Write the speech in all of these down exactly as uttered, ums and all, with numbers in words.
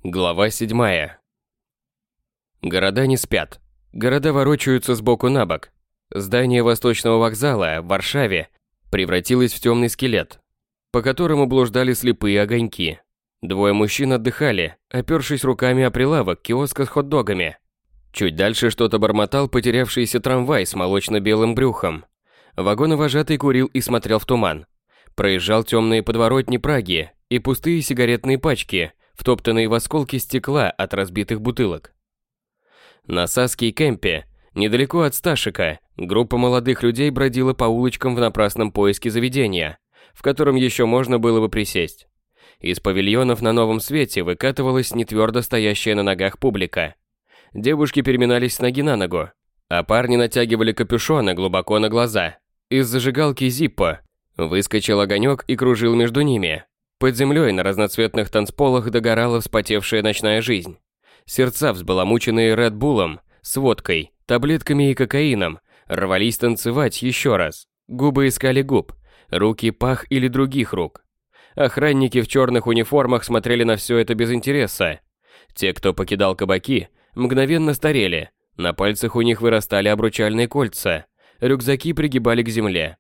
Глава седьмая. Города не спят. Города ворочаются сбоку на бок. Здание Восточного вокзала в Варшаве превратилось в темный скелет, по которому блуждали слепые огоньки. Двое мужчин отдыхали, опершись руками о прилавок киоска с хот-догами. Чуть дальше что-то бормотал потерявшийся трамвай с молочно-белым брюхом. Вагоновожатый курил и смотрел в туман. Проезжал темные подворотни Праги и пустые сигаретные пачки, втоптанные в осколки стекла от разбитых бутылок. На Сасский-Кемпе, недалеко от Сташика, группа молодых людей бродила по улочкам в напрасном поиске заведения, в котором еще можно было бы присесть. Из павильонов на Новом Свете выкатывалась нетвердо стоящая на ногах публика. Девушки переминались с ноги на ногу, а парни натягивали капюшоны глубоко на глаза. Из зажигалки Зиппо выскочил огонек и кружил между ними. Под землей на разноцветных танцполах догорала вспотевшая ночная жизнь. Сердца, взбаламученные Редбулом, с водкой, таблетками и кокаином, рвались танцевать еще раз. Губы искали губ, руки пах или других рук. Охранники в черных униформах смотрели на все это без интереса. Те, кто покидал кабаки, мгновенно старели. На пальцах у них вырастали обручальные кольца, рюкзаки пригибали к земле.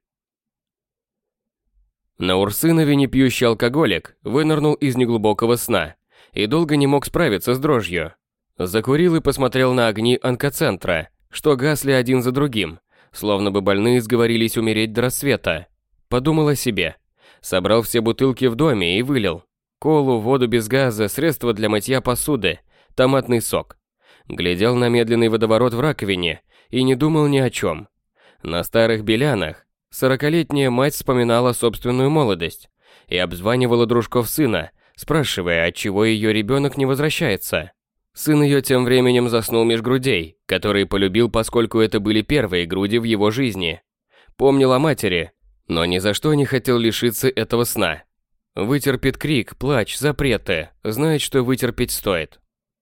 На Урсынове непьющий алкоголик вынырнул из неглубокого сна и долго не мог справиться с дрожью. Закурил и посмотрел на огни онкоцентра, что гасли один за другим, словно бы больные сговорились умереть до рассвета. Подумал о себе. Собрал все бутылки в доме и вылил. Колу, воду без газа, средства для мытья посуды, томатный сок. Глядел на медленный водоворот в раковине и не думал ни о чем. На старых белянах сорокалетняя мать вспоминала собственную молодость и обзванивала дружков сына, спрашивая, отчего ее ребенок не возвращается. Сын ее тем временем заснул меж грудей, которые полюбил, поскольку это были первые груди в его жизни. Помнил о матери, но ни за что не хотел лишиться этого сна. Вытерпит крик, плач, запреты, знает, что вытерпеть стоит.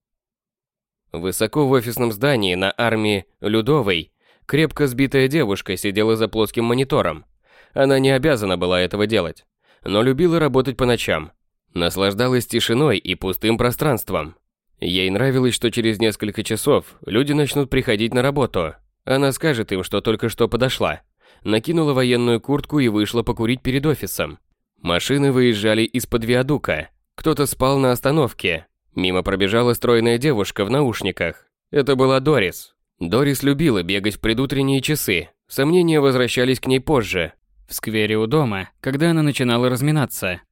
Высоко в офисном здании на армии Людовой крепко сбитая девушка сидела за плоским монитором. Она не обязана была этого делать, но любила работать по ночам. Наслаждалась тишиной и пустым пространством. Ей нравилось, что через несколько часов люди начнут приходить на работу. Она скажет им, что только что подошла. Накинула военную куртку и вышла покурить перед офисом. Машины выезжали из-под виадука. Кто-то спал на остановке. Мимо пробежала стройная девушка в наушниках. Это была Дорис. Дорис любила бегать в предутренние часы. Сомнения возвращались к ней позже, в сквере у дома, когда она начинала разминаться.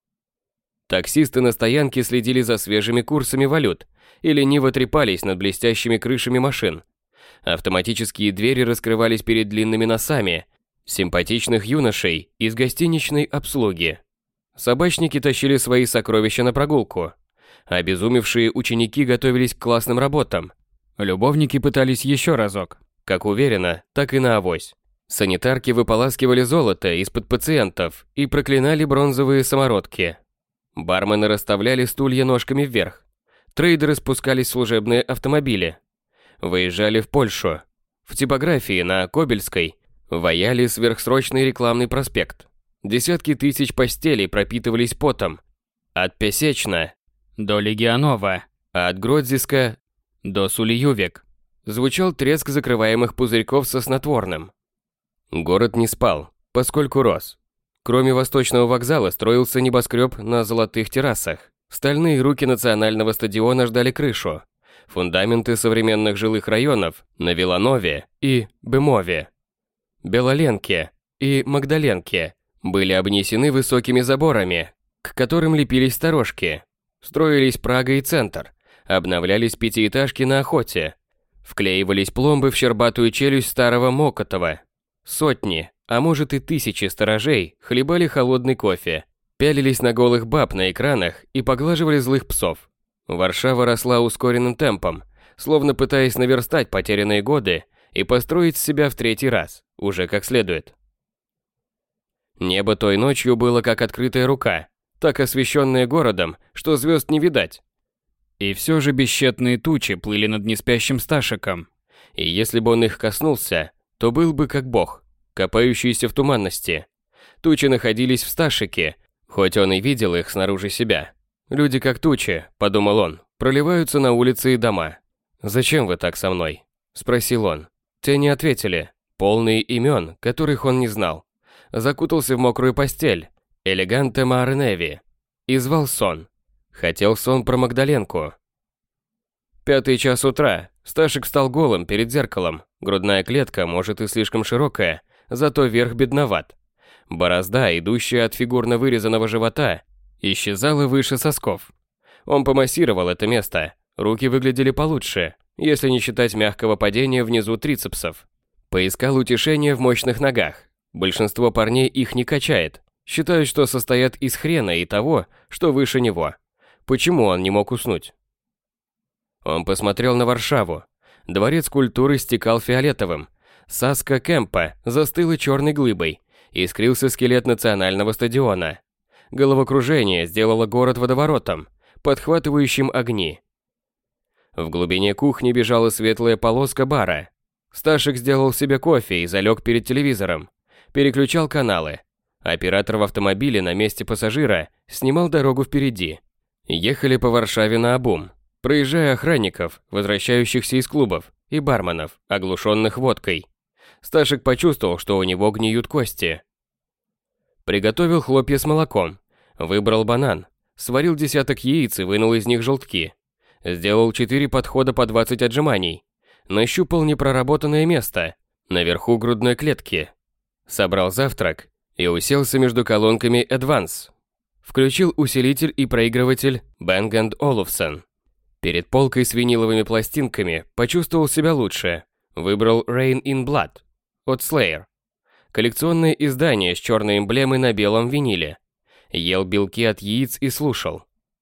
Таксисты на стоянке следили за свежими курсами валют и лениво трепались над блестящими крышами машин. Автоматические двери раскрывались перед длинными носами симпатичных юношей из гостиничной обслуги. Собачники тащили свои сокровища на прогулку. Обезумевшие ученики готовились к классным работам. Любовники пытались еще разок, как уверенно, так и на авось. Санитарки выполаскивали золото из-под пациентов и проклинали бронзовые самородки. Бармены расставляли стулья ножками вверх. Трейдеры спускались в служебные автомобили. Выезжали в Польшу. В типографии на Кобельской ваяли сверхсрочный рекламный проспект. Десятки тысяч постелей пропитывались потом. От Песечна до Легионова, а от Гродзиска до Сулиювек. Звучал треск закрываемых пузырьков со снотворным. Город не спал, поскольку рос. Кроме Восточного вокзала строился небоскреб на золотых террасах. Стальные руки национального стадиона ждали крышу. Фундаменты современных жилых районов на Виланове и Бемове, Белоленке и Магдаленке были обнесены высокими заборами, к которым лепились сторожки. Строились Прага и центр. Обновлялись пятиэтажки на Охоте. Вклеивались пломбы в щербатую челюсть старого Мокотова. Сотни, а может и тысячи сторожей хлебали холодный кофе, пялились на голых баб на экранах и поглаживали злых псов. Варшава росла ускоренным темпом, словно пытаясь наверстать потерянные годы и построить себя в третий раз, уже как следует. Небо той ночью было как открытая рука, так освещенное городом, что звезд не видать. И все же бесчетные тучи плыли над неспящим Сташиком. И если бы он их коснулся, то был бы как бог, копающийся в туманности. Тучи находились в Сташике, хоть он и видел их снаружи себя. «Люди как тучи», — подумал он, проливаются на улицы и дома. «Зачем вы так со мной?» – спросил он. Те не ответили. Полные имен, которых он не знал. Закутался в мокрую постель. Элеганте Марневи. И звал сон. Хотел сон про Магдаленку. Пятый час утра. Сташек встал голым перед зеркалом. Грудная клетка, может, и слишком широкая, зато верх бедноват. Борозда, идущая от фигурно вырезанного живота, исчезала выше сосков. Он помассировал это место. Руки выглядели получше, если не считать мягкого падения внизу трицепсов. Поискал утешение в мощных ногах. Большинство парней их не качает. Считают, что состоят из хрена и того, что выше него. Почему он не мог уснуть? Он посмотрел на Варшаву. Дворец культуры стекал фиолетовым. Саска Кемпа застыла черной глыбой. Искрился скелет национального стадиона. Головокружение сделало город водоворотом, подхватывающим огни. В глубине кухни бежала светлая полоска бара. Сташек сделал себе кофе и залег перед телевизором. Переключал каналы. Оператор в автомобиле на месте пассажира снимал дорогу впереди. Ехали по Варшаве наобум, проезжая охранников, возвращающихся из клубов, и барменов, оглушенных водкой. Сташек почувствовал, что у него гниют кости. Приготовил хлопья с молоком. Выбрал банан. Сварил десяток яиц и вынул из них желтки. Сделал четыре подхода по двадцать отжиманий. Нащупал непроработанное место наверху грудной клетки. Собрал завтрак и уселся между колонками Advance. Включил усилитель и проигрыватель Bang энд Olufsen. Перед полкой с виниловыми пластинками почувствовал себя лучше. Выбрал Rain in Blood от Slayer. Коллекционное издание с черной эмблемой на белом виниле. Ел белки от яиц и слушал.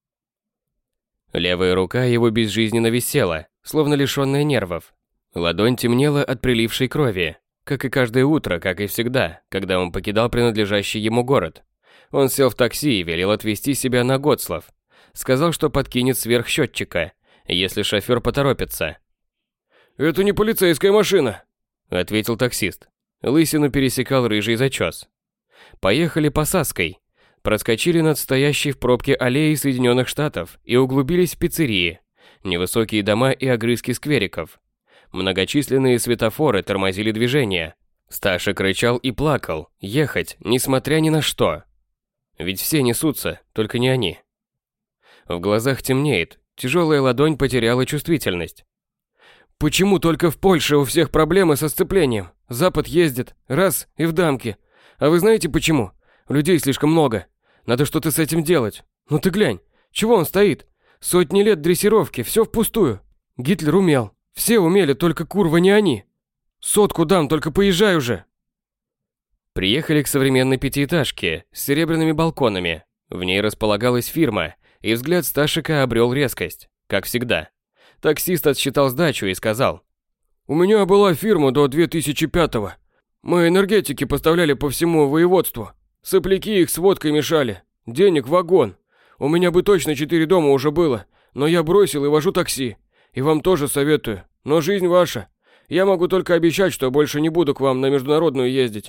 Левая рука его безжизненно висела, словно лишенная нервов. Ладонь темнела от прилившей крови, как и каждое утро, как и всегда, когда он покидал принадлежащий ему город. Он сел в такси и велел отвезти себя на Готслав. Сказал, что подкинет сверх счетчика, если шофер поторопится. «Это не полицейская машина», — ответил таксист. Лысину пересекал рыжий зачес. Поехали по Сасской. Проскочили над стоящей в пробке аллеей Соединенных Штатов и углубились в пиццерии, невысокие дома и огрызки сквериков. Многочисленные светофоры тормозили движение. Сташек рычал и плакал, ехать, несмотря ни на что. Ведь все несутся, только не они. В глазах темнеет, тяжелая ладонь потеряла чувствительность. «Почему только в Польше у всех проблемы со сцеплением? Запад ездит, раз, и в дамке. А вы знаете почему? Людей слишком много. Надо что-то с этим делать. Ну ты глянь, чего он стоит? Сотни лет дрессировки, все впустую. Гитлер умел. Все умели, только курва не они. Сотку дам, только поезжай уже». Приехали к современной пятиэтажке с серебряными балконами. В ней располагалась фирма, и взгляд Сташика обрел резкость, как всегда. Таксист отсчитал сдачу и сказал: «У меня была фирма до две тысячи пятого. Мы энергетики поставляли по всему воеводству. Сопляки их с водкой мешали. Денег вагон. У меня бы точно четыре дома уже было, но я бросил и вожу такси. И вам тоже советую, но жизнь ваша. Я могу только обещать, что больше не буду к вам на международную ездить».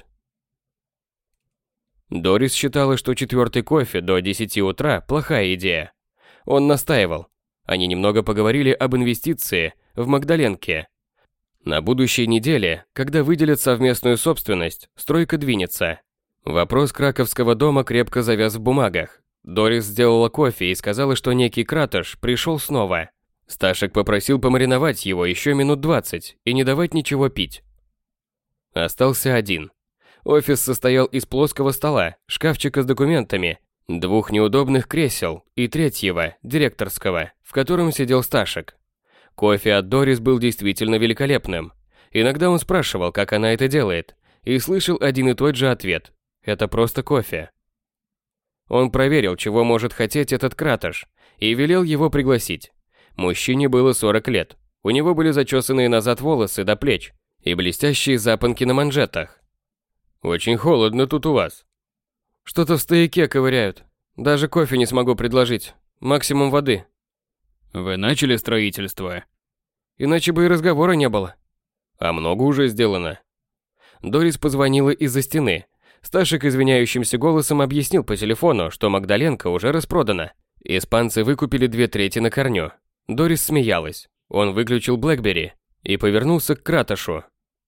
Дорис считала, что четвертый кофе до десяти утра – плохая идея. Он настаивал. Они немного поговорили об инвестиции в Магдаленке. На будущей неделе, когда выделят совместную собственность, стройка двинется. Вопрос краковского дома крепко завяз в бумагах. Дорис сделала кофе и сказала, что некий Кратош пришел снова. Сташек попросил помариновать его еще минут двадцать и не давать ничего пить. Остался один. Офис состоял из плоского стола, шкафчика с документами, двух неудобных кресел и третьего, директорского, в котором сидел Сташек. Кофе от Дорис был действительно великолепным. Иногда он спрашивал, как она это делает, и слышал один и тот же ответ: это просто кофе. Он проверил, чего может хотеть этот Кратош, и велел его пригласить. Мужчине было сорок лет. У него были зачесанные назад волосы до плеч и блестящие запонки на манжетах. «Очень холодно тут у вас». «Что-то в стояке ковыряют. Даже кофе не смогу предложить. Максимум воды». «Вы начали строительство?» «Иначе бы и разговора не было». «А много уже сделано?» Дорис позвонила из-за стены. Сташек извиняющимся голосом объяснил по телефону, что Магдаленка уже распродана. Испанцы выкупили две трети на корню. Дорис смеялась. Он выключил Блэкбери и повернулся к Кратошу.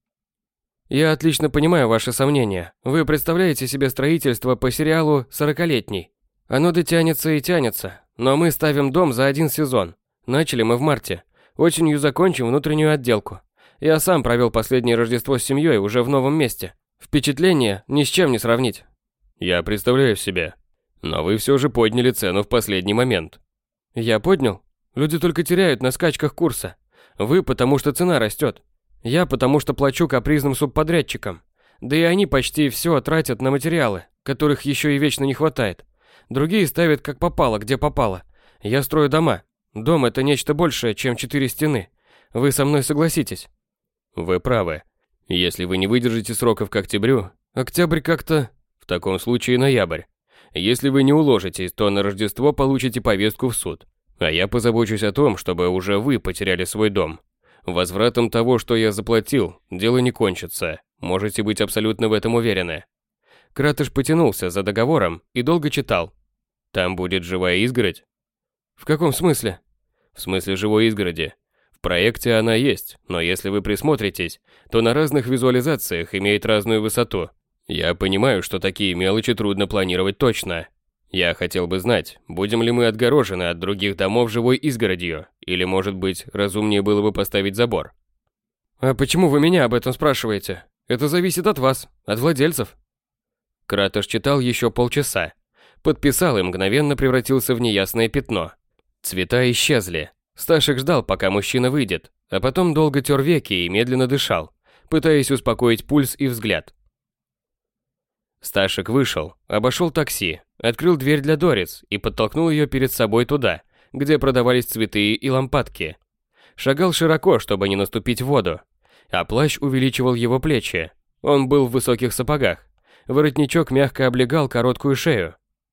«Я отлично понимаю ваши сомнения. Вы представляете себе строительство по сериалу «Сорокалетний». Оно дотянется и тянется, но мы ставим дом за один сезон. Начали мы в марте. Осенью закончим внутреннюю отделку. Я сам провел последнее Рождество с семьей уже в новом месте. Впечатление ни с чем не сравнить». «Я представляю себе. Но вы все же подняли цену в последний момент». «Я поднял? Люди только теряют на скачках курса. Вы, потому что цена растет. Я, потому что плачу капризным субподрядчикам. Да и они почти все тратят на материалы, которых еще и вечно не хватает. Другие ставят как попало, где попало. Я строю дома. Дом – это нечто большее, чем четыре стены. Вы со мной согласитесь?» «Вы правы. Если вы не выдержите сроков к октябрю, октябрь как-то... В таком случае ноябрь. Если вы не уложитесь, то на Рождество получите повестку в суд. А я позабочусь о том, чтобы уже вы потеряли свой дом. Возвратом того, что я заплатил, дело не кончится. Можете быть абсолютно в этом уверены». Кратош потянулся за договором и долго читал. «Там будет живая изгородь?» «В каком смысле?» «В смысле живой изгороди. В проекте она есть, но если вы присмотритесь, то на разных визуализациях имеет разную высоту. Я понимаю, что такие мелочи трудно планировать точно. Я хотел бы знать, будем ли мы отгорожены от других домов живой изгородью, или, может быть, разумнее было бы поставить забор». «А почему вы меня об этом спрашиваете? Это зависит от вас, от владельцев». Кратош читал еще полчаса. Подписал и мгновенно превратился в неясное пятно. Цвета исчезли. Сташек ждал, пока мужчина выйдет, а потом долго тер веки и медленно дышал, пытаясь успокоить пульс и взгляд. Сташек вышел, обошел такси, открыл дверь для Дорис и подтолкнул ее перед собой туда, где продавались цветы и лампадки. Шагал широко, чтобы не наступить в воду, а плащ увеличивал его плечи. Он был в высоких сапогах. Воротничок мягко облегал короткую шею.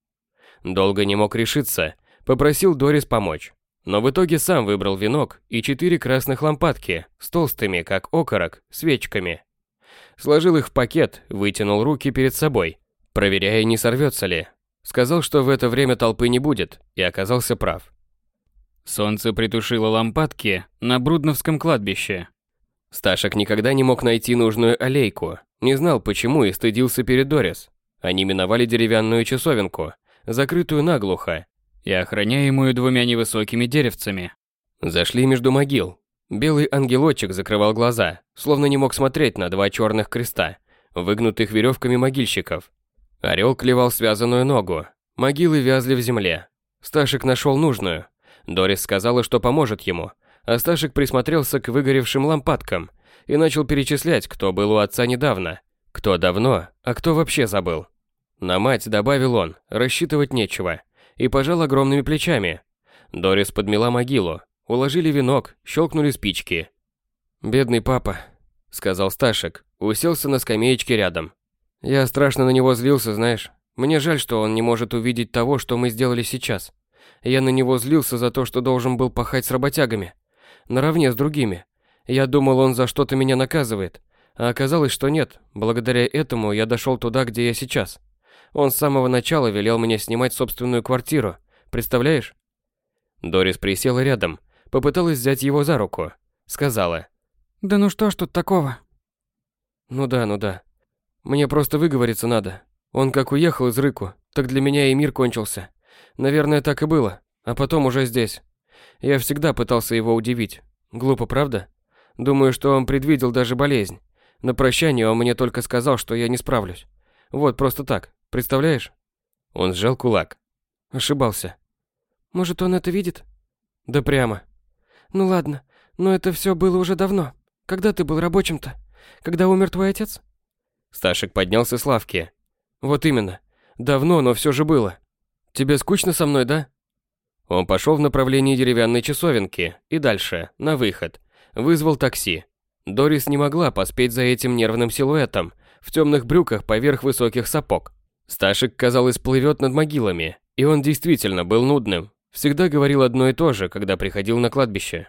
Долго не мог решиться, попросил Дорис помочь. Но в итоге сам выбрал венок и четыре красных лампадки с толстыми, как окорок, свечками. Сложил их в пакет, вытянул руки перед собой, проверяя, не сорвется ли. Сказал, что в это время толпы не будет, и оказался прав. Солнце притушило лампадки на Брудновском кладбище. Сташек никогда не мог найти нужную аллейку, не знал почему и стыдился перед Дорис. Они миновали деревянную часовенку, закрытую наглухо и охраняемую двумя невысокими деревцами. Зашли между могил. Белый ангелочек закрывал глаза, словно не мог смотреть на два черных креста, выгнутых веревками могильщиков. Орел клевал связанную ногу. Могилы вязли в земле. Сташек нашел нужную. Дорис сказала, что поможет ему, а Сташек присмотрелся к выгоревшим лампадкам и начал перечислять, кто был у отца недавно, кто давно, а кто вообще забыл. На мать, добавил он, рассчитывать нечего, и пожал огромными плечами. Дорис подмела могилу, уложили венок, щелкнули спички. «Бедный папа», — сказал Сташек, уселся на скамеечке рядом. «Я страшно на него злился, знаешь. Мне жаль, что он не может увидеть того, что мы сделали сейчас. Я на него злился за то, что должен был пахать с работягами, наравне с другими. Я думал, он за что-то меня наказывает, а оказалось, что нет. Благодаря этому я дошел туда, где я сейчас. Он с самого начала велел мне снимать собственную квартиру. Представляешь?» Дорис присела рядом, попыталась взять его за руку. Сказала: «Да ну что ж тут такого?» «Ну да, ну да. Мне просто выговориться надо. Он как уехал из Рыку, так для меня и мир кончился. Наверное, так и было. А потом уже здесь. Я всегда пытался его удивить. Глупо, правда? Думаю, что он предвидел даже болезнь. На прощание он мне только сказал, что я не справлюсь. Вот просто так. Представляешь?» Он сжал кулак. Ошибался. «Может, он это видит?» «Да прямо». «Ну ладно, но это все было уже давно. Когда ты был рабочим-то? Когда умер твой отец?» Сташек поднялся с лавки. «Вот именно. Давно, но все же было. Тебе скучно со мной, да?» Он пошел в направлении деревянной часовенки и дальше, на выход. Вызвал такси. Дорис не могла поспеть за этим нервным силуэтом в темных брюках поверх высоких сапог. Сташек, казалось, плывет над могилами, и он действительно был нудным. Всегда говорил одно и то же, когда приходил на кладбище.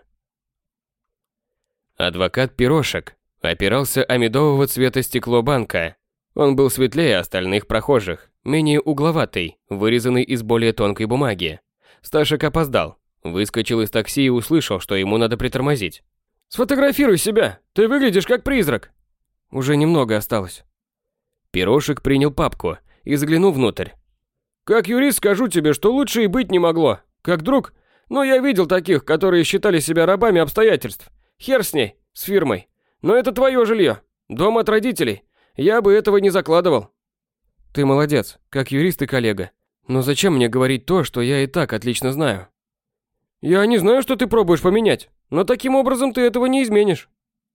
Адвокат Пирошек опирался о медового цвета стекло банка. Он был светлее остальных прохожих, менее угловатый, вырезанный из более тонкой бумаги. Сташек опоздал. Выскочил из такси и услышал, что ему надо притормозить. «Сфотографируй себя! Ты выглядишь как призрак!» «Уже немного осталось». Пирожек принял папку и заглянул внутрь. «Как юрист скажу тебе, что лучше и быть не могло. Как друг, но я видел таких, которые считали себя рабами обстоятельств. Хер с ней, с фирмой. Но это твое жилье, дом от родителей. Я бы этого не закладывал». «Ты молодец, как юрист и коллега. Но зачем мне говорить то, что я и так отлично знаю?» «Я не знаю, что ты пробуешь поменять, но таким образом ты этого не изменишь».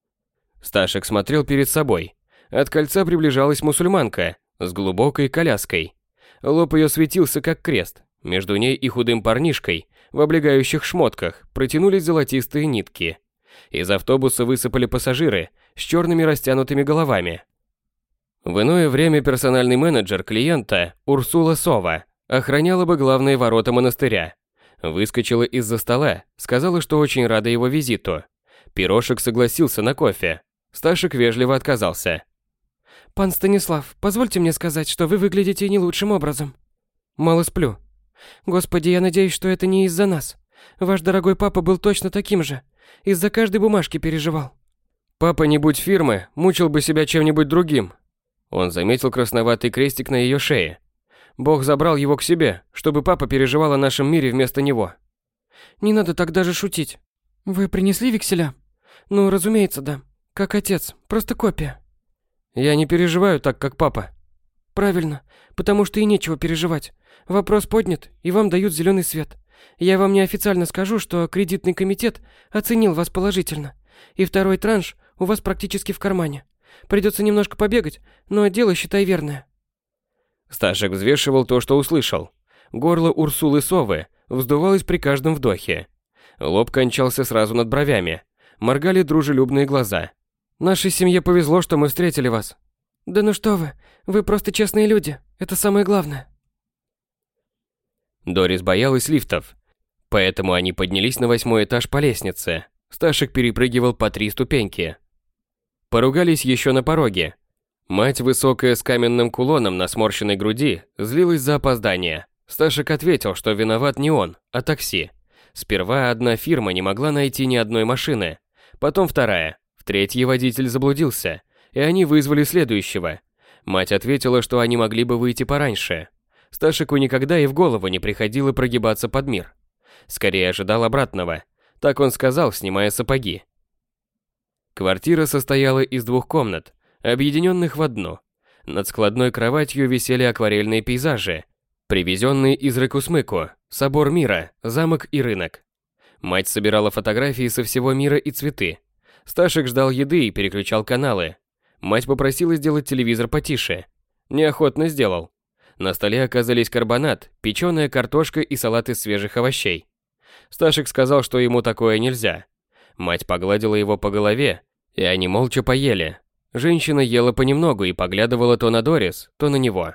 Сташек смотрел перед собой. От кольца приближалась мусульманка с глубокой коляской. Лоб ее светился, как крест. Между ней и худым парнишкой в облегающих шмотках протянулись золотистые нитки. Из автобуса высыпали пассажиры с черными растянутыми головами. В иное время персональный менеджер клиента Урсула Сова охраняла бы главные ворота монастыря. Выскочила из-за стола, сказала, что очень рада его визиту. Пирожек согласился на кофе. Сташек вежливо отказался. «Пан Станислав, позвольте мне сказать, что вы выглядите не лучшим образом». «Мало сплю». «Господи, я надеюсь, что это не из-за нас. Ваш дорогой папа был точно таким же. Из-за каждой бумажки переживал». «Папа, не будь фирмы, мучил бы себя чем-нибудь другим». Он заметил красноватый крестик на ее шее. Бог забрал его к себе, чтобы папа переживал о нашем мире вместо него. «Не надо так даже шутить. Вы принесли векселя?» «Ну, разумеется, да. Как отец, просто копия». «Я не переживаю так, как папа». «Правильно, потому что и нечего переживать. Вопрос поднят, и вам дают зеленый свет. Я вам неофициально скажу, что кредитный комитет оценил вас положительно. И второй транш у вас практически в кармане. Придется немножко побегать, но дело, считай, верное». Сташек взвешивал то, что услышал. Горло Урсулы Совы вздувалось при каждом вдохе. Лоб кончался сразу над бровями. Моргали дружелюбные глаза. «Нашей семье повезло, что мы встретили вас». «Да ну что вы, вы просто честные люди, это самое главное». Дорис боялась лифтов, поэтому они поднялись на восьмой этаж по лестнице. Сташек перепрыгивал по три ступеньки. Поругались еще на пороге. Мать, высокая с каменным кулоном на сморщенной груди, злилась за опоздание. Сташек ответил, что виноват не он, а такси. Сперва одна фирма не могла найти ни одной машины, потом вторая. В третьей водитель заблудился, и они вызвали следующего. Мать ответила, что они могли бы выйти пораньше. Сташеку никогда и в голову не приходило прогибаться под мир. Скорее ожидал обратного. Так он сказал, снимая сапоги. Квартира состояла из двух комнат, объединенных в одну. Над складной кроватью висели акварельные пейзажи, привезенные из Рыкусмыку, собор мира, замок и рынок. Мать собирала фотографии со всего мира и цветы. Сташек ждал еды и переключал каналы. Мать попросила сделать телевизор потише. Неохотно сделал. На столе оказались карбонат, печеная картошка и салат из свежих овощей. Сташек сказал, что ему такое нельзя. Мать погладила его по голове, и они молча поели. Женщина ела понемногу и поглядывала то на Дорис, то на него.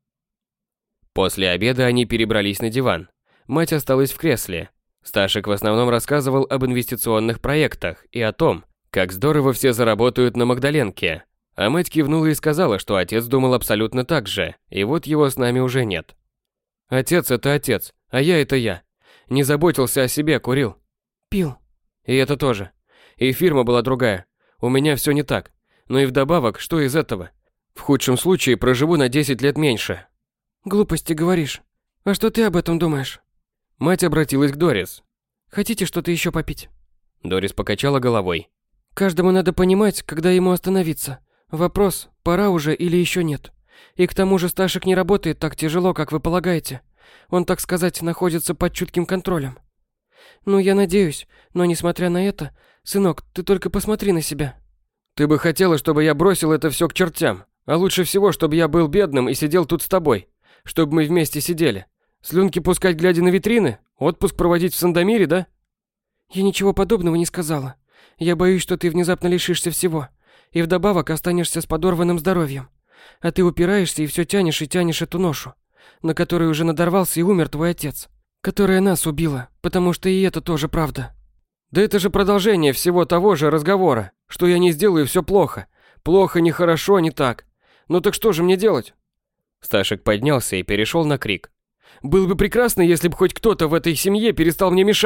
После обеда они перебрались на диван. Мать осталась в кресле. Сташек в основном рассказывал об инвестиционных проектах и о том, как здорово все заработают на Магдаленке. А мать кивнула и сказала, что отец думал абсолютно так же, и вот его с нами уже нет. Отец – это отец, а я – это я. Не заботился о себе, курил. Пил. И это тоже. И фирма была другая. У меня все не так. Но и вдобавок, что из этого? В худшем случае проживу на десять лет меньше. Глупости говоришь. А что ты об этом думаешь? Мать обратилась к Дорис. Хотите что-то еще попить? Дорис покачала головой. Каждому надо понимать, когда ему остановиться. Вопрос, пора уже или еще нет. И к тому же Сташек не работает так тяжело, как вы полагаете. Он, так сказать, находится под чутким контролем. Ну, я надеюсь, но несмотря на это, сынок, ты только посмотри на себя. Ты бы хотела, чтобы я бросил это все к чертям, а лучше всего, чтобы я был бедным и сидел тут с тобой, чтобы мы вместе сидели. Слюнки пускать, глядя на витрины? Отпуск проводить в Сандомире, да? Я ничего подобного не сказала. Я боюсь, что ты внезапно лишишься всего, и вдобавок останешься с подорванным здоровьем. А ты упираешься и все тянешь и тянешь эту ношу, на которую уже надорвался и умер твой отец, которая нас убила, потому что и это тоже правда. Да это же продолжение всего того же разговора, что я не сделаю все плохо. Плохо, нехорошо, не так. Ну так что же мне делать? Сташек поднялся и перешел на крик. Было бы прекрасно, если бы хоть кто-то в этой семье перестал мне мешать.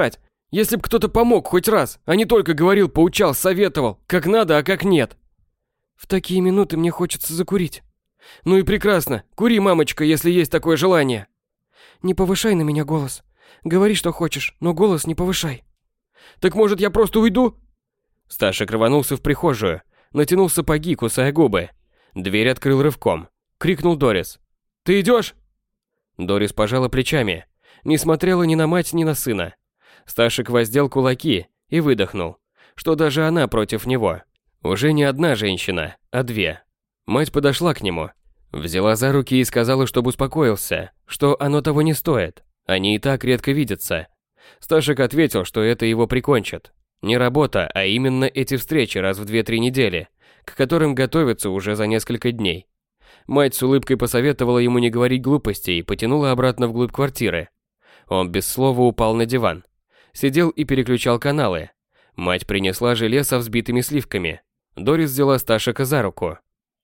Если б кто-то помог хоть раз, а не только говорил, поучал, советовал, как надо, а как нет. В такие минуты мне хочется закурить. Ну и прекрасно. Кури, мамочка, если есть такое желание. Не повышай на меня голос. Говори, что хочешь, но голос не повышай. Так может, я просто уйду? Сташек рванулся в прихожую, натянул сапоги, кусая губы. Дверь открыл рывком. Крикнул Дорис. Ты идешь? Дорис пожала плечами. Не смотрела ни на мать, ни на сына. Сташек воздел кулаки и выдохнул, что даже она против него. Уже не одна женщина, а две. Мать подошла к нему, взяла за руки и сказала, чтобы успокоился, что оно того не стоит. Они и так редко видятся. Сташек ответил, что это его прикончит. Не работа, а именно эти встречи раз в две-три недели, к которым готовятся уже за несколько дней. Мать с улыбкой посоветовала ему не говорить глупостей и потянула обратно вглубь квартиры. Он без слова упал на диван. Сидел и переключал каналы. Мать принесла желе со взбитыми сливками. Дорис взяла Сташека за руку.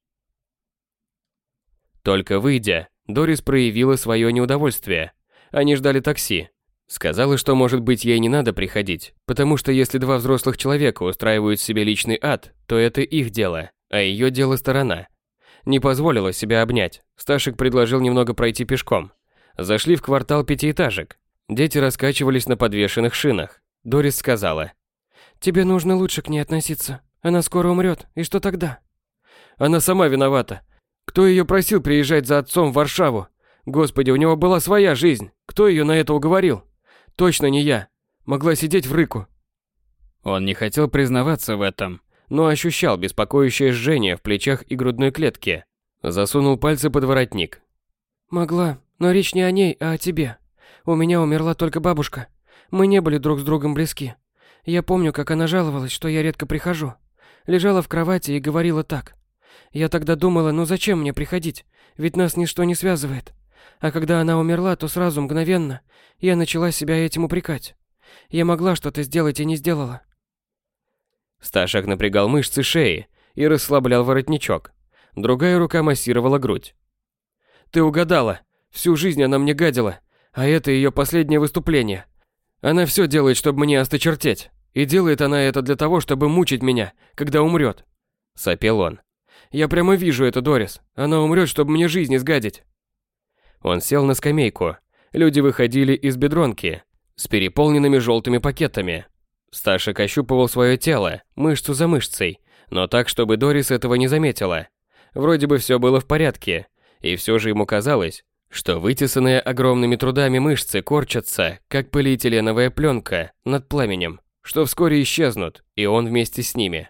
Только выйдя, Дорис проявила свое неудовольствие. Они ждали такси. Сказала, что, может быть, ей не надо приходить, потому что если два взрослых человека устраивают себе личный ад, то это их дело, а ее дело сторона. Не позволила себя обнять. Сташек предложил немного пройти пешком. Зашли в квартал пятиэтажек. Дети раскачивались на подвешенных шинах. Дорис сказала: «Тебе нужно лучше к ней относиться. Она скоро умрет, и что тогда?» «Она сама виновата. Кто ее просил приезжать за отцом в Варшаву? Господи, у него была своя жизнь. Кто ее на это уговорил? Точно не я. Могла сидеть в рыку». Он не хотел признаваться в этом, но ощущал беспокоящее жжение в плечах и грудной клетке. Засунул пальцы под воротник. «Могла, но речь не о ней, а о тебе. У меня умерла только бабушка. Мы не были друг с другом близки. Я помню, как она жаловалась, что я редко прихожу. Лежала в кровати и говорила так. Я тогда думала, ну зачем мне приходить, ведь нас ничто не связывает. А когда она умерла, то сразу, мгновенно, я начала себя этим упрекать. Я могла что-то сделать и не сделала». Сташек напрягал мышцы шеи и расслаблял воротничок. Другая рука массировала грудь. «Ты угадала. Всю жизнь она мне гадила, а это ее последнее выступление. Она все делает, чтобы мне осточертеть. И делает она это для того, чтобы мучить меня, когда умрет», — сопел он. «Я прямо вижу это, Дорис. Она умрет, чтобы мне жизнь изгадить». Он сел на скамейку. Люди выходили из бедронки с переполненными желтыми пакетами. Сташек ощупывал свое тело, мышцу за мышцей, но так, чтобы Дорис этого не заметила. Вроде бы все было в порядке, и все же ему казалось, что вытесанные огромными трудами мышцы корчатся, как полиэтиленовая пленка над пламенем, что вскоре исчезнут, и он вместе с ними.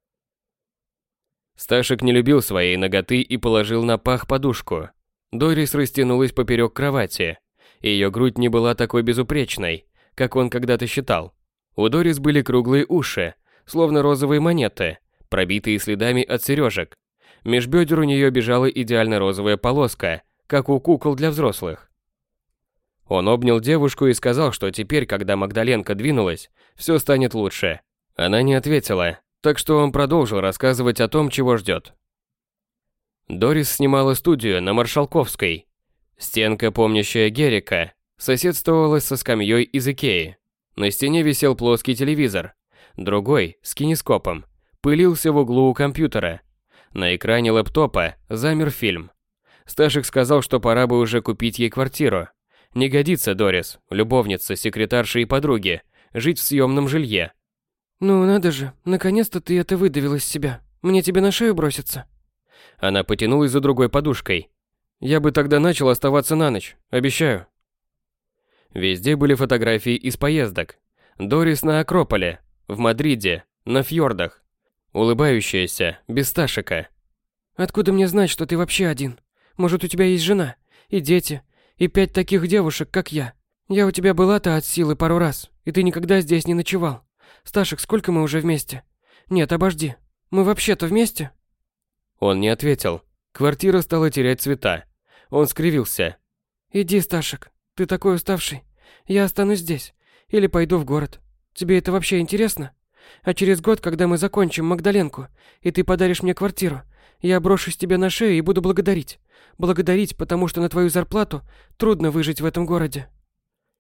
Сташек не любил своей наготы и положил на пах подушку. Дорис растянулась поперек кровати. Ее грудь не была такой безупречной, как он когда-то считал. У Дорис были круглые уши, словно розовые монеты, пробитые следами от сережек. Меж бедер у нее бежала идеально розовая полоска, как у кукол для взрослых. Он обнял девушку и сказал, что теперь, когда Магдаленка двинулась, все станет лучше. Она не ответила, так что он продолжил рассказывать о том, чего ждет. Дорис снимала студию на Маршалковской. Стенка, помнящая Герика, соседствовала со скамьей из Икеи. На стене висел плоский телевизор. Другой, с кинескопом, пылился в углу у компьютера. На экране лэптопа замер фильм. Сташек сказал, что пора бы уже купить ей квартиру. Не годится Дорис, любовница, секретарша и подруги, жить в съемном жилье. «Ну надо же, наконец-то ты это выдавил из себя. Мне тебе на шею броситься». Она потянулась за другой подушкой. «Я бы тогда начал оставаться на ночь, обещаю». Везде были фотографии из поездок. Дорис на Акрополе, в Мадриде, на фьордах. Улыбающаяся, без Сташека. «Откуда мне знать, что ты вообще один? Может, у тебя есть жена, и дети, и пять таких девушек, как я? Я у тебя была-то от силы пару раз, и ты никогда здесь не ночевал. Сташек, сколько мы уже вместе? Нет, обожди, мы вообще-то вместе?» Он не ответил. Квартира стала терять цвета. Он скривился. «Иди, Сташек, ты такой уставший. Я останусь здесь. Или пойду в город. Тебе это вообще интересно? А через год, когда мы закончим Магдаленку, и ты подаришь мне квартиру, я брошусь тебе на шею и буду благодарить. Благодарить, потому что на твою зарплату трудно выжить в этом городе».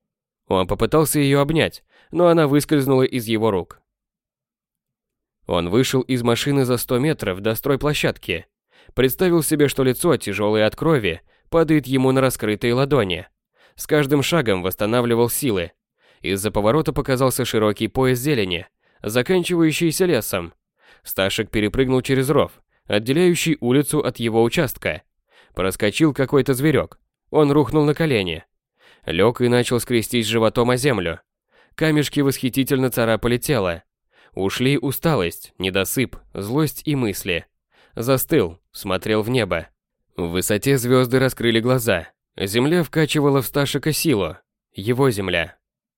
Он попытался ее обнять, но она выскользнула из его рук. Он вышел из машины за сто метров до стройплощадки. Представил себе, что лицо, тяжелое от крови, падает ему на раскрытые ладони. С каждым шагом восстанавливал силы. Из-за поворота показался широкий пояс зелени, заканчивающийся лесом. Сташек перепрыгнул через ров, отделяющий улицу от его участка. Проскочил какой-то зверек. Он рухнул на колени. Лег и начал скрестись животом о землю. Камешки восхитительно царапали тело. Ушли усталость, недосып, злость и мысли. Застыл, смотрел в небо. В высоте звезды раскрыли глаза. Земля вкачивала в Сташека силу. Его земля.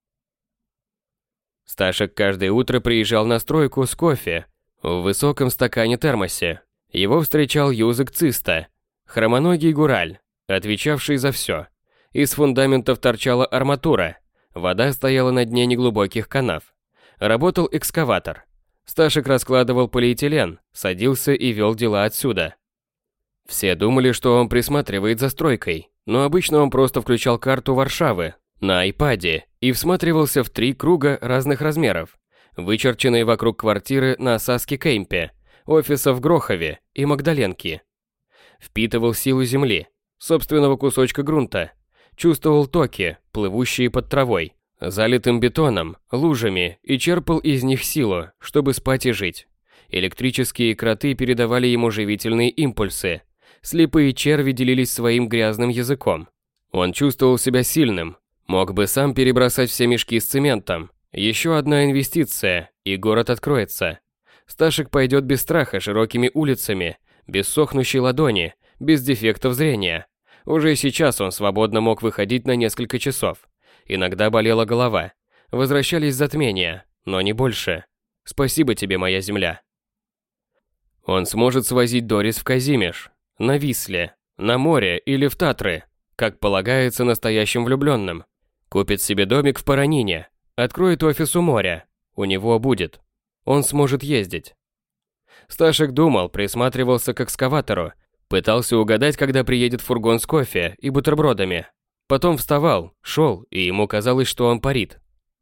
Сташек каждое утро приезжал на стройку с кофе в высоком стакане-термосе. Его встречал Юзек Циста, хромоногий гураль, отвечавший за все. Из фундаментов торчала арматура. Вода стояла на дне неглубоких канав. Работал экскаватор. Сташек раскладывал полиэтилен, садился и вел дела отсюда. Все думали, что он присматривает за стройкой, но обычно он просто включал карту Варшавы на айпаде и всматривался в три круга разных размеров, вычерченные вокруг квартиры на Саске-Кемпе, офиса в Грохове и Магдаленке. Впитывал силу земли, собственного кусочка грунта, чувствовал токи, плывущие под травой, залитым бетоном, лужами, и черпал из них силу, чтобы спать и жить. Электрические кроты передавали ему живительные импульсы. Слепые черви делились своим грязным языком. Он чувствовал себя сильным, мог бы сам перебросать все мешки с цементом. Еще одна инвестиция, и город откроется. Сташек пойдет без страха широкими улицами, без сохнущей ладони, без дефектов зрения. Уже сейчас он свободно мог выходить на несколько часов. Иногда болела голова. Возвращались затмения, но не больше. Спасибо тебе, моя земля. Он сможет свозить Дорис в Казимеш, на Висле, на море или в Татры, как полагается настоящим влюбленным. Купит себе домик в Паранине, откроет офис у моря. У него будет. Он сможет ездить. Сташек думал, присматривался к экскаватору, пытался угадать, когда приедет фургон с кофе и бутербродами. Потом вставал, шел, и ему казалось, что он парит.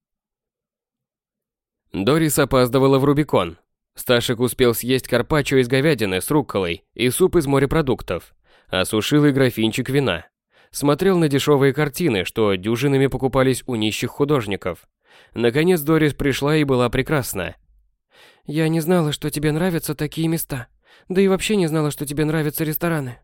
Дорис опаздывала в Рубикон. Сташек успел съесть карпаччо из говядины с рукколой и суп из морепродуктов, осушил и графинчик вина. Смотрел на дешевые картины, что дюжинами покупались у нищих художников. Наконец Дорис пришла и была прекрасна. «Я не знала, что тебе нравятся такие места. Да и вообще не знала, что тебе нравятся рестораны».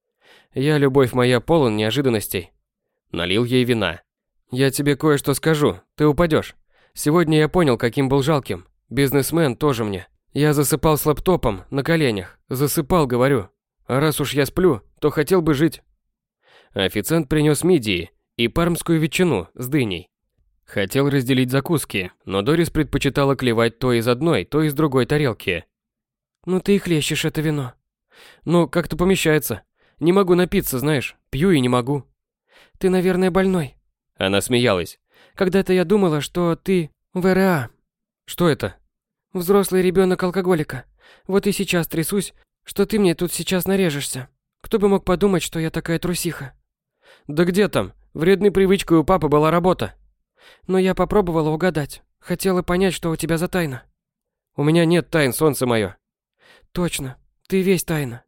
«Я, любовь моя, полон неожиданностей». Налил ей вина. «Я тебе кое-что скажу, ты упадешь. Сегодня я понял, каким был жалким. Бизнесмен тоже мне. Я засыпал с лэптопом на коленях. Засыпал, говорю. А раз уж я сплю, то хотел бы жить». Официант принес мидии и пармскую ветчину с дыней. Хотел разделить закуски, но Дорис предпочитала клевать то из одной, то из другой тарелки. «Ну ты и хлещешь это вино». «Ну, как-то помещается. Не могу напиться, знаешь. Пью и не могу». «Ты, наверное, больной». Она смеялась. «Когда-то я думала, что ты в эр а». «Что это?» «Взрослый ребенок алкоголика. Вот и сейчас трясусь, что ты мне тут сейчас нарежешься. Кто бы мог подумать, что я такая трусиха». «Да где там? Вредной привычкой у папы была работа». «Но я попробовала угадать. Хотела понять, что у тебя за тайна». «У меня нет тайн, солнце мое». «Точно. Ты весь тайна».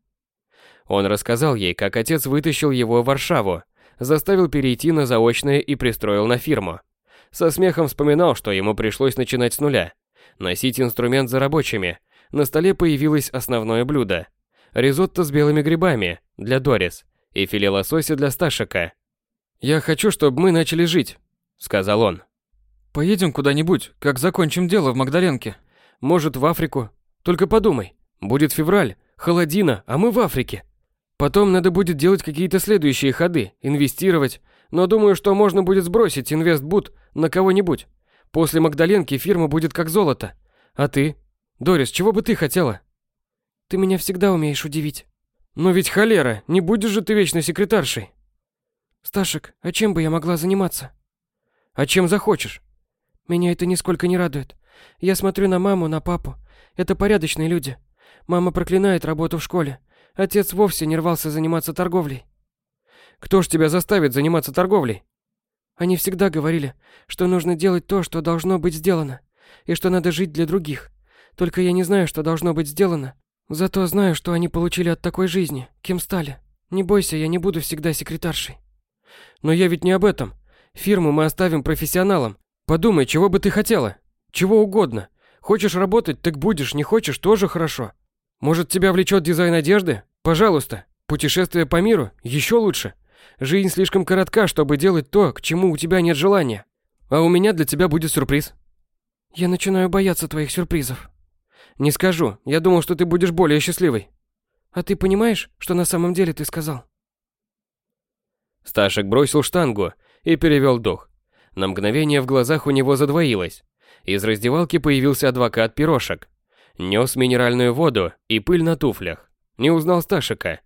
Он рассказал ей, как отец вытащил его в Варшаву, заставил перейти на заочное и пристроил на фирму. Со смехом вспоминал, что ему пришлось начинать с нуля. Носить инструмент за рабочими. На столе появилось основное блюдо. Ризотто с белыми грибами для Дорис и филе лосося для Сташека. «Я хочу, чтобы мы начали жить», — сказал он. «Поедем куда-нибудь, как закончим дело в Магдаленке. Может, в Африку. Только подумай, будет февраль, холодина, а мы в Африке. Потом надо будет делать какие-то следующие ходы, инвестировать, но думаю, что можно будет сбросить инвестбут на кого-нибудь. После Магдаленки фирма будет как золото. А ты? Дорис, чего бы ты хотела?» «Ты меня всегда умеешь удивить». «Но ведь холера, не будешь же ты вечно секретаршей?» «Сташек, а чем бы я могла заниматься?» «А чем захочешь?» «Меня это нисколько не радует. Я смотрю на маму, на папу. Это порядочные люди. Мама проклинает работу в школе. Отец вовсе не рвался заниматься торговлей». «Кто ж тебя заставит заниматься торговлей?» Они всегда говорили, что нужно делать то, что должно быть сделано, и что надо жить для других. Только я не знаю, что должно быть сделано. Зато знаю, что они получили от такой жизни, кем стали. Не бойся, я не буду всегда секретаршей. Но я ведь не об этом. Фирму мы оставим профессионалам. Подумай, чего бы ты хотела? Чего угодно. Хочешь работать, так будешь, не хочешь, тоже хорошо. Может, тебя влечет дизайн одежды? Пожалуйста. Путешествие по миру? Еще лучше. Жизнь слишком коротка, чтобы делать то, к чему у тебя нет желания. А у меня для тебя будет сюрприз. Я начинаю бояться твоих сюрпризов. Не скажу. Я думал, что ты будешь более счастливой. А ты понимаешь, что на самом деле ты сказал? Сташек бросил штангу и перевел дух. На мгновение в глазах у него задвоилось. Из раздевалки появился адвокат Пирошек. Нес минеральную воду и пыль на туфлях. Не узнал Сташека.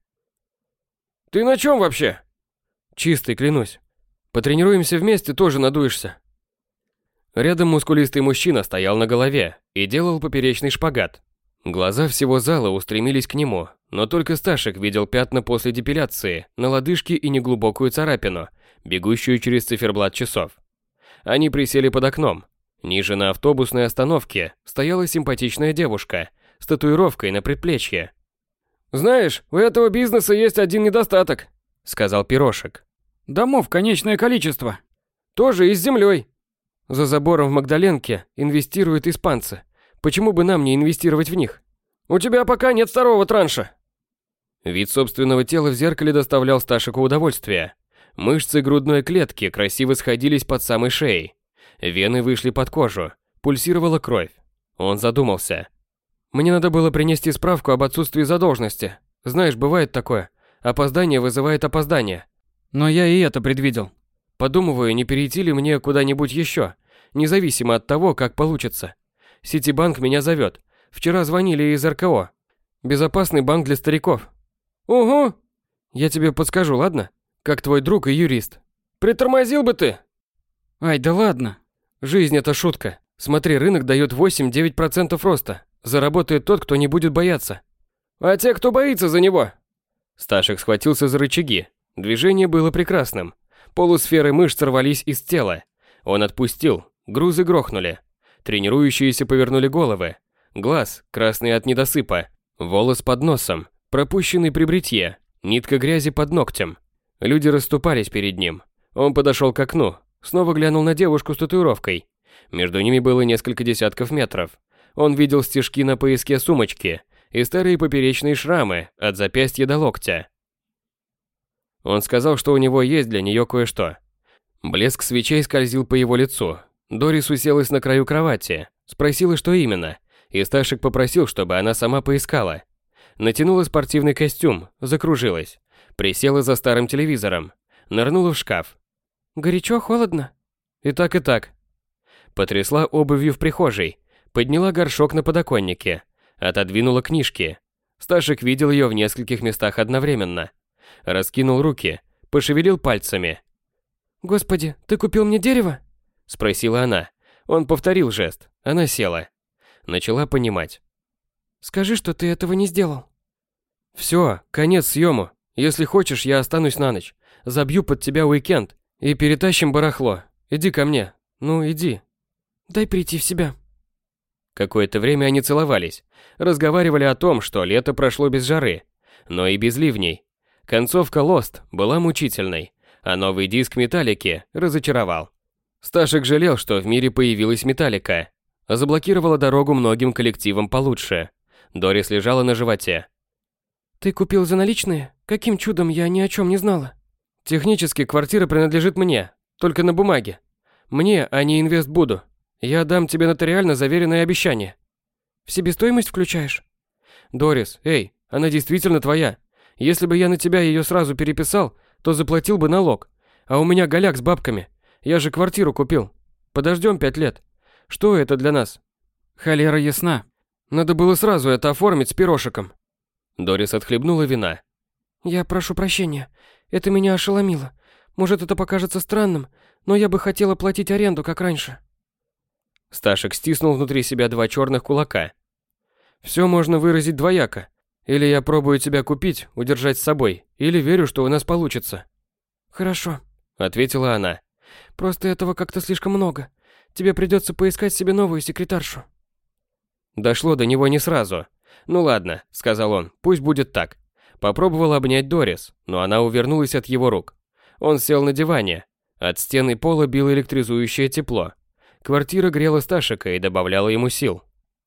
«Ты на чем вообще?» «Чистый, клянусь. Потренируемся вместе, тоже надуешься». Рядом мускулистый мужчина стоял на голове и делал поперечный шпагат. Глаза всего зала устремились к нему, но только Сташек видел пятна после депиляции на лодыжке и неглубокую царапину, бегущую через циферблат часов. Они присели под окном. Ниже на автобусной остановке стояла симпатичная девушка с татуировкой на предплечье. «Знаешь, у этого бизнеса есть один недостаток», — сказал Пирошек. «Домов конечное количество. Тоже и с землей. За забором в Магдаленке инвестируют испанцы. Почему бы нам не инвестировать в них? У тебя пока нет второго транша». Вид собственного тела в зеркале доставлял Сташеку удовольствие. Мышцы грудной клетки красиво сходились под самой шеей. Вены вышли под кожу, пульсировала кровь. Он задумался. «Мне надо было принести справку об отсутствии задолженности. Знаешь, бывает такое. Опоздание вызывает опоздание. Но я и это предвидел. Подумываю, не перейти ли мне куда-нибудь еще, независимо от того, как получится. Ситибанк меня зовет. Вчера звонили из эр ка о. Безопасный банк для стариков». «Угу. Я тебе подскажу, ладно? Как твой друг и юрист. Притормозил бы ты!» «Ай, да ладно!» «Жизнь — это шутка. Смотри, рынок дает восемь-девять процентов роста. Заработает тот, кто не будет бояться». «А те, кто боится за него?» Сташек схватился за рычаги. Движение было прекрасным. Полусферы мышц рвались из тела. Он отпустил. Грузы грохнули. Тренирующиеся повернули головы. Глаз, красный от недосыпа. Волос под носом, пропущенный при бритье. Нитка грязи под ногтем. Люди расступались перед ним. Он подошел к окну. Снова глянул на девушку с татуировкой. Между ними было несколько десятков метров. Он видел стежки на пояске сумочки и старые поперечные шрамы от запястья до локтя. Он сказал, что у него есть для нее кое-что. Блеск свечей скользил по его лицу. Дорис уселась на краю кровати, спросила, что именно, и Сташек попросил, чтобы она сама поискала. Натянула спортивный костюм, закружилась, присела за старым телевизором, нырнула в шкаф. «Горячо, холодно?» «И так, и так». Потрясла обувью в прихожей, подняла горшок на подоконнике, отодвинула книжки. Сташек видел ее в нескольких местах одновременно. Раскинул руки, пошевелил пальцами. «Господи, ты купил мне дерево?» — спросила она. Он повторил жест. Она села. Начала понимать. «Скажи, что ты этого не сделал». «Все, конец съему. Если хочешь, я останусь на ночь. Забью под тебя уикенд и перетащим барахло. Иди ко мне. Ну, иди». «Дай прийти в себя». Какое-то время они целовались. Разговаривали о том, что лето прошло без жары, но и без ливней. Концовка Lost была мучительной, а новый диск Металлики разочаровал. Сташек жалел, что в мире появилась Металлика. Заблокировала дорогу многим коллективам получше. Дорис лежала на животе. «Ты купил за наличные? Каким чудом, я ни о чем не знала». «Технически квартира принадлежит мне, только на бумаге. Мне, а не Инвестбуду. Я дам тебе нотариально заверенное обещание». «В себестоимость включаешь?» «Дорис, эй, она действительно твоя. Если бы я на тебя ее сразу переписал, то заплатил бы налог. А у меня голяк с бабками. Я же квартиру купил. Подождем пять лет. Что это для нас?» «Холера ясна. Надо было сразу это оформить с Пирошиком». Дорис отхлебнула вина. «Я прошу прощения. Это меня ошеломило. Может, это покажется странным, но я бы хотела платить аренду, как раньше». Сташек стиснул внутри себя два черных кулака. «Все можно выразить двояко. Или я пробую тебя купить, удержать с собой, или верю, что у нас получится». «Хорошо», — ответила она. Просто этого как-то слишком много. Тебе придется поискать себе новую секретаршу». Дошло до него не сразу. «Ну ладно», — сказал он, — «пусть будет так». Попробовал обнять Дорис, но она увернулась от его рук. Он сел на диване. От стены пола било электризующее тепло. Квартира грела Сташика и добавляла ему сил.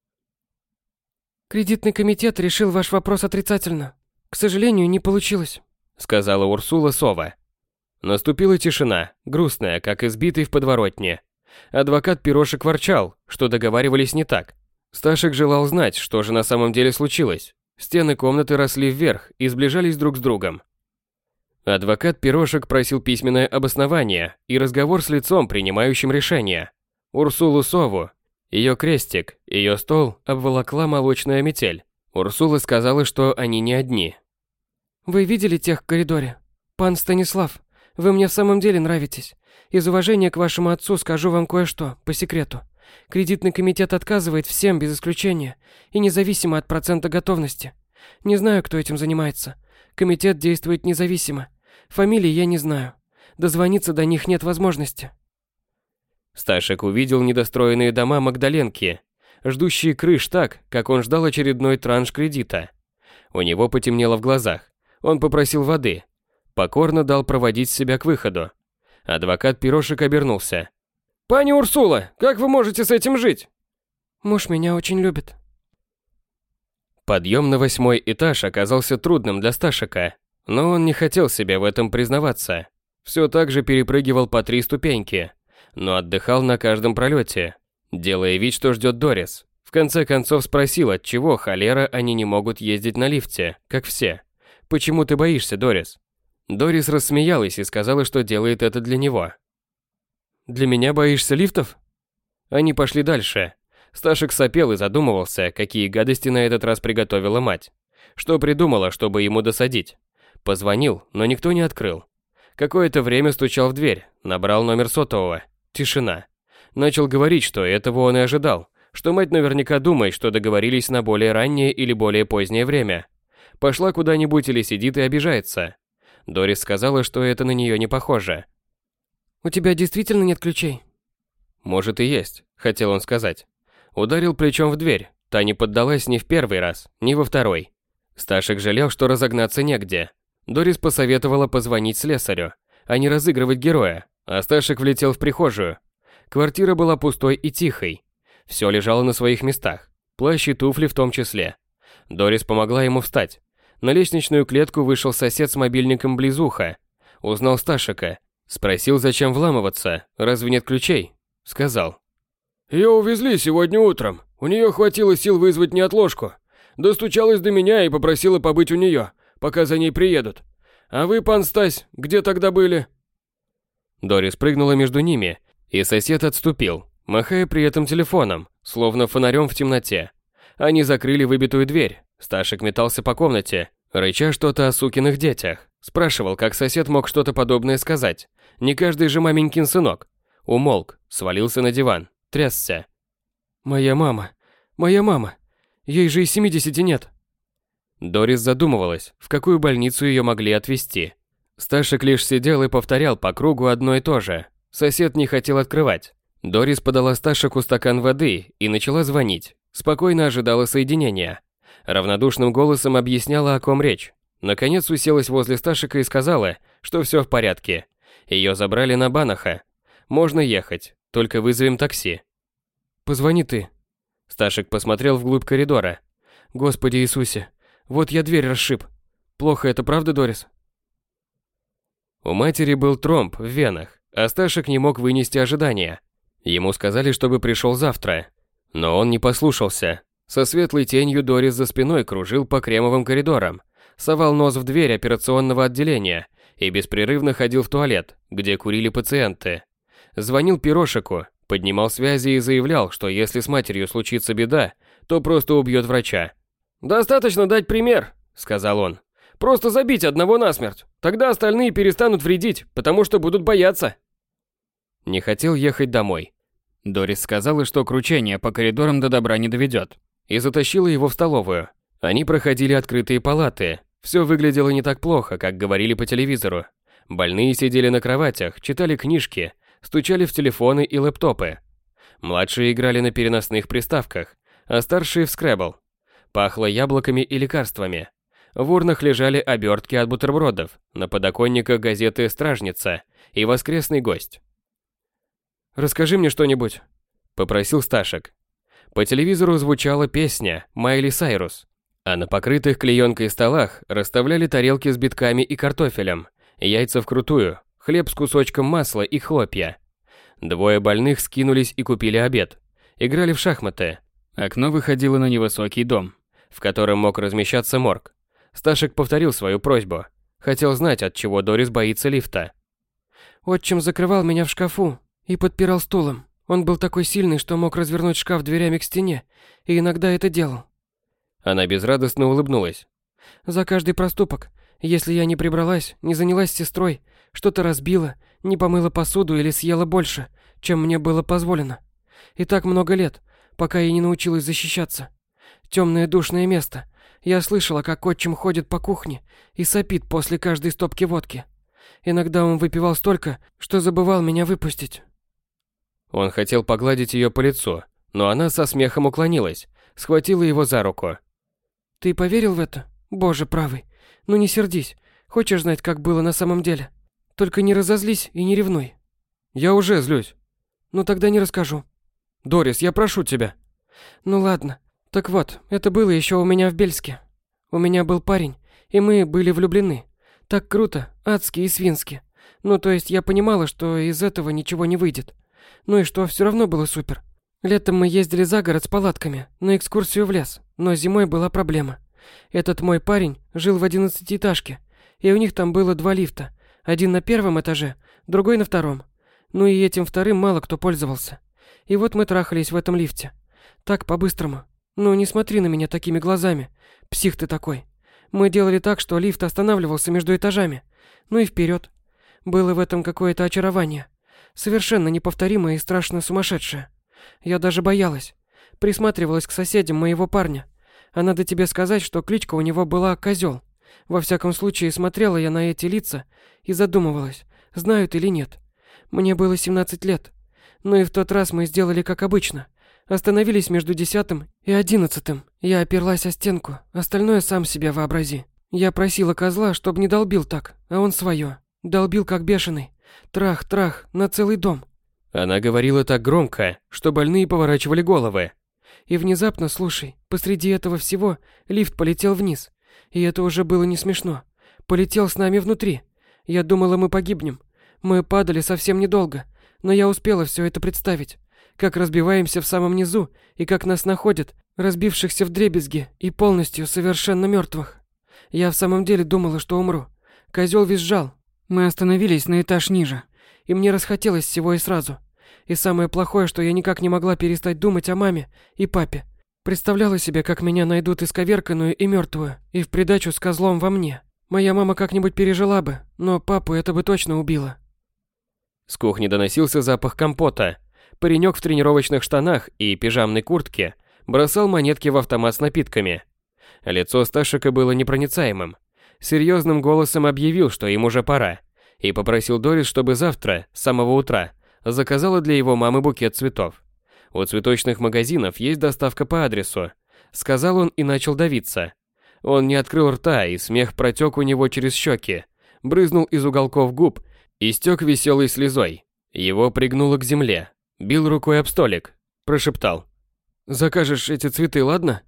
«Кредитный комитет решил ваш вопрос отрицательно. К сожалению, не получилось», — сказала Урсула Сова. Наступила тишина, грустная, как избитый в подворотне. Адвокат Пирошек ворчал, что договаривались не так. Сташик желал знать, что же на самом деле случилось. Стены комнаты росли вверх и сближались друг с другом. Адвокат Пирошек просил письменное обоснование и разговор с лицом, принимающим решение. Урсулу Сову, ее крестик, ее стол обволокла молочная метель. Урсула сказала, что они не одни. «Вы видели тех в коридоре? Пан Станислав, вы мне в самом деле нравитесь. Из уважения к вашему отцу скажу вам кое-что, по секрету. Кредитный комитет отказывает всем без исключения и независимо от процента готовности. Не знаю, кто этим занимается. Комитет действует независимо. Фамилии я не знаю. Дозвониться до них нет возможности». Сташик увидел недостроенные дома Магдаленки, ждущие крыш так, как он ждал очередной транш кредита. У него потемнело в глазах. Он попросил воды. Покорно дал проводить себя к выходу. Адвокат Пирошек обернулся. «Пани Урсула, как вы можете с этим жить?» «Муж меня очень любит». Подъем на восьмой этаж оказался трудным для Сташика, но он не хотел себе в этом признаваться. Все так же перепрыгивал по три ступеньки, но отдыхал на каждом пролете, делая вид, что ждет Дорис. В конце концов спросил, отчего холера они не могут ездить на лифте, как все. «Почему ты боишься, Дорис?» Дорис рассмеялась и сказала, что делает это для него. «Для меня боишься лифтов?» Они пошли дальше. Сташик сопел и задумывался, какие гадости на этот раз приготовила мать. Что придумала, чтобы ему досадить. Позвонил, но никто не открыл. Какое-то время стучал в дверь, набрал номер сотового. Тишина. Начал говорить, что этого он и ожидал, что мать наверняка думает, что договорились на более раннее или более позднее время. Пошла куда-нибудь или сидит и обижается. Дорис сказала, что это на нее не похоже. «У тебя действительно нет ключей?» «Может и есть», — хотел он сказать. Ударил плечом в дверь. Та не поддалась ни в первый раз, ни во второй. Сташик жалел, что разогнаться негде. Дорис посоветовала позвонить слесарю, а не разыгрывать героя, а Сташик влетел в прихожую. Квартира была пустой и тихой. Все лежало на своих местах, плащ и туфли в том числе. Дорис помогла ему встать. На лестничную клетку вышел сосед с мобильником близ уха. Узнал Сташика. Спросил, зачем вламываться, разве нет ключей? Сказал. «Ее увезли сегодня утром. У нее хватило сил вызвать неотложку. Достучалась до меня и попросила побыть у нее, пока за ней приедут. А вы, пан Стась, где тогда были?» Дорис прыгнула между ними, и сосед отступил, махая при этом телефоном, словно фонарем в темноте. Они закрыли выбитую дверь. Сташик метался по комнате, рыча что-то о сукиных детях. Спрашивал, как сосед мог что-то подобное сказать. Не каждый же маменькин сынок. Умолк, свалился на диван, трясся. «Моя мама, моя мама, ей же и семидесяти нет». Дорис задумывалась, в какую больницу ее могли отвезти. Сташик лишь сидел и повторял по кругу одно и то же. Сосед не хотел открывать. Дорис подала Сташику стакан воды и начала звонить. Спокойно ожидала соединения. Равнодушным голосом объясняла, о ком речь. Наконец уселась возле Сташика и сказала, что все в порядке. Ее забрали на Банаха. Можно ехать, только вызовем такси. «Позвони ты». Сташик посмотрел вглубь коридора. «Господи Иисусе, вот я дверь расшиб. Плохо это, правда, Дорис?» У матери был тромб в венах, а Сташик не мог вынести ожидания. Ему сказали, чтобы пришел завтра. Но он не послушался. Со светлой тенью Дорис за спиной кружил по кремовым коридорам, совал нос в дверь операционного отделения и беспрерывно ходил в туалет, где курили пациенты. Звонил Пирошеку, поднимал связи и заявлял, что если с матерью случится беда, то просто убьет врача. «Достаточно дать пример», — сказал он. «Просто забить одного насмерть. Тогда остальные перестанут вредить, потому что будут бояться». Не хотел ехать домой. Дорис сказала, что кручение по коридорам до добра не доведет, и затащила его в столовую. Они проходили открытые палаты. Все выглядело не так плохо, как говорили по телевизору. Больные сидели на кроватях, читали книжки, стучали в телефоны и лэптопы. Младшие играли на переносных приставках, а старшие в скребл. Пахло яблоками и лекарствами. В урнах лежали обертки от бутербродов, на подоконниках газеты «Стражница» и «Воскресный гость». «Расскажи мне что-нибудь», — попросил Сташек. По телевизору звучала песня Майли Сайрус, а на покрытых клеенкой столах расставляли тарелки с битками и картофелем, яйца вкрутую, хлеб с кусочком масла и хлопья. Двое больных скинулись и купили обед. Играли в шахматы. Окно выходило на невысокий дом, в котором мог размещаться морг. Сташек повторил свою просьбу. Хотел знать, от чего Дорис боится лифта. «Отчим закрывал меня в шкафу и подпирал стулом. Он был такой сильный, что мог развернуть шкаф дверями к стене, и иногда это делал». Она безрадостно улыбнулась. «За каждый проступок. Если я не прибралась, не занялась сестрой, что-то разбила, не помыла посуду или съела больше, чем мне было позволено. И так много лет, пока я не научилась защищаться. Темное душное место. Я слышала, как отчим ходит по кухне и сопит после каждой стопки водки. Иногда он выпивал столько, что забывал меня выпустить». Он хотел погладить ее по лицу, но она со смехом уклонилась, схватила его за руку. «Ты поверил в это? Боже правый. Ну не сердись. Хочешь знать, как было на самом деле? Только не разозлись и не ревнуй». «Я уже злюсь». «Ну тогда не расскажу». «Дорис, я прошу тебя». «Ну ладно. Так вот, это было еще у меня в Бельске. У меня был парень, и мы были влюблены. Так круто, адски и свински. Ну то есть я понимала, что из этого ничего не выйдет. Ну и что, все равно было супер. Летом мы ездили за город с палатками, на экскурсию в лес, но зимой была проблема. Этот мой парень жил в одиннадцатиэтажке, и у них там было два лифта. Один на первом этаже, другой на втором. Ну и этим вторым мало кто пользовался. И вот мы трахались в этом лифте. Так, по-быстрому. Ну не смотри на меня такими глазами. Псих ты такой. Мы делали так, что лифт останавливался между этажами. Ну и вперед. Было в этом какое-то очарование. Совершенно неповторимое и страшно сумасшедшее. Я даже боялась. Присматривалась к соседям моего парня. А надо тебе сказать, что кличка у него была Козёл. Во всяком случае, смотрела я на эти лица и задумывалась, знают или нет. Мне было семнадцать лет. Ну и в тот раз мы сделали как обычно. Остановились между десятым и одиннадцатым. Я оперлась о стенку, остальное сам себе вообрази. Я просила козла, чтобы не долбил так, а он свое. Долбил как бешеный. Трах, трах, на целый дом. Она говорила так громко, что больные поворачивали головы. И внезапно, слушай, посреди этого всего лифт полетел вниз. И это уже было не смешно. Полетел с нами внутри. Я думала, мы погибнем. Мы падали совсем недолго, но я успела все это представить. Как разбиваемся в самом низу, и как нас находят, разбившихся вдребезги и полностью совершенно мертвых. Я в самом деле думала, что умру. Козел визжал. Мы остановились на этаж ниже, и мне расхотелось всего и сразу. И самое плохое, что я никак не могла перестать думать о маме и папе. Представляла себе, как меня найдут исковерканную и мертвую, и в придачу с козлом во мне. Моя мама как-нибудь пережила бы, но папу это бы точно убило. С кухни доносился запах компота. Паренек в тренировочных штанах и пижамной куртке бросал монетки в автомат с напитками. Лицо Сташика было непроницаемым. Серьезным голосом объявил, что им уже пора, и попросил Дорис, чтобы завтра, с самого утра, заказала для его мамы букет цветов. У цветочных магазинов есть доставка по адресу, сказал он и начал давиться. Он не открыл рта, и смех протек у него через щеки, брызнул из уголков губ и стек веселой слезой. Его пригнуло к земле, бил рукой об столик, прошептал: «Закажешь эти цветы, ладно?»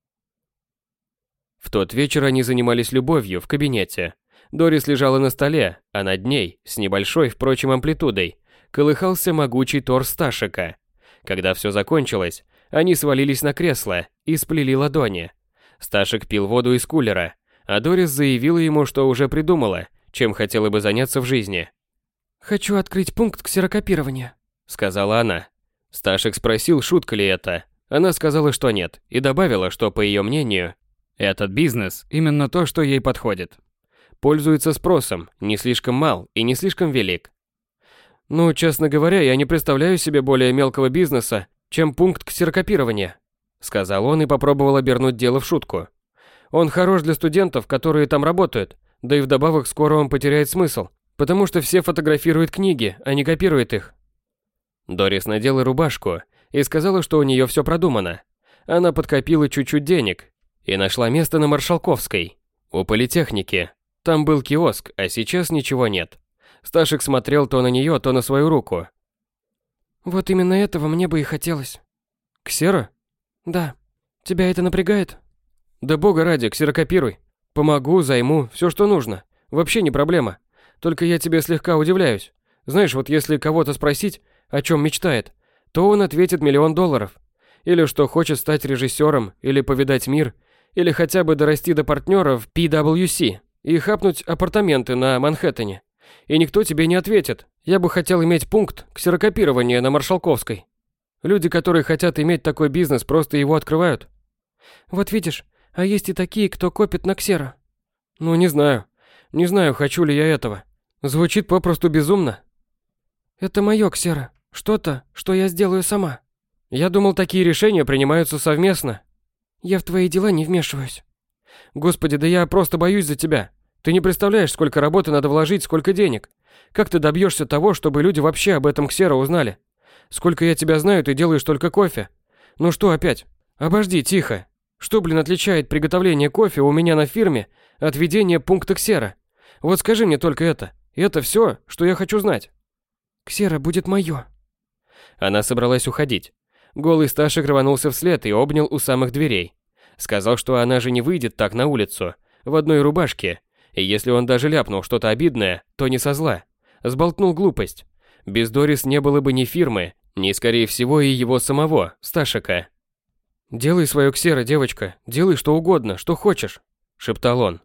В тот вечер они занимались любовью в кабинете. Дорис лежала на столе, а над ней, с небольшой, впрочем, амплитудой, колыхался могучий торс Сташика. Когда все закончилось, они свалились на кресло и сплели ладони. Сташик пил воду из кулера, а Дорис заявила ему, что уже придумала, чем хотела бы заняться в жизни. «Хочу открыть пункт ксерокопирования», — сказала она. Сташик спросил, шутка ли это. Она сказала, что нет, и добавила, что, по ее мнению, этот бизнес именно то, что ей подходит. Пользуется спросом, не слишком мал и не слишком велик. «Ну, честно говоря, я не представляю себе более мелкого бизнеса, чем пункт ксерокопирования», — сказал он и попробовал обернуть дело в шутку. «Он хорош для студентов, которые там работают, да и вдобавок скоро он потеряет смысл, потому что все фотографируют книги, а не копируют их. Дорис надела рубашку и сказала, что у нее все продумано. Она подкопила чуть-чуть денег и нашла место на Маршалковской, у политехники. Там был киоск, а сейчас ничего нет. Сташек смотрел то на нее, то на свою руку. Вот именно этого мне бы и хотелось. Ксера? Да. Тебя это напрягает? Да бога ради, ксерокопируй. Помогу, займу, все, что нужно. Вообще не проблема. Только я тебе слегка удивляюсь. Знаешь, вот если кого-то спросить, о чем мечтает, то он ответит миллион долларов. Или что хочет стать режиссером, или повидать мир, или хотя бы дорасти до партнера в пи дабл ю си и хапнуть апартаменты на Манхэттене. И никто тебе не ответит. Я бы хотел иметь пункт ксерокопирования на Маршалковской. Люди, которые хотят иметь такой бизнес, просто его открывают. Вот видишь, а есть и такие, кто копит на ксеро. Ну, не знаю. Не знаю, хочу ли я этого. Звучит попросту безумно. Это мое ксеро. Что-то, что я сделаю сама. Я думал, такие решения принимаются совместно. Я в твои дела не вмешиваюсь. Господи, да я просто боюсь за тебя. Ты не представляешь, сколько работы надо вложить, сколько денег. Как ты добьешься того, чтобы люди вообще об этом ксеро узнали? Сколько я тебя знаю, ты делаешь только кофе. Ну что опять? Обожди, тихо. Что, блин, отличает приготовление кофе у меня на фирме от ведения пункта ксеро? Вот скажи мне только это. И это все, что я хочу знать. Ксеро будет мое. Она собралась уходить. Голый Сташек рванулся вслед и обнял у самых дверей. Сказал, что она же не выйдет так на улицу, в одной рубашке. И если он даже ляпнул что-то обидное, то не со зла. Сболтнул глупость. Без Дорис не было бы ни фирмы, ни, скорее всего, и его самого, Сташека. «Делай свое ксеро, девочка, делай что угодно, что хочешь», — шептал он.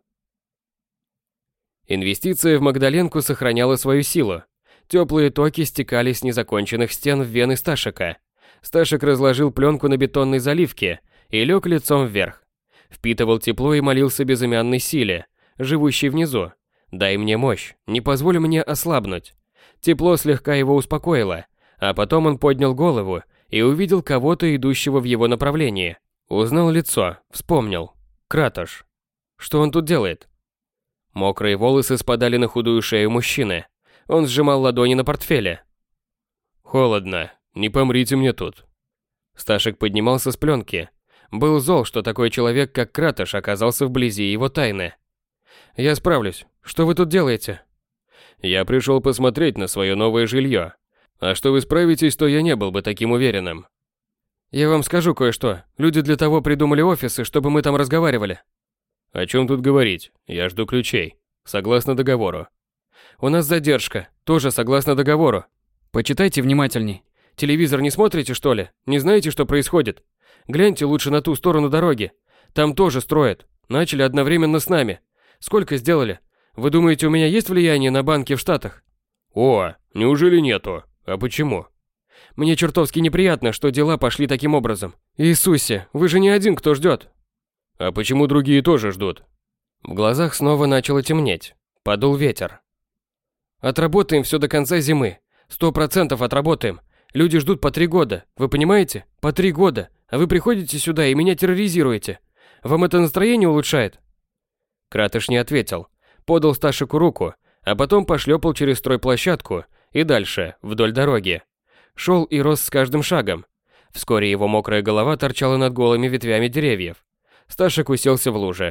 Инвестиция в Магдаленку сохраняла свою силу. Теплые токи стекали с незаконченных стен в вены Сташека. Сташек разложил пленку на бетонной заливке и лег лицом вверх. Впитывал тепло и молился безымянной силе, живущей внизу. «Дай мне мощь, не позволь мне ослабнуть». Тепло слегка его успокоило, а потом он поднял голову и увидел кого-то, идущего в его направлении. Узнал лицо, вспомнил. Кратош. Что он тут делает? Мокрые волосы спадали на худую шею мужчины. Он сжимал ладони на портфеле. «Холодно, не помрите мне тут». Сташек поднимался с пленки. Был зол, что такой человек, как Кратош, оказался вблизи его тайны. «Я справлюсь. Что вы тут делаете?» «Я пришел посмотреть на свое новое жилье. А что вы справитесь, то я не был бы таким уверенным». «Я вам скажу кое-что. Люди для того придумали офисы, чтобы мы там разговаривали». «О чем тут говорить? Я жду ключей. Согласно договору». «У нас задержка. Тоже согласно договору». «Почитайте внимательней. Телевизор не смотрите, что ли? Не знаете, что происходит? Гляньте лучше на ту сторону дороги. Там тоже строят. Начали одновременно с нами. Сколько сделали? Вы думаете, у меня есть влияние на банки в Штатах?» «О, неужели нету? А почему?» «Мне чертовски неприятно, что дела пошли таким образом. Иисусе, вы же не один, кто ждет». «А почему другие тоже ждут?» В глазах снова начало темнеть. Подул ветер. «Отработаем все до конца зимы. Сто процентов отработаем. Люди ждут по три года. Вы понимаете? По три года. А вы приходите сюда и меня терроризируете. Вам это настроение улучшает?» Кратош не ответил. Подал Сташеку руку, а потом пошлепал через стройплощадку и дальше, вдоль дороги. Шел и рос с каждым шагом. Вскоре его мокрая голова торчала над голыми ветвями деревьев. Сташек уселся в луже.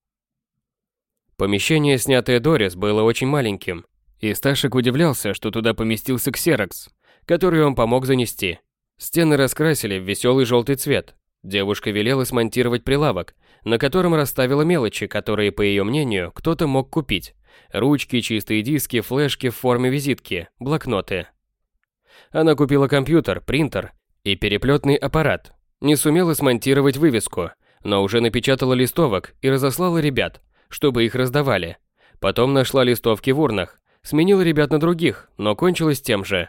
Помещение, снятое Дорис, было очень маленьким, и Сташек удивлялся, что туда поместился ксерокс, который он помог занести. Стены раскрасили в веселый желтый цвет. Девушка велела смонтировать прилавок, на котором расставила мелочи, которые, по ее мнению, кто-то мог купить. Ручки, чистые диски, флешки в форме визитки, блокноты. Она купила компьютер, принтер и переплетный аппарат. Не сумела смонтировать вывеску, но уже напечатала листовок и разослала ребят, чтобы их раздавали. Потом нашла листовки в урнах, сменила ребят на других, но кончилось тем же.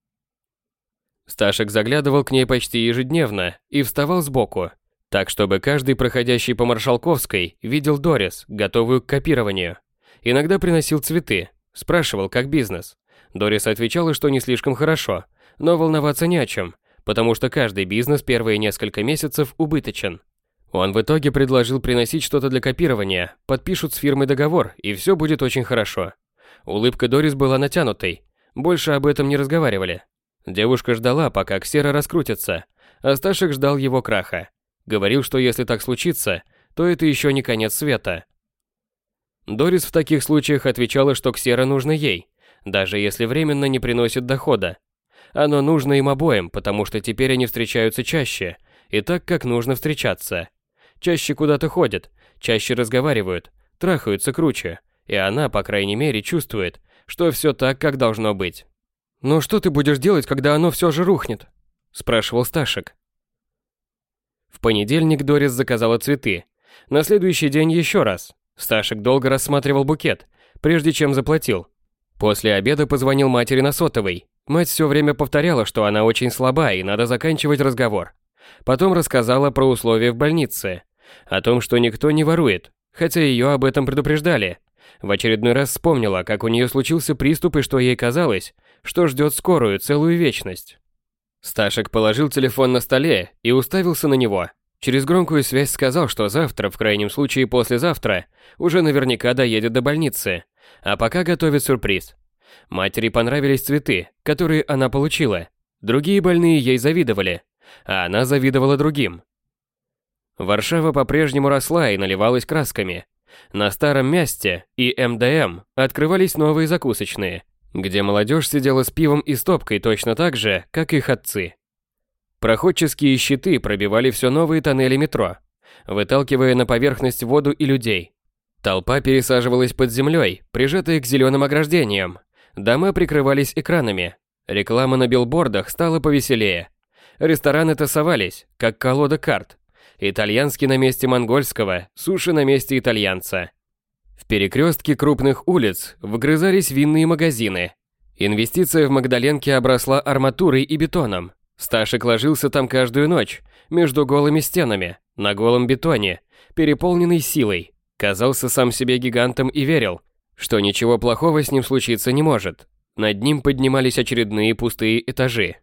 Сташек заглядывал к ней почти ежедневно и вставал сбоку, так чтобы каждый проходящий по Маршалковской видел Дорис, готовую к копированию. Иногда приносил цветы, спрашивал, как бизнес. Дорис отвечала, что не слишком хорошо, но волноваться не о чем, потому что каждый бизнес первые несколько месяцев убыточен. Он в итоге предложил приносить что-то для копирования, подпишут с фирмой договор, и все будет очень хорошо. Улыбка Дорис была натянутой, больше об этом не разговаривали. Девушка ждала, пока Ксера раскрутится, а Сташек ждал его краха. Говорил, что если так случится, то это еще не конец света. Дорис в таких случаях отвечала, что Ксера нужна ей, даже если временно не приносит дохода. Оно нужно им обоим, потому что теперь они встречаются чаще, и так, как нужно встречаться. Чаще куда-то ходят, чаще разговаривают, трахаются круче, и она, по крайней мере, чувствует, что все так, как должно быть. «Ну что ты будешь делать, когда оно все же рухнет?» – спрашивал Сташек. В понедельник Дорис заказала цветы. На следующий день еще раз. Сташек долго рассматривал букет, прежде чем заплатил. После обеда позвонил матери на сотовый. Мать все время повторяла, что она очень слаба и надо заканчивать разговор. Потом рассказала про условия в больнице. О том, что никто не ворует, хотя ее об этом предупреждали. В очередной раз вспомнила, как у нее случился приступ и что ей казалось, что ждет скорую целую вечность. Сташек положил телефон на столе и уставился на него. Через громкую связь сказал, что завтра, в крайнем случае послезавтра, уже наверняка доедет до больницы, а пока готовит сюрприз. Матери понравились цветы, которые она получила. Другие больные ей завидовали, а она завидовала другим. Варшава по-прежнему росла и наливалась красками. На Старом Мясте и эм дэ эм открывались новые закусочные, где молодежь сидела с пивом и стопкой точно так же, как их отцы. Проходческие щиты пробивали все новые тоннели метро, выталкивая на поверхность воду и людей. Толпа пересаживалась под землей, прижатая к зеленым ограждениям. Дома прикрывались экранами. Реклама на билбордах стала повеселее. Рестораны тасовались, как колода карт. Итальянский на месте монгольского, суши на месте итальянца. В перекрестке крупных улиц вгрызались винные магазины. Инвестиция в Магдаленки обросла арматурой и бетоном. Сташек ложился там каждую ночь, между голыми стенами, на голом бетоне, переполненный силой. Казался сам себе гигантом и верил, что ничего плохого с ним случиться не может. Над ним поднимались очередные пустые этажи.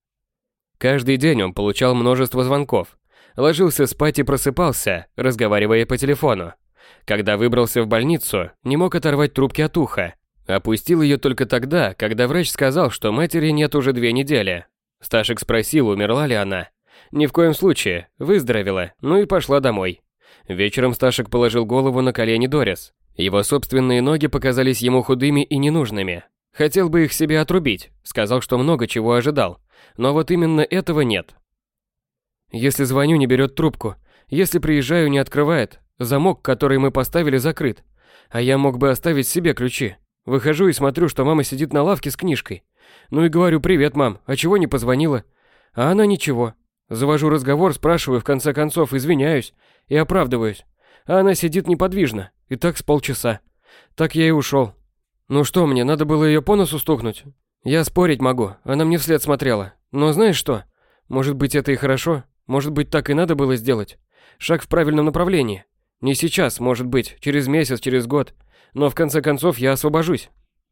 Каждый день он получал множество звонков. Ложился спать и просыпался, разговаривая по телефону. Когда выбрался в больницу, не мог оторвать трубки от уха. Опустил ее только тогда, когда врач сказал, что матери нет уже две недели. Сташек спросил, умерла ли она. Ни в коем случае, выздоровела, ну и пошла домой. Вечером Сташек положил голову на колени Дорис. Его собственные ноги показались ему худыми и ненужными. Хотел бы их себе отрубить, сказал, что много чего ожидал. Но вот именно этого нет. Если звоню, не берет трубку. Если приезжаю, не открывает. Замок, который мы поставили, закрыт. А я мог бы оставить себе ключи. Выхожу и смотрю, что мама сидит на лавке с книжкой. Ну и говорю: «Привет, мам, а чего не позвонила?» А она ничего. Завожу разговор, спрашиваю, в конце концов извиняюсь и оправдываюсь. А она сидит неподвижно, и так с полчаса. Так я и ушел. Ну что мне, надо было ее по носу стукнуть? Я спорить могу, она мне вслед смотрела. Но знаешь что? Может быть, это и хорошо? Может быть, так и надо было сделать? Шаг в правильном направлении. Не сейчас, может быть, через месяц, через год. Но в конце концов я освобожусь.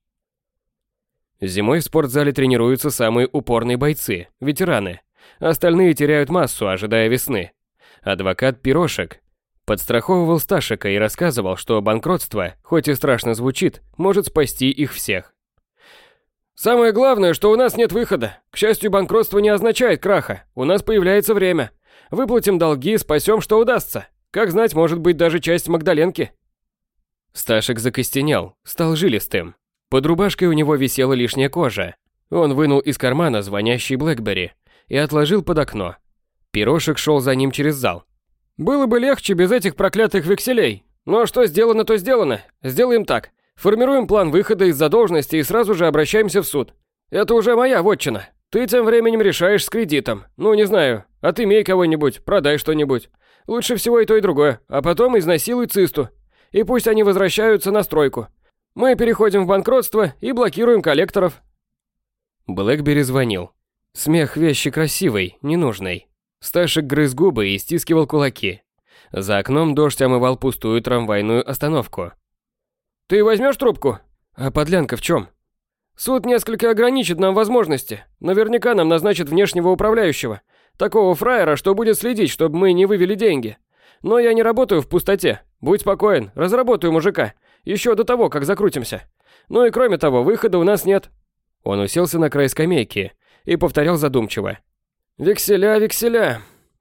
Зимой в спортзале тренируются самые упорные бойцы, ветераны. Остальные теряют массу, ожидая весны. Адвокат Пирошек подстраховывал Сташека и рассказывал, что банкротство, хоть и страшно звучит, может спасти их всех. Самое главное, что у нас нет выхода. К счастью, банкротство не означает краха. У нас появляется время. Выплатим долги, спасем, что удастся. Как знать, может быть, даже часть Магдаленки. Сташек закостенел, стал жилистым. Под рубашкой у него висела лишняя кожа. Он вынул из кармана звонящий Блэкбери и отложил под окно. Пирошек шел за ним через зал. Было бы легче без этих проклятых векселей. Но что сделано, то сделано. Сделаем так. Формируем план выхода из задолженности и сразу же обращаемся в суд. Это уже моя вотчина. Ты тем временем решаешь с кредитом. Ну, не знаю, отымей кого-нибудь, продай что-нибудь. Лучше всего и то, и другое. А потом изнасилуй цисту. И пусть они возвращаются на стройку. Мы переходим в банкротство и блокируем коллекторов. Блэкбери звонил. Смех вещи красивой, ненужной. Сташек грыз губы и стискивал кулаки. За окном дождь омывал пустую трамвайную остановку. Ты возьмешь трубку? А подлянка в чем? Суд несколько ограничит нам возможности. Наверняка нам назначат внешнего управляющего. Такого фраера, что будет следить, чтобы мы не вывели деньги. Но я не работаю в пустоте. Будь спокоен, разработаю мужика. Еще до того, как закрутимся. Ну и кроме того, выхода у нас нет. Он уселся на край скамейки, и повторял задумчиво. «Векселя, векселя».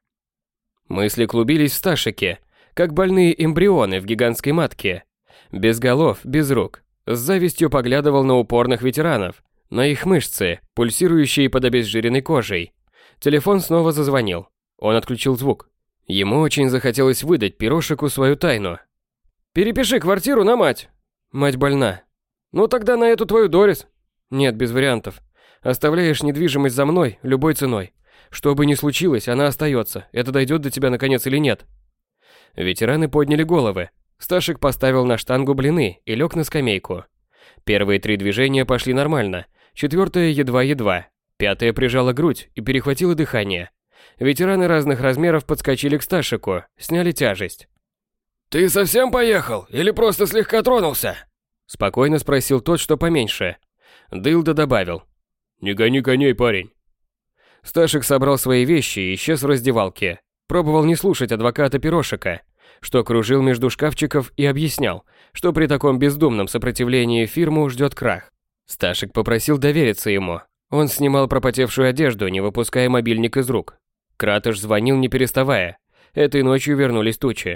Мысли клубились в Сташике, как больные эмбрионы в гигантской матке. Без голов, без рук. С завистью поглядывал на упорных ветеранов, на их мышцы, пульсирующие под обезжиренной кожей. Телефон снова зазвонил. Он отключил звук. Ему очень захотелось выдать Пирожику свою тайну. «Перепиши квартиру на мать». «Мать больна». «Ну тогда на эту твою Дорис». «Нет, без вариантов. Оставляешь недвижимость за мной любой ценой. Что бы ни случилось, она остается. Это дойдет до тебя наконец или нет?» Ветераны подняли головы. Сташик поставил на штангу блины и лег на скамейку. Первые три движения пошли нормально, четвертое едва-едва, пятое прижало грудь и перехватило дыхание. Ветераны разных размеров подскочили к Сташику, сняли тяжесть. «Ты совсем поехал или просто слегка тронулся?» Спокойно спросил тот, что поменьше. Дылда добавил. «Не гони коней, парень». Сташик собрал свои вещи и исчез в раздевалке. Пробовал не слушать адвоката Пирожика, что кружил между шкафчиков и объяснял, что при таком бездумном сопротивлении фирму ждет крах. Сташик попросил довериться ему. Он снимал пропотевшую одежду, не выпуская мобильник из рук. Кратыш звонил не переставая. Этой ночью вернулись тучи.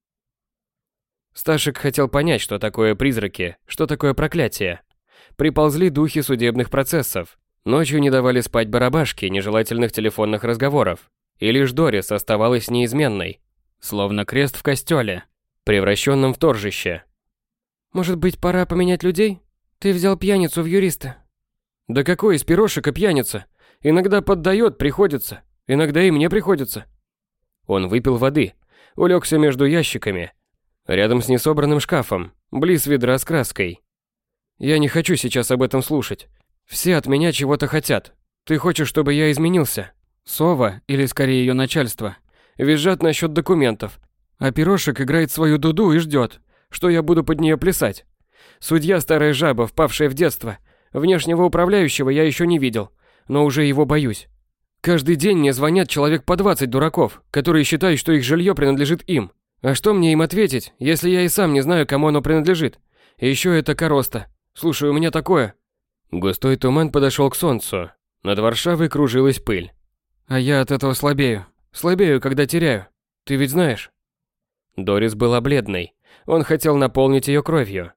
Сташик хотел понять, что такое призраки, что такое проклятие. Приползли духи судебных процессов. Ночью не давали спать барабашки нежелательных телефонных разговоров. И лишь Дорис оставалась неизменной, словно крест в костеле, превращенном в торжище. «Может быть, пора поменять людей? Ты взял пьяницу в юристы». «Да какой из Пирожика пьяница? Иногда поддает, приходится. Иногда и мне приходится». Он выпил воды, улегся между ящиками, рядом с несобранным шкафом, близ ведра с краской. «Я не хочу сейчас об этом слушать. Все от меня чего-то хотят. Ты хочешь, чтобы я изменился?» Сова, или скорее ее начальство, визжат насчет документов, а Пирожик играет свою дуду и ждет, что я буду под нее плясать. Судья старая жаба, впавшая в детство. Внешнего управляющего я еще не видел, но уже его боюсь. Каждый день мне звонят человек по двадцать дураков, которые считают, что их жилье принадлежит им. А что мне им ответить, если я и сам не знаю, кому оно принадлежит? И еще это короста. Слушай, у меня такое. Густой туман подошел к солнцу. Над Варшавой кружилась пыль. А я от этого слабею. Слабею, когда теряю. Ты ведь знаешь? Дорис была бледной. Он хотел наполнить ее кровью.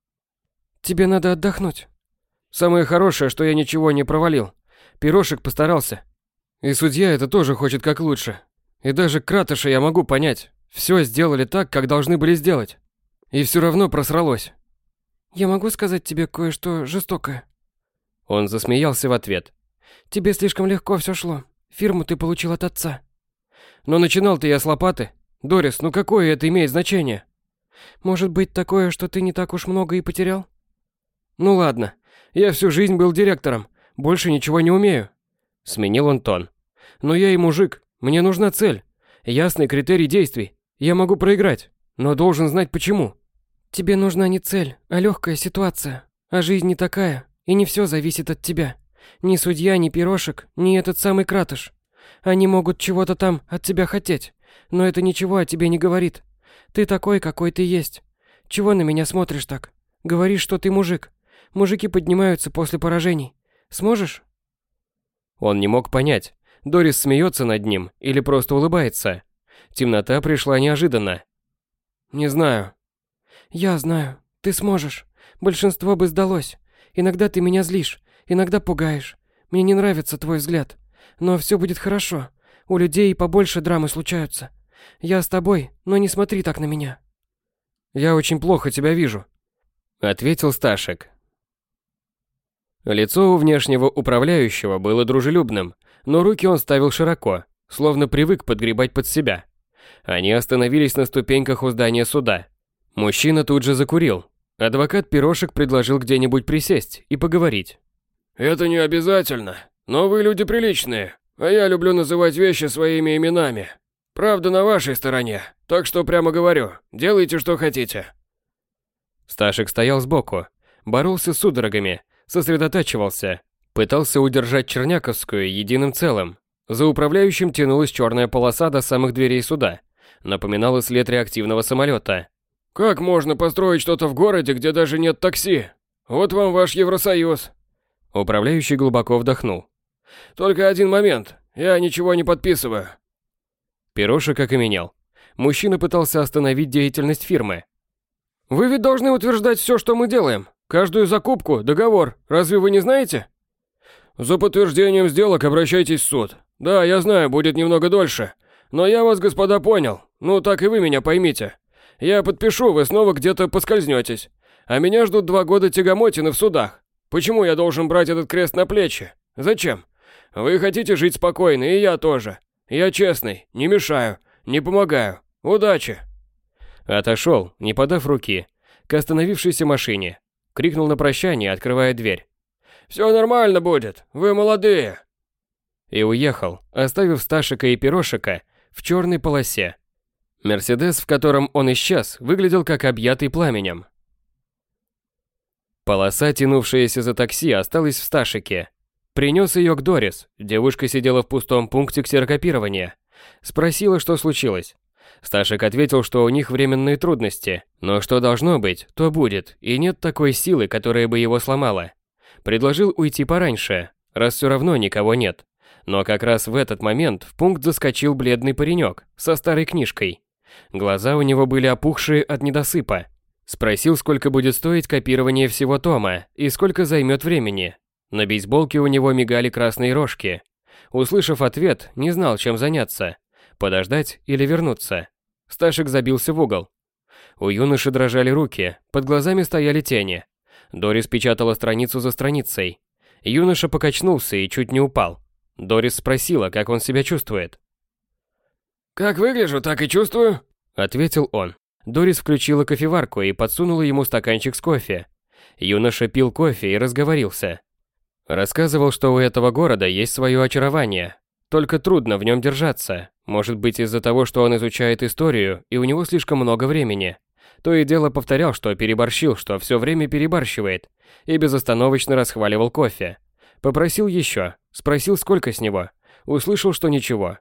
«Тебе надо отдохнуть». Самое хорошее, что я ничего не провалил. Пирожик постарался. И судья это тоже хочет как лучше. И даже Кратыша я могу понять. Все сделали так, как должны были сделать. И все равно просралось. «Я могу сказать тебе кое-что жестокое?» Он засмеялся в ответ. «Тебе слишком легко все шло. Фирму ты получил от отца». «Но начинал-то я с лопаты. Дорис, ну какое это имеет значение?» «Может быть такое, что ты не так уж много и потерял?» «Ну ладно. Я всю жизнь был директором. Больше ничего не умею». Сменил он тон. «Но я и мужик. Мне нужна цель. Ясный критерий действий. Я могу проиграть, но должен знать почему». «Тебе нужна не цель, а легкая ситуация. А жизнь не такая, и не все зависит от тебя. Ни судья, ни Пирожик, ни этот самый Кратыш. Они могут чего-то там от тебя хотеть, но это ничего о тебе не говорит. Ты такой, какой ты есть. Чего на меня смотришь так? Говоришь, что ты мужик. Мужики поднимаются после поражений. Сможешь?» Он не мог понять, Дорис смеется над ним или просто улыбается. Темнота пришла неожиданно. «Не знаю». «Я знаю. Ты сможешь. Большинство бы сдалось. Иногда ты меня злишь, иногда пугаешь. Мне не нравится твой взгляд. Но все будет хорошо. У людей побольше драмы случаются. Я с тобой, но не смотри так на меня». «Я очень плохо тебя вижу», — ответил Сташик. Лицо у внешнего управляющего было дружелюбным, но руки он ставил широко, словно привык подгребать под себя. Они остановились на ступеньках у здания суда. Мужчина тут же закурил. Адвокат Пирожик предложил где-нибудь присесть и поговорить. «Это не обязательно, но вы люди приличные, а я люблю называть вещи своими именами. Правда на вашей стороне, так что прямо говорю, делайте, что хотите». Сташик стоял сбоку, боролся с судорогами, сосредотачивался, пытался удержать Черняковскую единым целым. За управляющим тянулась черная полоса до самых дверей суда, напоминала след реактивного самолета. «Как можно построить что-то в городе, где даже нет такси? Вот вам ваш Евросоюз!» Управляющий глубоко вдохнул. Только один момент. Я ничего не подписываю. Пирошек окаменел. Мужчина пытался остановить деятельность фирмы. Вы ведь должны утверждать все, что мы делаем. Каждую закупку, договор. Разве вы не знаете? За подтверждением сделок обращайтесь в суд. Да, я знаю, будет немного дольше. Но я вас, господа, понял. Ну, так и вы меня поймите. Я подпишу, вы снова где-то поскользнетесь. А меня ждут два года тягомотины в судах. Почему я должен брать этот крест на плечи? Зачем? Вы хотите жить спокойно, и я тоже. Я честный, не мешаю, не помогаю. Удачи!» Отошел, не подав руки, к остановившейся машине. Крикнул на прощание, открывая дверь. «Все нормально будет, вы молодые!» И уехал, оставив Сташика и Пирошика в черной полосе. Мерседес, в котором он исчез, выглядел как объятый пламенем. Полоса, тянувшаяся за такси, осталась в Сташике. Принес ее к Дорис. Девушка сидела в пустом пункте ксерокопирования. Спросила, что случилось. Сташик ответил, что у них временные трудности, но что должно быть, то будет, и нет такой силы, которая бы его сломала. Предложил уйти пораньше, раз все равно никого нет. Но как раз в этот момент в пункт заскочил бледный паренек со старой книжкой. Глаза у него были опухшие от недосыпа. Спросил, сколько будет стоить копирование всего тома и сколько займет времени. На бейсболке у него мигали красные рожки. Услышав ответ, не знал, чем заняться. Подождать или вернуться. Сташик забился в угол. У юноши дрожали руки, под глазами стояли тени. Дорис печатала страницу за страницей. Юноша покачнулся и чуть не упал. Дорис спросила, как он себя чувствует. «Как выгляжу, так и чувствую», — ответил он. Дорис включила кофеварку и подсунула ему стаканчик с кофе. Юноша пил кофе и разговорился. Рассказывал, что у этого города есть свое очарование, только трудно в нем держаться. Может быть, из-за того, что он изучает историю, и у него слишком много времени. То и дело повторял, что переборщил, что все время перебарщивает, и безостановочно расхваливал кофе. Попросил еще, спросил, сколько с него. Услышал, что ничего.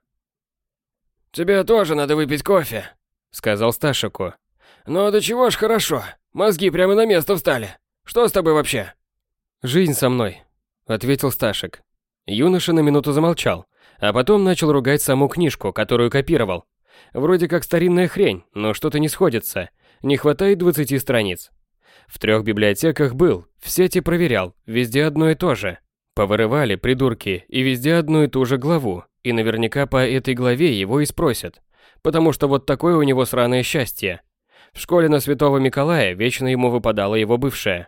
«Тебе тоже надо выпить кофе», — сказал Сташику. «Но до чего ж хорошо, мозги прямо на место встали. Что с тобой вообще?» «Жизнь со мной», — ответил Сташик. Юноша на минуту замолчал, а потом начал ругать саму книжку, которую копировал. Вроде как старинная хрень, но что-то не сходится, не хватает двадцати страниц. В трех библиотеках был, в сети проверял, везде одно и то же. Повырывали придурки, и везде одну и ту же главу, и наверняка по этой главе его и спросят. Потому что вот такое у него сраное счастье. В школе на Святого Миколая вечно ему выпадала его бывшая.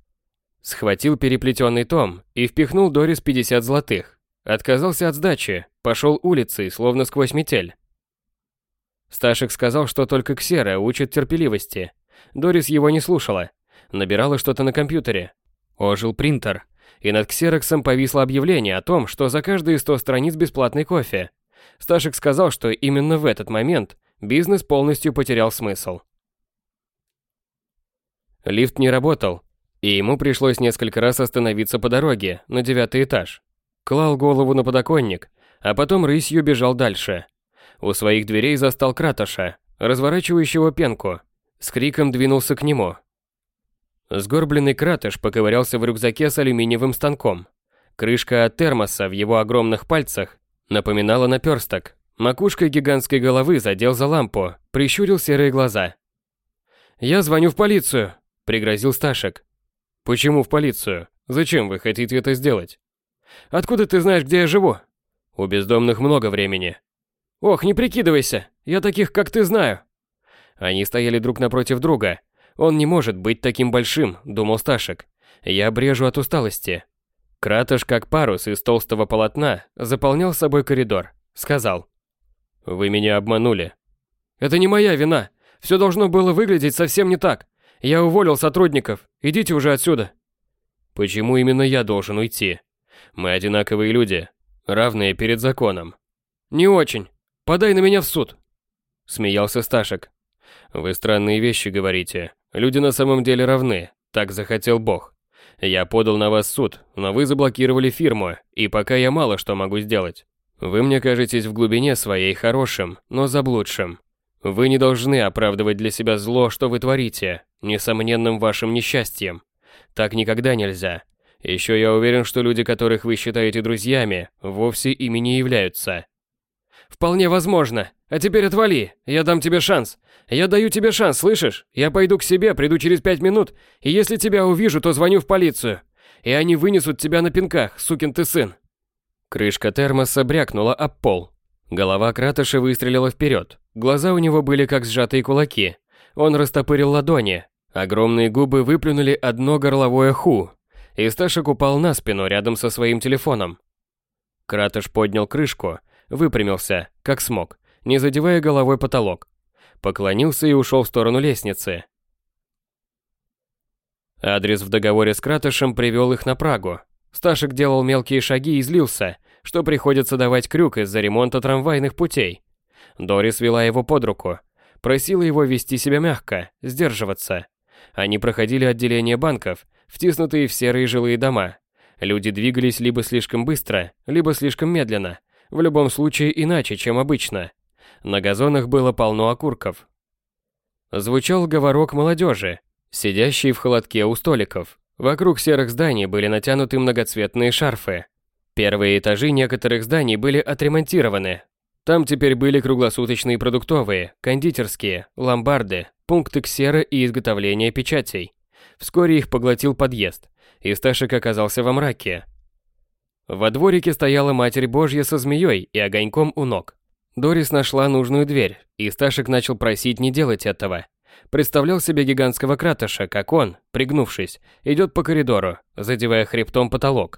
Схватил переплетенный том и впихнул Дорис пятьдесят золотых. Отказался от сдачи, пошел улицей, словно сквозь метель. Сташик сказал, что только ксера учит терпеливости. Дорис его не слушала. Набирала что-то на компьютере. Ожил принтер. И над ксероксом повисло объявление о том, что за каждые сто страниц бесплатный кофе. Сташик сказал, что именно в этот момент бизнес полностью потерял смысл. Лифт не работал, и ему пришлось несколько раз остановиться по дороге на девятый этаж. Клал голову на подоконник, а потом рысью бежал дальше. У своих дверей застал Кратоша, разворачивающего пенку. С криком двинулся к нему. Сгорбленный Кратош поковырялся в рюкзаке с алюминиевым станком. Крышка от термоса в его огромных пальцах напоминала наперсток. Макушкой гигантской головы задел за лампу, прищурил серые глаза. «Я звоню в полицию», — пригрозил Сташик. «Почему в полицию? Зачем вы хотите это сделать?» «Откуда ты знаешь, где я живу?» «У бездомных много времени». «Ох, не прикидывайся, я таких, как ты, знаю». Они стояли друг напротив друга. «Он не может быть таким большим», — думал Сташик. «Я брежу от усталости». Кратош, как парус из толстого полотна, заполнял собой коридор. Сказал. «Вы меня обманули». «Это не моя вина. Все должно было выглядеть совсем не так. Я уволил сотрудников. Идите уже отсюда». «Почему именно я должен уйти? Мы одинаковые люди, равные перед законом». «Не очень. Подай на меня в суд», — смеялся Сташик. «Вы странные вещи говорите. Люди на самом деле равны. Так захотел Бог. Я подал на вас в суд, но вы заблокировали фирму, и пока я мало что могу сделать. Вы мне кажетесь в глубине своей хорошим, но заблудшим. Вы не должны оправдывать для себя зло, что вы творите, несомненным вашим несчастьем. Так никогда нельзя. Еще я уверен, что люди, которых вы считаете друзьями, вовсе ими не являются. Вполне возможно. А теперь отвали. Я дам тебе шанс. Я даю тебе шанс, слышишь? Я пойду к себе, приду через пять минут, и если тебя увижу, то звоню в полицию. И они вынесут тебя на пинках, сукин ты сын. Крышка термоса брякнула об пол. Голова Кратыша выстрелила вперед. Глаза у него были как сжатые кулаки. Он растопырил ладони. Огромные губы выплюнули одно горловое ху. И Сташек упал на спину рядом со своим телефоном. Кратыш поднял крышку, выпрямился, как смог, не задевая головой потолок. Поклонился и ушел в сторону лестницы. Адрес в договоре с Кратышем привел их на Прагу. Сташек делал мелкие шаги и злился, что приходится давать крюк из-за ремонта трамвайных путей. Дорис вела его под руку, просила его вести себя мягко, сдерживаться. Они проходили отделение банков, втиснутые в серые жилые дома. Люди двигались либо слишком быстро, либо слишком медленно, в любом случае иначе, чем обычно. На газонах было полно окурков. Звучал говорок молодежи, сидящей в холодке у столиков. Вокруг серых зданий были натянуты многоцветные шарфы. Первые этажи некоторых зданий были отремонтированы. Там теперь были круглосуточные продуктовые, кондитерские, ломбарды, пункты ксера и изготовления печатей. Вскоре их поглотил подъезд, и Сташек оказался во мраке. Во дворике стояла Матерь Божья со змеей и огоньком у ног. Дорис нашла нужную дверь, и Сташек начал просить не делать этого. Представлял себе гигантского Кратыша, как он, пригнувшись, идет по коридору, задевая хребтом потолок.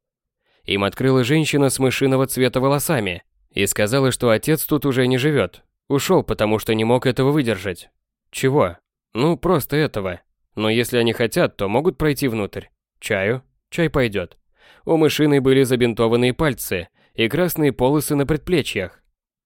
Им открыла женщина с мышиного цвета волосами и сказала, что отец тут уже не живет. Ушел, потому что не мог этого выдержать. Чего? Ну, просто этого. Но если они хотят, то могут пройти внутрь. Чаю? Чай пойдет. У мышиной были забинтованные пальцы и красные полосы на предплечьях.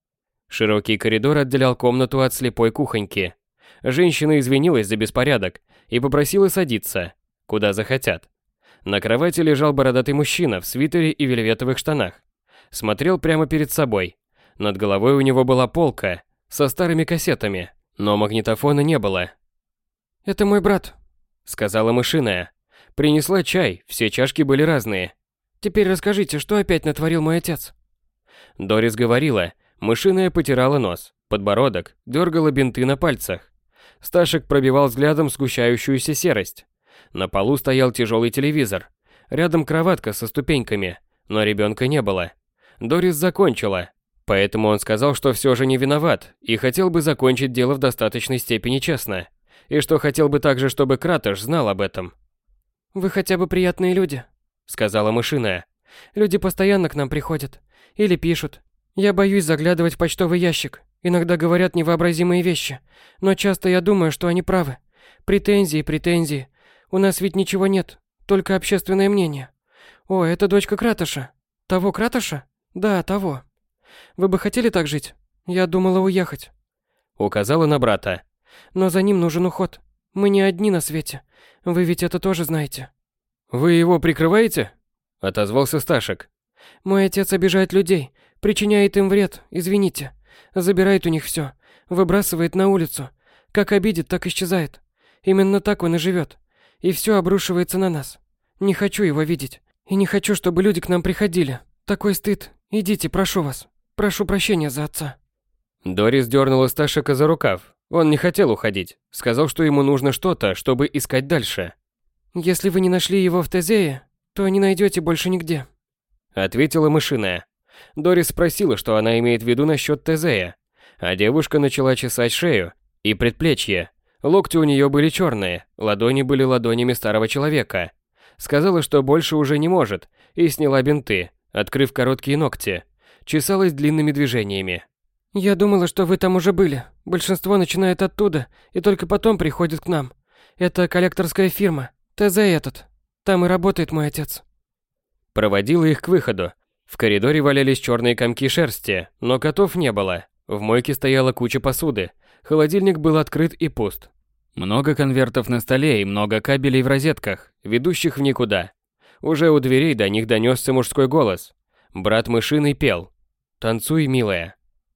Широкий коридор отделял комнату от слепой кухоньки. Женщина извинилась за беспорядок и попросила садиться, куда захотят. На кровати лежал бородатый мужчина в свитере и вельветовых штанах. Смотрел прямо перед собой. Над головой у него была полка со старыми кассетами, но магнитофона не было. «Это мой брат», — сказала мышиная. Принесла чай, все чашки были разные. «Теперь расскажите, что опять натворил мой отец?» Дорис говорила, мышиная потирала нос, подбородок, дергала бинты на пальцах. Сташек пробивал взглядом сгущающуюся серость. На полу стоял тяжелый телевизор. Рядом кроватка со ступеньками, но ребенка не было. Дорис закончила, поэтому он сказал, что все же не виноват и хотел бы закончить дело в достаточной степени честно. И что хотел бы также, чтобы Кратыш знал об этом. «Вы хотя бы приятные люди», — сказала мышиная. «Люди постоянно к нам приходят. Или пишут. Я боюсь заглядывать в почтовый ящик. Иногда говорят невообразимые вещи. Но часто я думаю, что они правы. Претензии, претензии. У нас ведь ничего нет, только общественное мнение. О, это дочка Кратыша. Того Кратыша? Да, того. Вы бы хотели так жить? Я думала уехать». Указала на брата. «Но за ним нужен уход. Мы не одни на свете. Вы ведь это тоже знаете». «Вы его прикрываете?» — отозвался Сташек. «Мой отец обижает людей, причиняет им вред, извините. Забирает у них все, выбрасывает на улицу. Как обидит, так исчезает. Именно так он и живет. И все обрушивается на нас. Не хочу его видеть. И не хочу, чтобы люди к нам приходили. Такой стыд. Идите, прошу вас. Прошу прощения за отца». Дорис дернула Сташека за рукав. Он не хотел уходить. Сказал, что ему нужно что-то, чтобы искать дальше. «Если вы не нашли его в Тезее, то не найдете больше нигде», — ответила мышиная. Дорис спросила, что она имеет в виду насчет Тезея. А девушка начала чесать шею и предплечье. Локти у нее были черные, ладони были ладонями старого человека. Сказала, что больше уже не может, и сняла бинты, открыв короткие ногти. Чесалась длинными движениями. «Я думала, что вы там уже были. Большинство начинает оттуда, и только потом приходит к нам. Это коллекторская фирма. ТЗ этот. Там и работает мой отец». Проводила их к выходу. В коридоре валялись черные комки шерсти, но котов не было. В мойке стояла куча посуды. Холодильник был открыт и пуст. Много конвертов на столе и много кабелей в розетках, ведущих в никуда. Уже у дверей до них донесся мужской голос. Брат мышиный пел: «Танцуй, милая».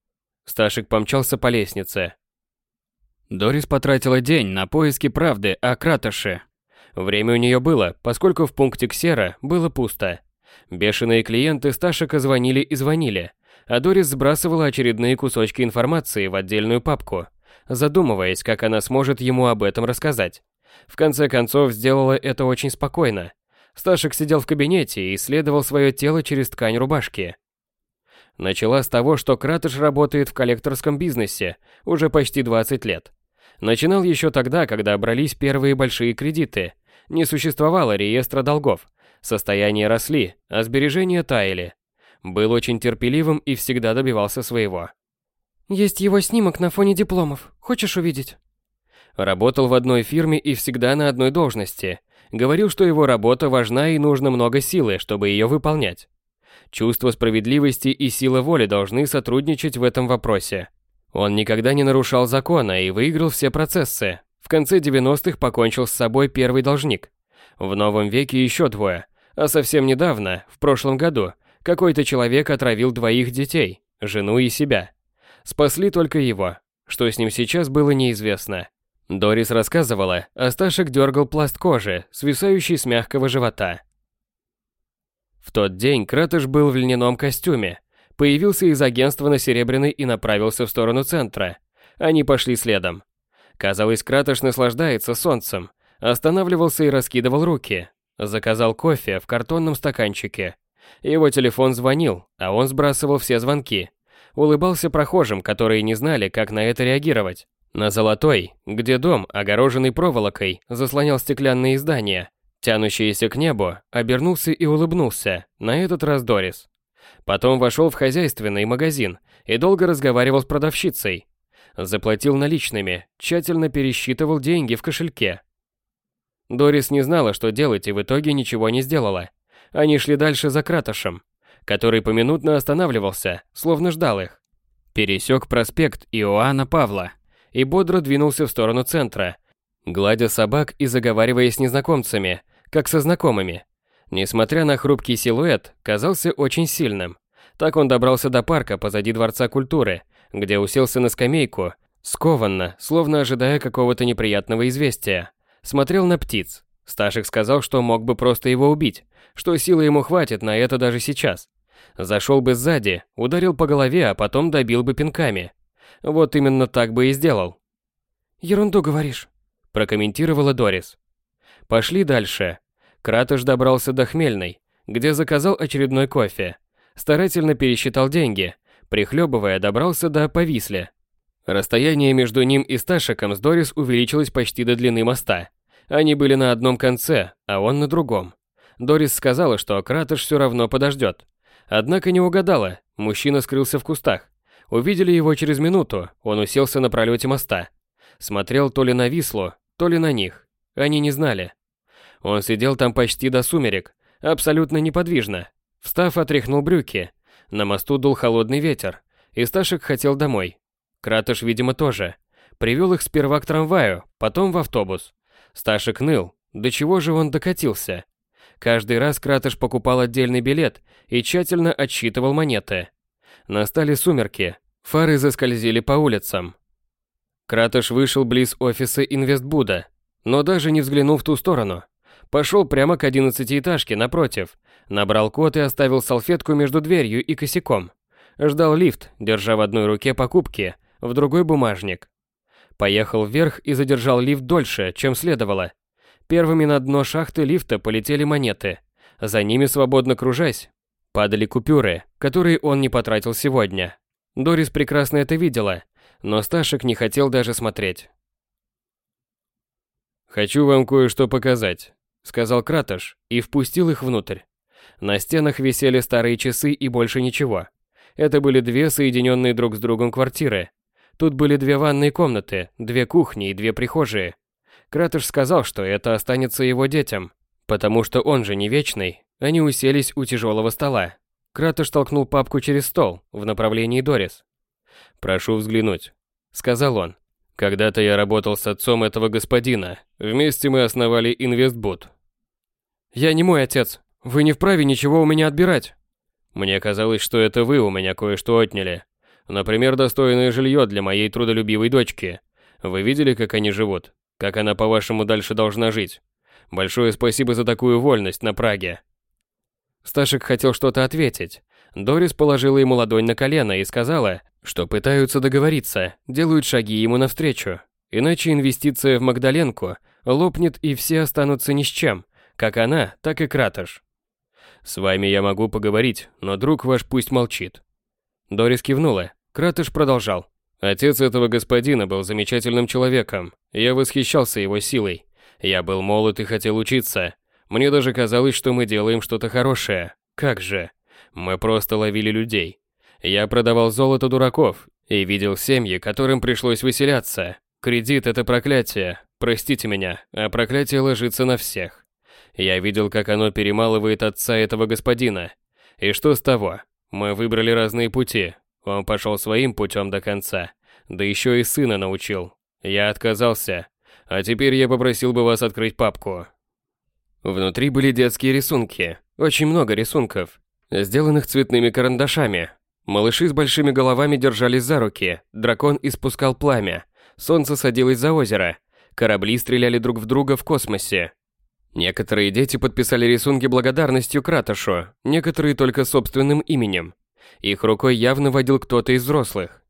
Сташек помчался по лестнице. Дорис потратила день на поиски правды о Кратыше. Время у нее было, поскольку в пункте Ксера было пусто. Бешеные клиенты Сташика звонили и звонили, а Дорис сбрасывала очередные кусочки информации в отдельную папку, задумываясь, как она сможет ему об этом рассказать. В конце концов, сделала это очень спокойно. Сташик сидел в кабинете и исследовал свое тело через ткань рубашки. Начала с того, что Кратыш работает в коллекторском бизнесе уже почти двадцать лет. Начинал еще тогда, когда брались первые большие кредиты. Не существовало реестра долгов. Состояния росли, а сбережения таяли. Был очень терпеливым и всегда добивался своего. «Есть его снимок на фоне дипломов. Хочешь увидеть?» Работал в одной фирме и всегда на одной должности. Говорил, что его работа важна и нужно много силы, чтобы ее выполнять. Чувство справедливости и сила воли должны сотрудничать в этом вопросе. Он никогда не нарушал закона и выиграл все процессы. В конце девяностых покончил с собой первый должник. В новом веке еще двое. А совсем недавно, в прошлом году, какой-то человек отравил двоих детей, жену и себя. Спасли только его. Что с ним сейчас было неизвестно. Дорис рассказывала, а Сташик дергал пласт кожи, свисающий с мягкого живота. В тот день Кратыш был в льняном костюме. Появился из агентства на Серебряной и направился в сторону центра. Они пошли следом. Казалось, Кратыш наслаждается солнцем. Останавливался и раскидывал руки. Заказал кофе в картонном стаканчике. Его телефон звонил, а он сбрасывал все звонки. Улыбался прохожим, которые не знали, как на это реагировать. На Золотой, где дом, огороженный проволокой, заслонял стеклянные здания, тянущиеся к небу, обернулся и улыбнулся, на этот раз Дорис. Потом вошел в хозяйственный магазин и долго разговаривал с продавщицей. Заплатил наличными, тщательно пересчитывал деньги в кошельке. Дорис не знала, что делать, и в итоге ничего не сделала. Они шли дальше за Кратышем, который поминутно останавливался, словно ждал их. Пересек проспект Иоанна Павла и бодро двинулся в сторону центра, гладя собак и заговаривая с незнакомцами, как со знакомыми. Несмотря на хрупкий силуэт, казался очень сильным. Так он добрался до парка позади Дворца культуры, где уселся на скамейку, скованно, словно ожидая какого-то неприятного известия. Смотрел на птиц. Сташик сказал, что мог бы просто его убить, что силы ему хватит на это даже сейчас. Зашел бы сзади, ударил по голове, а потом добил бы пинками. Вот именно так бы и сделал. «Ерунду говоришь», – прокомментировала Дорис. Пошли дальше. Кратыш добрался до Хмельной, где заказал очередной кофе. Старательно пересчитал деньги, прихлебывая, добрался до Повисля. Расстояние между ним и Сташиком с Дорис увеличилось почти до длины моста. Они были на одном конце, а он на другом. Дорис сказала, что Кратыш все равно подождет. Однако не угадала, мужчина скрылся в кустах. Увидели его через минуту, он уселся на пролете моста. Смотрел то ли на Вислу, то ли на них. Они не знали. Он сидел там почти до сумерек, абсолютно неподвижно. Встав, отряхнул брюки. На мосту дул холодный ветер, и Сташик хотел домой. Кратыш, видимо, тоже. Привел их сперва к трамваю, потом в автобус. Сташик ныл, до чего же он докатился. Каждый раз Кратыш покупал отдельный билет и тщательно отсчитывал монеты. Настали сумерки, фары заскользили по улицам. Кратыш вышел близ офиса Инвестбуда, но даже не взглянул в ту сторону. Пошел прямо к одиннадцатиэтажке напротив, набрал код и оставил салфетку между дверью и косяком. Ждал лифт, держа в одной руке покупки, в другой бумажник. Поехал вверх и задержал лифт дольше, чем следовало. Первыми на дно шахты лифта полетели монеты. За ними, свободно кружась, падали купюры, которые он не потратил сегодня. Дорис прекрасно это видела, но Сташик не хотел даже смотреть. «Хочу вам кое-что показать», — сказал Кратыш и впустил их внутрь. На стенах висели старые часы и больше ничего. Это были две соединенные друг с другом квартиры. Тут были две ванные комнаты, две кухни и две прихожие. Кратыш сказал, что это останется его детям, потому что он же не вечный. Они уселись у тяжелого стола. Кратыш толкнул папку через стол в направлении Дорис. «Прошу взглянуть», — сказал он. «Когда-то я работал с отцом этого господина. Вместе мы основали Инвестбуд». «Я не мой отец. Вы не вправе ничего у меня отбирать». «Мне казалось, что это вы у меня кое-что отняли. Например, достойное жилье для моей трудолюбивой дочки. Вы видели, как они живут? Как она, по-вашему, дальше должна жить? Большое спасибо за такую вольность на Праге. Сташек хотел что-то ответить. Дорис положила ему ладонь на колено и сказала, что пытаются договориться, делают шаги ему навстречу. Иначе инвестиция в Магдаленку лопнет и все останутся ни с чем, как она, так и Кратош. «С вами я могу поговорить, но друг ваш пусть молчит». Дорис кивнула. Кратош продолжал. «Отец этого господина был замечательным человеком. Я восхищался его силой. Я был молод и хотел учиться. Мне даже казалось, что мы делаем что-то хорошее. Как же? Мы просто ловили людей. Я продавал золото дураков и видел семьи, которым пришлось выселяться. Кредит – это проклятие. Простите меня, а проклятие ложится на всех. Я видел, как оно перемалывает отца этого господина. И что с того? Мы выбрали разные пути. Он пошел своим путем до конца. Да еще и сына научил. Я отказался. А теперь я попросил бы вас открыть папку». Внутри были детские рисунки. Очень много рисунков, сделанных цветными карандашами. Малыши с большими головами держались за руки. Дракон испускал пламя. Солнце садилось за озеро. Корабли стреляли друг в друга в космосе. Некоторые дети подписали рисунки благодарностью Кратошу, некоторые только собственным именем. Их рукой явно водил кто-то из взрослых.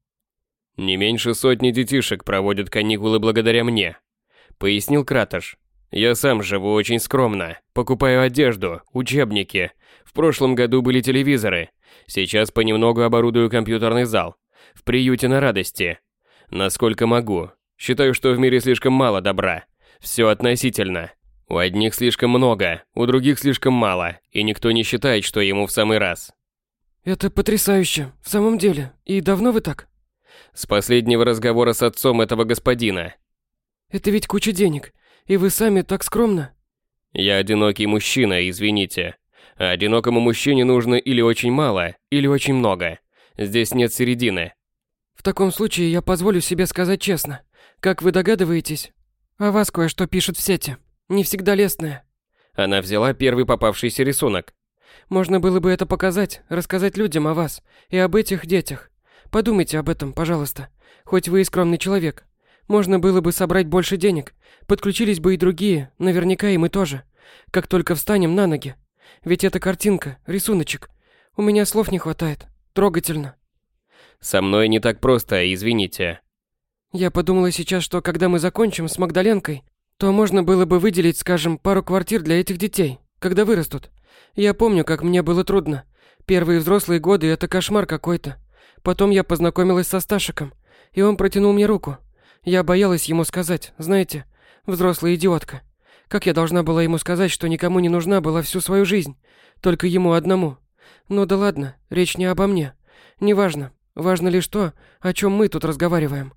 «Не меньше сотни детишек проводят каникулы благодаря мне», — пояснил Кратош. «Я сам живу очень скромно, покупаю одежду, учебники. В прошлом году были телевизоры. Сейчас понемногу оборудую компьютерный зал. В приюте на радости. Насколько могу. Считаю, что в мире слишком мало добра. Все относительно. У одних слишком много, у других слишком мало, и никто не считает, что ему в самый раз». «Это потрясающе, в самом деле. И давно вы так?» «С последнего разговора с отцом этого господина». «Это ведь куча денег. И вы сами так скромно?» «Я одинокий мужчина, извините. А одинокому мужчине нужно или очень мало, или очень много. Здесь нет середины». «В таком случае я позволю себе сказать честно. Как вы догадываетесь, о вас кое-что пишут в сети. Не всегда лестное». Она взяла первый попавшийся рисунок. «Можно было бы это показать, рассказать людям о вас и об этих детях. Подумайте об этом, пожалуйста. Хоть вы и скромный человек. Можно было бы собрать больше денег. Подключились бы и другие, наверняка и мы тоже. Как только встанем на ноги. Ведь это картинка, рисуночек. У меня слов не хватает. Трогательно». «Со мной не так просто, извините». «Я подумала сейчас, что когда мы закончим с Магдаленкой, то можно было бы выделить, скажем, пару квартир для этих детей, когда вырастут. Я помню, как мне было трудно. Первые взрослые годы – это кошмар какой-то. Потом я познакомилась со Сташиком, и он протянул мне руку. Я боялась ему сказать, знаете, взрослая идиотка. Как я должна была ему сказать, что никому не нужна была всю свою жизнь, только ему одному? Ну да ладно, речь не обо мне. Неважно, важно лишь то, о чем мы тут разговариваем».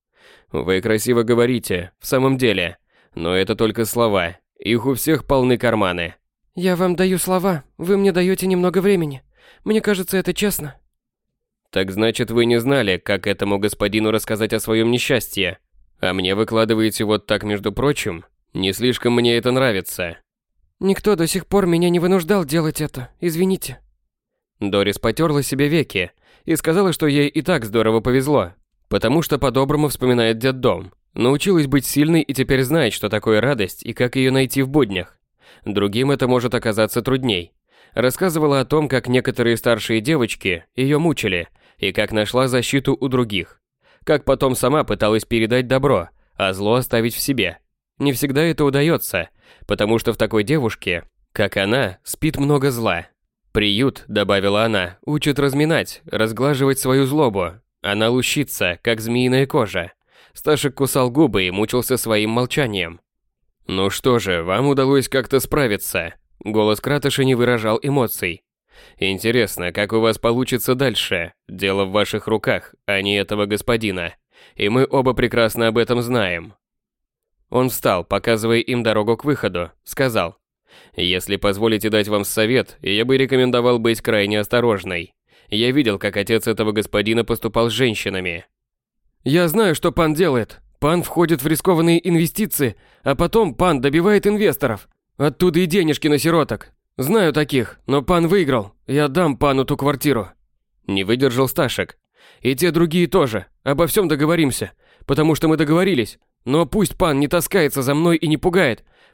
«Вы красиво говорите, в самом деле, но это только слова, их у всех полны карманы». «Я вам даю слова, вы мне даете немного времени. Мне кажется, это честно». «Так значит, вы не знали, как этому господину рассказать о своем несчастье? А мне выкладываете вот так, между прочим? Не слишком мне это нравится». «Никто до сих пор меня не вынуждал делать это, извините». Дорис потерла себе веки и сказала, что ей и так здорово повезло, потому что по-доброму вспоминает детдом. Научилась быть сильной и теперь знает, что такое радость и как ее найти в буднях. Другим это может оказаться трудней. Рассказывала о том, как некоторые старшие девочки ее мучили, и как нашла защиту у других. Как потом сама пыталась передать добро, а зло оставить в себе. Не всегда это удается, потому что в такой девушке, как она, спит много зла. «Приют», — добавила она, — учит разминать, разглаживать свою злобу. Она лущится, как змеиная кожа. Сташек кусал губы и мучился своим молчанием. «Ну что же, вам удалось как-то справиться». Голос Кратоша не выражал эмоций. «Интересно, как у вас получится дальше? Дело в ваших руках, а не этого господина. И мы оба прекрасно об этом знаем». Он встал, показывая им дорогу к выходу, сказал: «Если позволите дать вам совет, я бы рекомендовал быть крайне осторожной. Я видел, как отец этого господина поступал с женщинами». «Я знаю, что пан делает. Пан входит в рискованные инвестиции, а потом пан добивает инвесторов. Оттуда и денежки на сироток. Знаю таких, но пан выиграл. Я дам пану ту квартиру». Не выдержал Сташек. «И те другие тоже. Обо всем договоримся. Потому что мы договорились. Но пусть пан не таскается за мной и не пугает.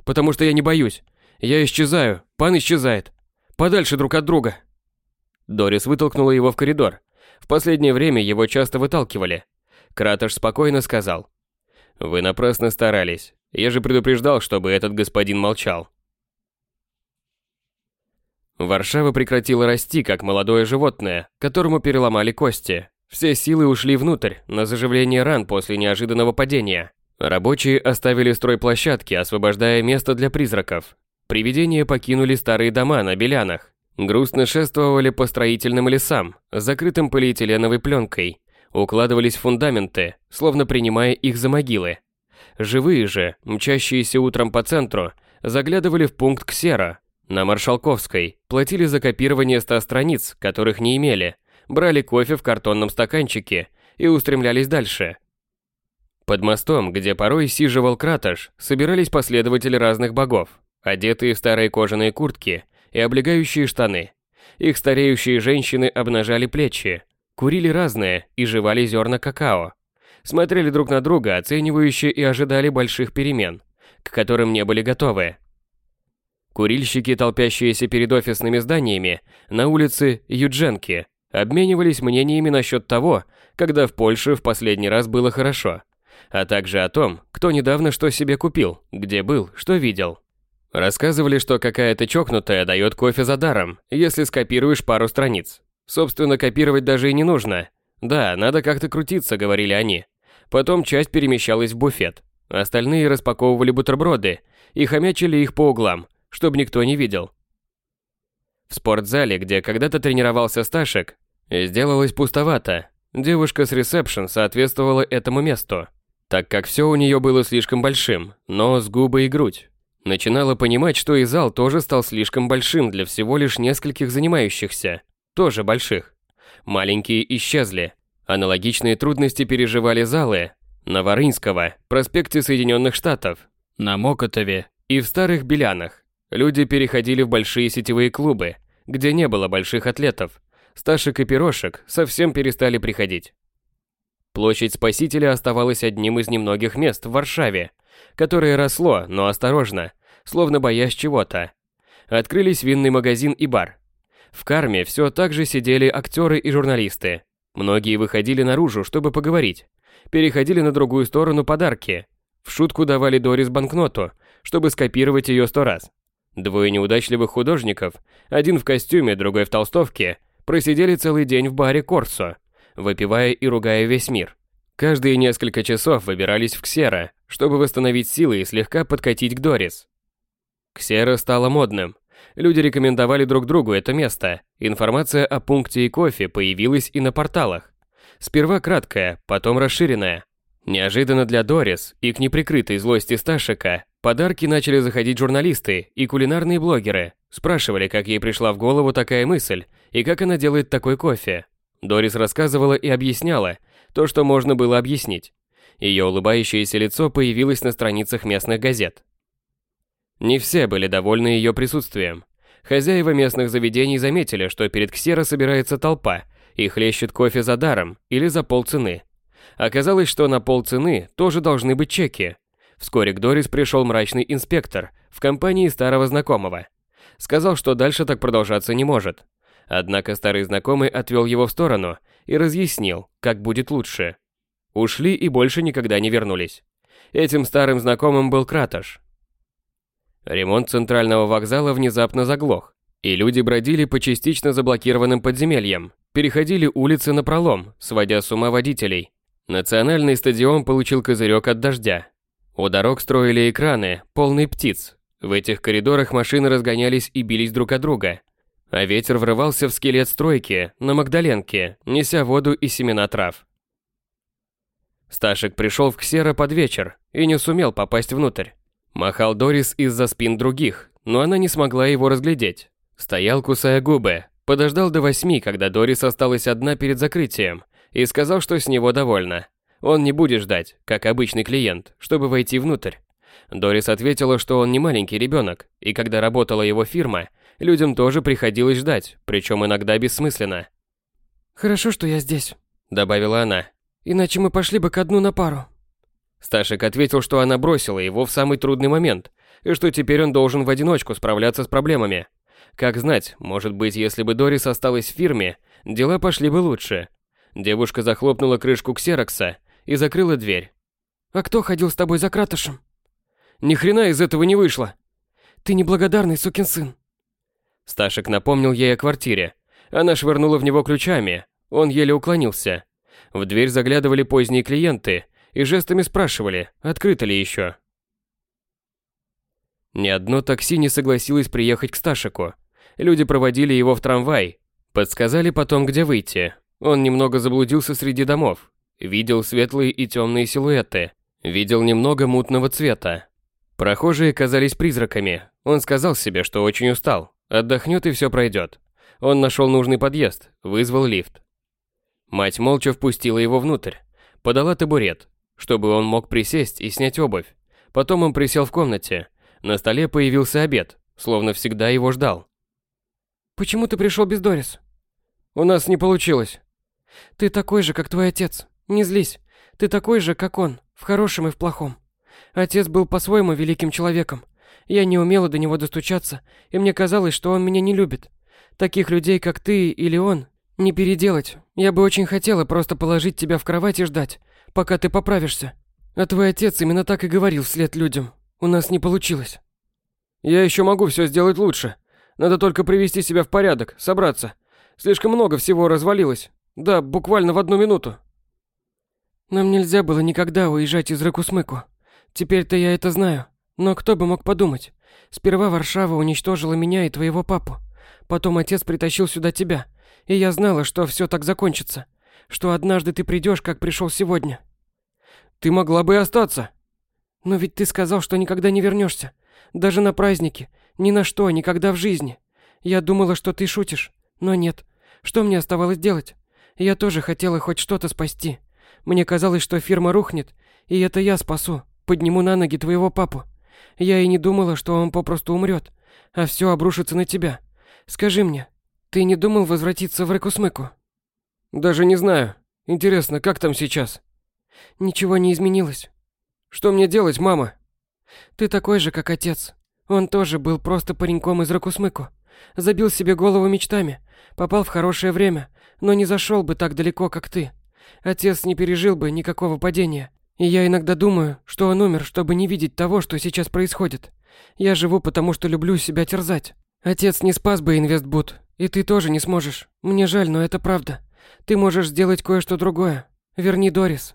потому что я не боюсь. Я исчезаю, пан исчезает. Подальше друг от друга. Дорис вытолкнула его в коридор. В последнее время его часто выталкивали. Кратош спокойно сказал: «Вы напрасно старались. Я же предупреждал, чтобы этот господин молчал». Варшава прекратила расти, как молодое животное, которому переломали кости. Все силы ушли внутрь, на заживление ран после неожиданного падения. Рабочие оставили стройплощадки, освобождая место для призраков. Привидения покинули старые дома на Белянах. Грустно шествовали по строительным лесам, закрытым полиэтиленовой пленкой. Укладывались в фундаменты, словно принимая их за могилы. Живые же, мчащиеся утром по центру, заглядывали в пункт Ксера на Маршалковской, платили за копирование ста страниц, которых не имели, брали кофе в картонном стаканчике и устремлялись дальше. Под мостом, где порой сиживал Кратош, собирались последователи разных богов, одетые в старые кожаные куртки и облегающие штаны. Их стареющие женщины обнажали плечи, курили разное и жевали зерна какао. Смотрели друг на друга, оценивающе, и ожидали больших перемен, к которым не были готовы. Курильщики, толпящиеся перед офисными зданиями на улице Юдженки, обменивались мнениями насчет того, когда в Польше в последний раз было хорошо, а также о том, кто недавно что себе купил, где был, что видел. Рассказывали, что какая-то чокнутая дает кофе за даром, если скопируешь пару страниц. Собственно, копировать даже и не нужно. Да, надо как-то крутиться, говорили они. Потом часть перемещалась в буфет. Остальные распаковывали бутерброды и хомячили их по углам, чтобы никто не видел. В спортзале, где когда-то тренировался Сташек, сделалось пустовато. Девушка с ресепшн соответствовала этому месту, так как все у нее было слишком большим, нос, губы и грудь. Начинала понимать, что и зал тоже стал слишком большим для всего лишь нескольких занимающихся, тоже больших. Маленькие исчезли. Аналогичные трудности переживали залы на Ворынского, проспекте Соединенных Штатов, на Мокотове и в Старых Белянах. Люди переходили в большие сетевые клубы, где не было больших атлетов. Сташек и Пирошек совсем перестали приходить. Площадь Спасителя оставалась одним из немногих мест в Варшаве, которое росло, но осторожно, словно боясь чего-то. Открылись винный магазин и бар. В Карме все так же сидели актеры и журналисты. Многие выходили наружу, чтобы поговорить. Переходили на другую сторону подарки. В шутку давали Дорис банкноту, чтобы скопировать ее сто раз. Двое неудачливых художников, один в костюме, другой в толстовке, просидели целый день в баре Корсо, выпивая и ругая весь мир. Каждые несколько часов выбирались в Ксера, чтобы восстановить силы и слегка подкатить к Дорис. Ксера стало модным. Люди рекомендовали друг другу это место. Информация о пункте и кофе появилась и на порталах. Сперва краткая, потом расширенная. Неожиданно для Дорис и к неприкрытой злости Сташека подарки начали заходить журналисты и кулинарные блогеры. Спрашивали, как ей пришла в голову такая мысль и как она делает такой кофе. Дорис рассказывала и объясняла то, что можно было объяснить. Ее улыбающееся лицо появилось на страницах местных газет. Не все были довольны ее присутствием. Хозяева местных заведений заметили, что перед Ксера собирается толпа и хлещет кофе за даром или за полцены. Оказалось, что на полцены тоже должны быть чеки. Вскоре к Дорис пришел мрачный инспектор в компании старого знакомого. Сказал, что дальше так продолжаться не может. Однако старый знакомый отвел его в сторону и разъяснил, как будет лучше. Ушли и больше никогда не вернулись. Этим старым знакомым был Кратош. Ремонт центрального вокзала внезапно заглох, и люди бродили по частично заблокированным подземельям, переходили улицы напролом, сводя с ума водителей. Национальный стадион получил козырек от дождя. У дорог строили экраны, полные птиц. В этих коридорах машины разгонялись и бились друг от друга. А ветер врывался в скелет стройки на Магдаленке, неся воду и семена трав. Сташек пришел в Ксера под вечер и не сумел попасть внутрь. Махал Дорис из-за спин других, но она не смогла его разглядеть. Стоял, кусая губы, подождал до восьми, когда Дорис осталась одна перед закрытием, и сказал, что с него довольна. Он не будет ждать, как обычный клиент, чтобы войти внутрь. Дорис ответила, что он не маленький ребенок, и когда работала его фирма, людям тоже приходилось ждать, причем иногда бессмысленно. «Хорошо, что я здесь», — добавила она. «Иначе мы пошли бы ко дну на пару». Сташек ответил, что она бросила его в самый трудный момент, и что теперь он должен в одиночку справляться с проблемами. Как знать, может быть, если бы Дорис осталась в фирме, дела пошли бы лучше. Девушка захлопнула крышку ксерокса и закрыла дверь. «А кто ходил с тобой за Кратышем?» «Ни хрена из этого не вышло!» «Ты неблагодарный сукин сын!» Сташек напомнил ей о квартире. Она швырнула в него ключами. Он еле уклонился. В дверь заглядывали поздние клиенты и жестами спрашивали, открыто ли еще. Ни одно такси не согласилось приехать к Сташеку. Люди проводили его в трамвай, подсказали потом, где выйти. Он немного заблудился среди домов. Видел светлые и темные силуэты. Видел немного мутного цвета. Прохожие казались призраками. Он сказал себе, что очень устал. Отдохнет и все пройдет. Он нашел нужный подъезд, вызвал лифт. Мать молча впустила его внутрь. Подала табурет, чтобы он мог присесть и снять обувь. Потом он присел в комнате. На столе появился обед, словно всегда его ждал. «Почему ты пришел без Дорис?» «У нас не получилось». «Ты такой же, как твой отец. Не злись. Ты такой же, как он, в хорошем и в плохом. Отец был по-своему великим человеком. Я не умела до него достучаться, и мне казалось, что он меня не любит. Таких людей, как ты или он, не переделать. Я бы очень хотела просто положить тебя в кровать и ждать, пока ты поправишься. А твой отец именно так и говорил вслед людям. У нас не получилось». «Я еще могу все сделать лучше. Надо только привести себя в порядок, собраться. Слишком много всего развалилось. Да, буквально в одну минуту». «Нам нельзя было никогда уезжать из Рыкусмыку. Теперь-то я это знаю. Но кто бы мог подумать? Сперва Варшава уничтожила меня и твоего папу. Потом отец притащил сюда тебя. И я знала, что все так закончится. Что однажды ты придешь, как пришел сегодня». «Ты могла бы и остаться». «Но ведь ты сказал, что никогда не вернешься. Даже на праздники. Ни на что, никогда в жизни. Я думала, что ты шутишь. Но нет. Что мне оставалось делать? Я тоже хотела хоть что-то спасти. Мне казалось, что фирма рухнет, и это я спасу, подниму на ноги твоего папу. Я и не думала, что он попросту умрет, а все обрушится на тебя. Скажи мне, ты не думал возвратиться в Рыкусмыку?» «Даже не знаю. Интересно, как там сейчас?» «Ничего не изменилось». «Что мне делать, мама?» «Ты такой же, как отец. Он тоже был просто пареньком из Рыкусмыку. Забил себе голову мечтами, попал в хорошее время, но не зашел бы так далеко, как ты. Отец не пережил бы никакого падения. И я иногда думаю, что он умер, чтобы не видеть того, что сейчас происходит. Я живу, потому что люблю себя терзать. Отец не спас бы Инвестбуд, и ты тоже не сможешь. Мне жаль, но это правда. Ты можешь сделать кое-что другое. Верни Дорис».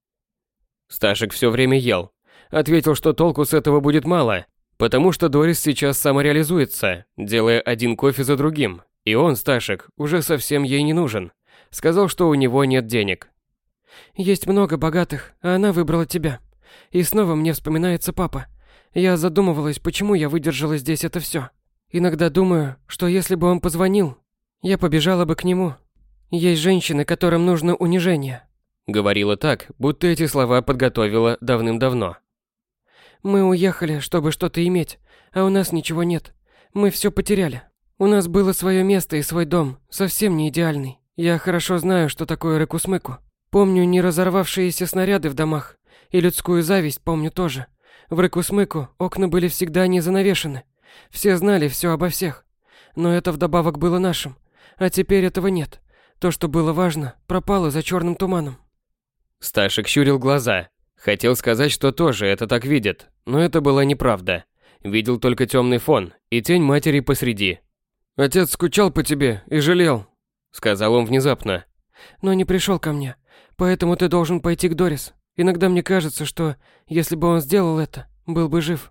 Сташек все время ел. Ответил, что толку с этого будет мало, потому что Дорис сейчас самореализуется, делая один кофе за другим. И он, Сташек, уже совсем ей не нужен. Сказал, что у него нет денег. «Есть много богатых, а она выбрала тебя. И снова мне вспоминается папа. Я задумывалась, почему я выдержала здесь это все. Иногда думаю, что если бы он позвонил, я побежала бы к нему. Есть женщины, которым нужно унижение». Говорила так, будто эти слова подготовила давным-давно. «Мы уехали, чтобы что-то иметь, а у нас ничего нет. Мы все потеряли. У нас было свое место и свой дом, совсем не идеальный. Я хорошо знаю, что такое Рыкусмыку. Помню не разорвавшиеся снаряды в домах, и людскую зависть помню тоже. В Рыкусмыку окна были всегда не занавешены. Все знали все обо всех. Но это вдобавок было нашим. А теперь этого нет. То, что было важно, пропало за черным туманом». Сташек щурил глаза. Хотел сказать, что тоже это так видит, но это была неправда. Видел только темный фон и тень матери посреди. «Отец скучал по тебе и жалел», — сказал он внезапно. «Но не пришел ко мне. Поэтому ты должен пойти к Дорис. Иногда мне кажется, что, если бы он сделал это, был бы жив».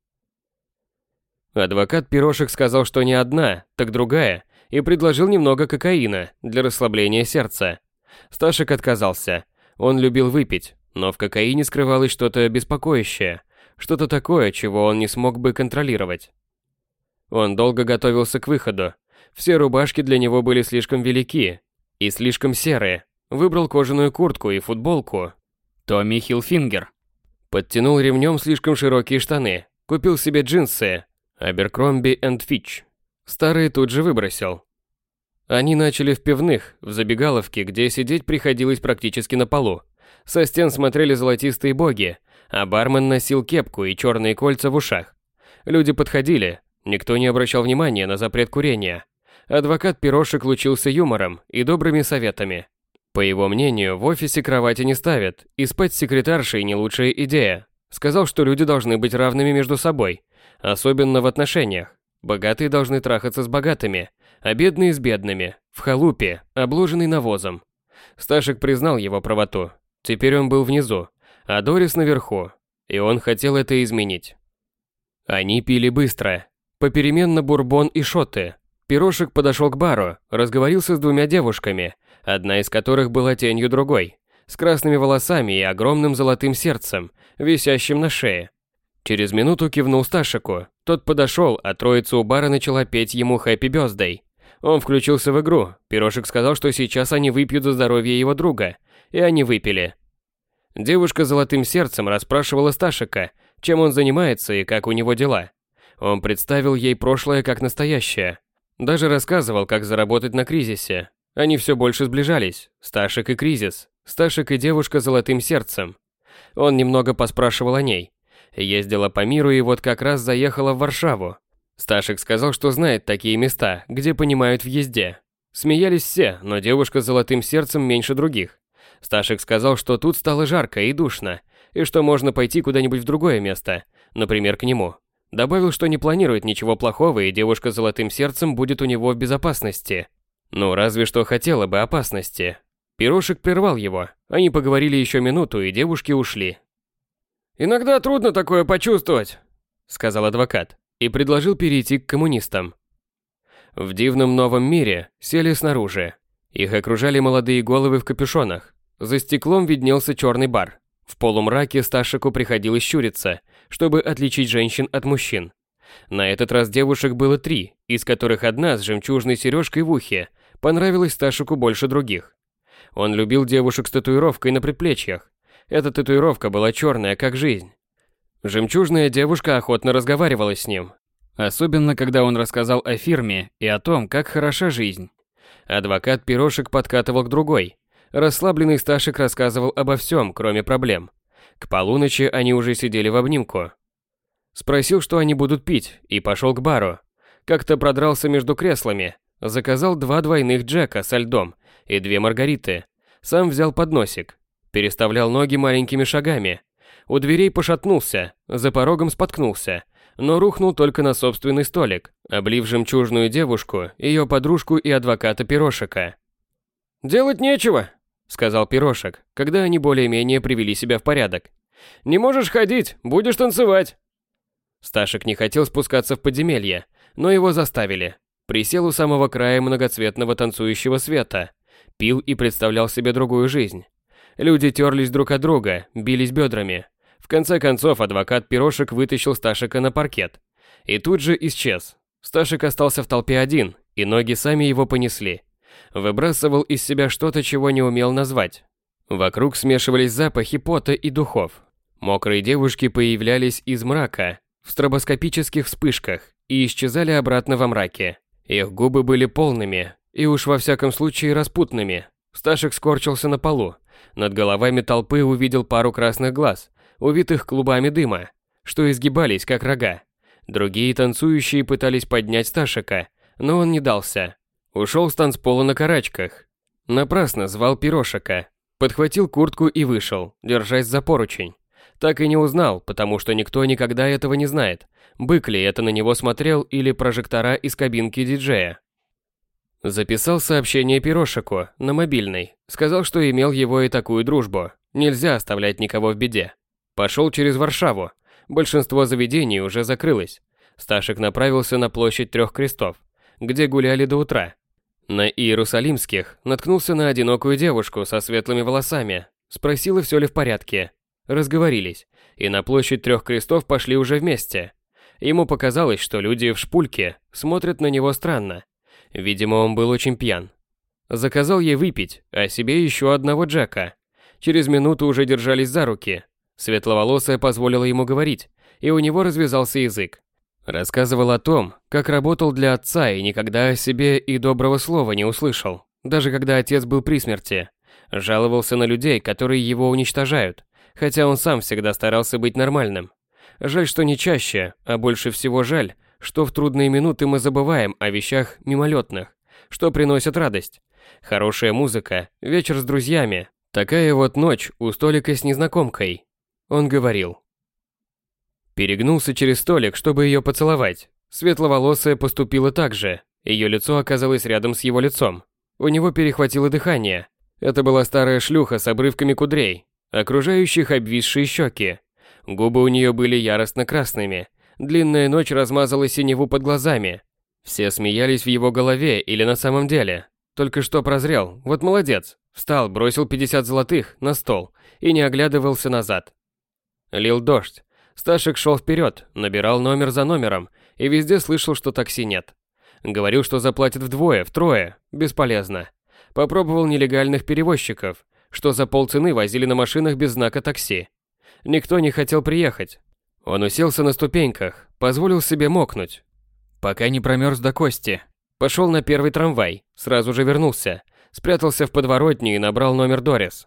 Адвокат Пирошек сказал, что не одна, так другая, и предложил немного кокаина для расслабления сердца. Сташек отказался. Он любил выпить, но в кокаине скрывалось что-то беспокоящее, что-то такое, чего он не смог бы контролировать. Он долго готовился к выходу. Все рубашки для него были слишком велики и слишком серые. Выбрал кожаную куртку и футболку Томми Хилфингер. Подтянул ремнем слишком широкие штаны. Купил себе джинсы Abercrombie энд Fitch. Старые тут же выбросил. Они начали в пивных, в забегаловке, где сидеть приходилось практически на полу. Со стен смотрели золотистые боги, а бармен носил кепку и черные кольца в ушах. Люди подходили, никто не обращал внимания на запрет курения. Адвокат Пирошек лучился юмором и добрыми советами. По его мнению, в офисе кровати не ставят, и спать с секретаршей не лучшая идея. Сказал, что люди должны быть равными между собой, особенно в отношениях. Богатые должны трахаться с богатыми, а бедные с бедными, в халупе, обложенной навозом. Сташек признал его правоту. Теперь он был внизу, а Дорис наверху, и он хотел это изменить. Они пили быстро, попеременно бурбон и шотты. Пирошек подошел к бару, разговорился с двумя девушками, одна из которых была тенью другой, с красными волосами и огромным золотым сердцем, висящим на шее. Через минуту кивнул Сташеку, тот подошел, а троица у бара начала петь ему «Хэппи Бёздэй». Он включился в игру, Пирошек сказал, что сейчас они выпьют за здоровье его друга, и они выпили. Девушка с золотым сердцем расспрашивала Сташека, чем он занимается и как у него дела. Он представил ей прошлое как настоящее. Даже рассказывал, как заработать на кризисе. Они все больше сближались, Сташек и кризис, Сташек и девушка с золотым сердцем. Он немного поспрашивал о ней. Ездила по миру и вот как раз заехала в Варшаву. Сташек сказал, что знает такие места, где понимают в езде. Смеялись все, но девушка с золотым сердцем меньше других. Сташек сказал, что тут стало жарко и душно, и что можно пойти куда-нибудь в другое место, например, к нему. Добавил, что не планирует ничего плохого, и девушка с золотым сердцем будет у него в безопасности. Ну, разве что хотела бы опасности. Пирошек прервал его. Они поговорили еще минуту, и девушки ушли. «Иногда трудно такое почувствовать», — сказал адвокат, и предложил перейти к коммунистам. В дивном новом мире сели снаружи. Их окружали молодые головы в капюшонах. За стеклом виднелся черный бар. В полумраке Сташеку приходилось щуриться, чтобы отличить женщин от мужчин. На этот раз девушек было три, из которых одна с жемчужной сережкой в ухе понравилась Сташеку больше других. Он любил девушек с татуировкой на предплечьях. Эта татуировка была черная, как жизнь. Жемчужная девушка охотно разговаривала с ним. Особенно, когда он рассказал о фирме и о том, как хороша жизнь. Адвокат Пирошек подкатывал к другой. Расслабленный Сташек рассказывал обо всем, кроме проблем. К полуночи они уже сидели в обнимку. Спросил, что они будут пить, и пошел к бару. Как-то продрался между креслами. Заказал два двойных Джека со льдом и две маргариты. Сам взял подносик. Переставлял ноги маленькими шагами. У дверей пошатнулся, за порогом споткнулся, но рухнул только на собственный столик, облив жемчужную девушку, ее подружку и адвоката Пирошека. «Делать нечего», — сказал Пирошек, когда они более-менее привели себя в порядок. «Не можешь ходить, будешь танцевать». Сташек не хотел спускаться в подземелье, но его заставили. Присел у самого края многоцветного танцующего света, пил и представлял себе другую жизнь. Люди терлись друг от друга, бились бедрами. В конце концов, адвокат Пирошек вытащил Сташека на паркет. И тут же исчез. Сташек остался в толпе один, и ноги сами его понесли. Выбрасывал из себя что-то, чего не умел назвать. Вокруг смешивались запахи пота и духов. Мокрые девушки появлялись из мрака, в стробоскопических вспышках, и исчезали обратно во мраке. Их губы были полными, и уж во всяком случае распутными. Сташек скорчился на полу. Над головами толпы увидел пару красных глаз, увитых клубами дыма, что изгибались, как рога. Другие танцующие пытались поднять Сташека, но он не дался. Ушел с танцпола на карачках. Напрасно звал Пирошека. Подхватил куртку и вышел, держась за поручень. Так и не узнал, потому что никто никогда этого не знает, бык ли это на него смотрел или прожектора из кабинки диджея. Записал сообщение Пирошеку на мобильный. Сказал, что имел его и такую дружбу. Нельзя оставлять никого в беде. Пошел через Варшаву. Большинство заведений уже закрылось. Сташек направился на площадь Трех Крестов, где гуляли до утра. На Иерусалимских наткнулся на одинокую девушку со светлыми волосами. Спросила, все ли в порядке. Разговорились. И на площадь Трех Крестов пошли уже вместе. Ему показалось, что люди в шпульке смотрят на него странно. Видимо, он был очень пьян. Заказал ей выпить, а себе еще одного Джека. Через минуту уже держались за руки. Светловолосая позволила ему говорить, и у него развязался язык. Рассказывал о том, как работал для отца и никогда о себе и доброго слова не услышал, даже когда отец был при смерти. Жаловался на людей, которые его уничтожают, хотя он сам всегда старался быть нормальным. Жаль, что не чаще, а больше всего жаль, что в трудные минуты мы забываем о вещах мимолетных, что приносят радость. Хорошая музыка, вечер с друзьями, такая вот ночь у столика с незнакомкой. Он говорил. Перегнулся через столик, чтобы ее поцеловать. Светловолосая поступила так же. Ее лицо оказалось рядом с его лицом. У него перехватило дыхание. Это была старая шлюха с обрывками кудрей, окружающих обвисшие щеки. Губы у нее были яростно красными. Длинная ночь размазала синеву под глазами. Все смеялись в его голове или на самом деле. Только что прозрел, вот молодец. Встал, бросил пятьдесят золотых на стол и не оглядывался назад. Лил дождь. Сташек шел вперед, набирал номер за номером и везде слышал, что такси нет. Говорил, что заплатит вдвое, втрое. Бесполезно. Попробовал нелегальных перевозчиков, что за полцены возили на машинах без знака такси. Никто не хотел приехать. Он уселся на ступеньках, позволил себе мокнуть, пока не промерз до кости. Пошел на первый трамвай, сразу же вернулся, спрятался в подворотне и набрал номер Дорис.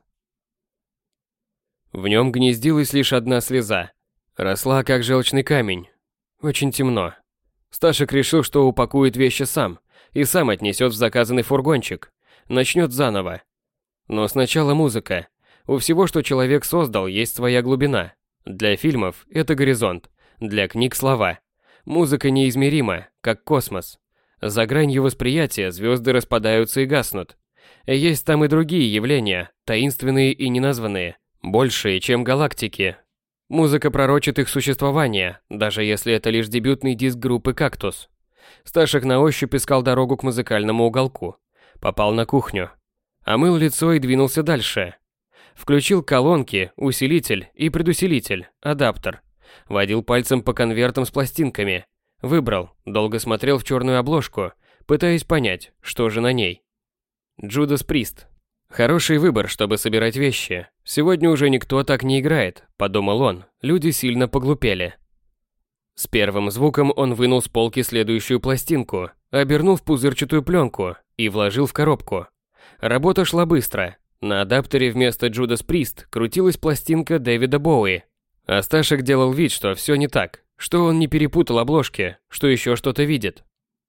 В нем гнездилась лишь одна слеза. Росла, как желчный камень. Очень темно. Сташек решил, что упакует вещи сам и сам отнесет в заказанный фургончик. Начнет заново. Но сначала музыка. У всего, что человек создал, есть своя глубина. Для фильмов это горизонт, для книг слова. Музыка неизмерима, как космос. За гранью восприятия звезды распадаются и гаснут. Есть там и другие явления, таинственные и неназванные, большие, чем галактики. Музыка пророчит их существование, даже если это лишь дебютный диск группы «Кактус». Сташек на ощупь искал дорогу к музыкальному уголку. Попал на кухню. Омыл лицо и двинулся дальше. Включил колонки, усилитель и предусилитель, адаптер. Водил пальцем по конвертам с пластинками. Выбрал, долго смотрел в черную обложку, пытаясь понять, что же на ней. Джудас Прист. Хороший выбор, чтобы собирать вещи. Сегодня уже никто так не играет, подумал он, люди сильно поглупели. С первым звуком он вынул с полки следующую пластинку, обернул в пузырчатую пленку и вложил в коробку. Работа шла быстро. На адаптере вместо Джудас Прист крутилась пластинка Дэвида Боуи. А Сташек делал вид, что все не так, что он не перепутал обложки, что еще что-то видит.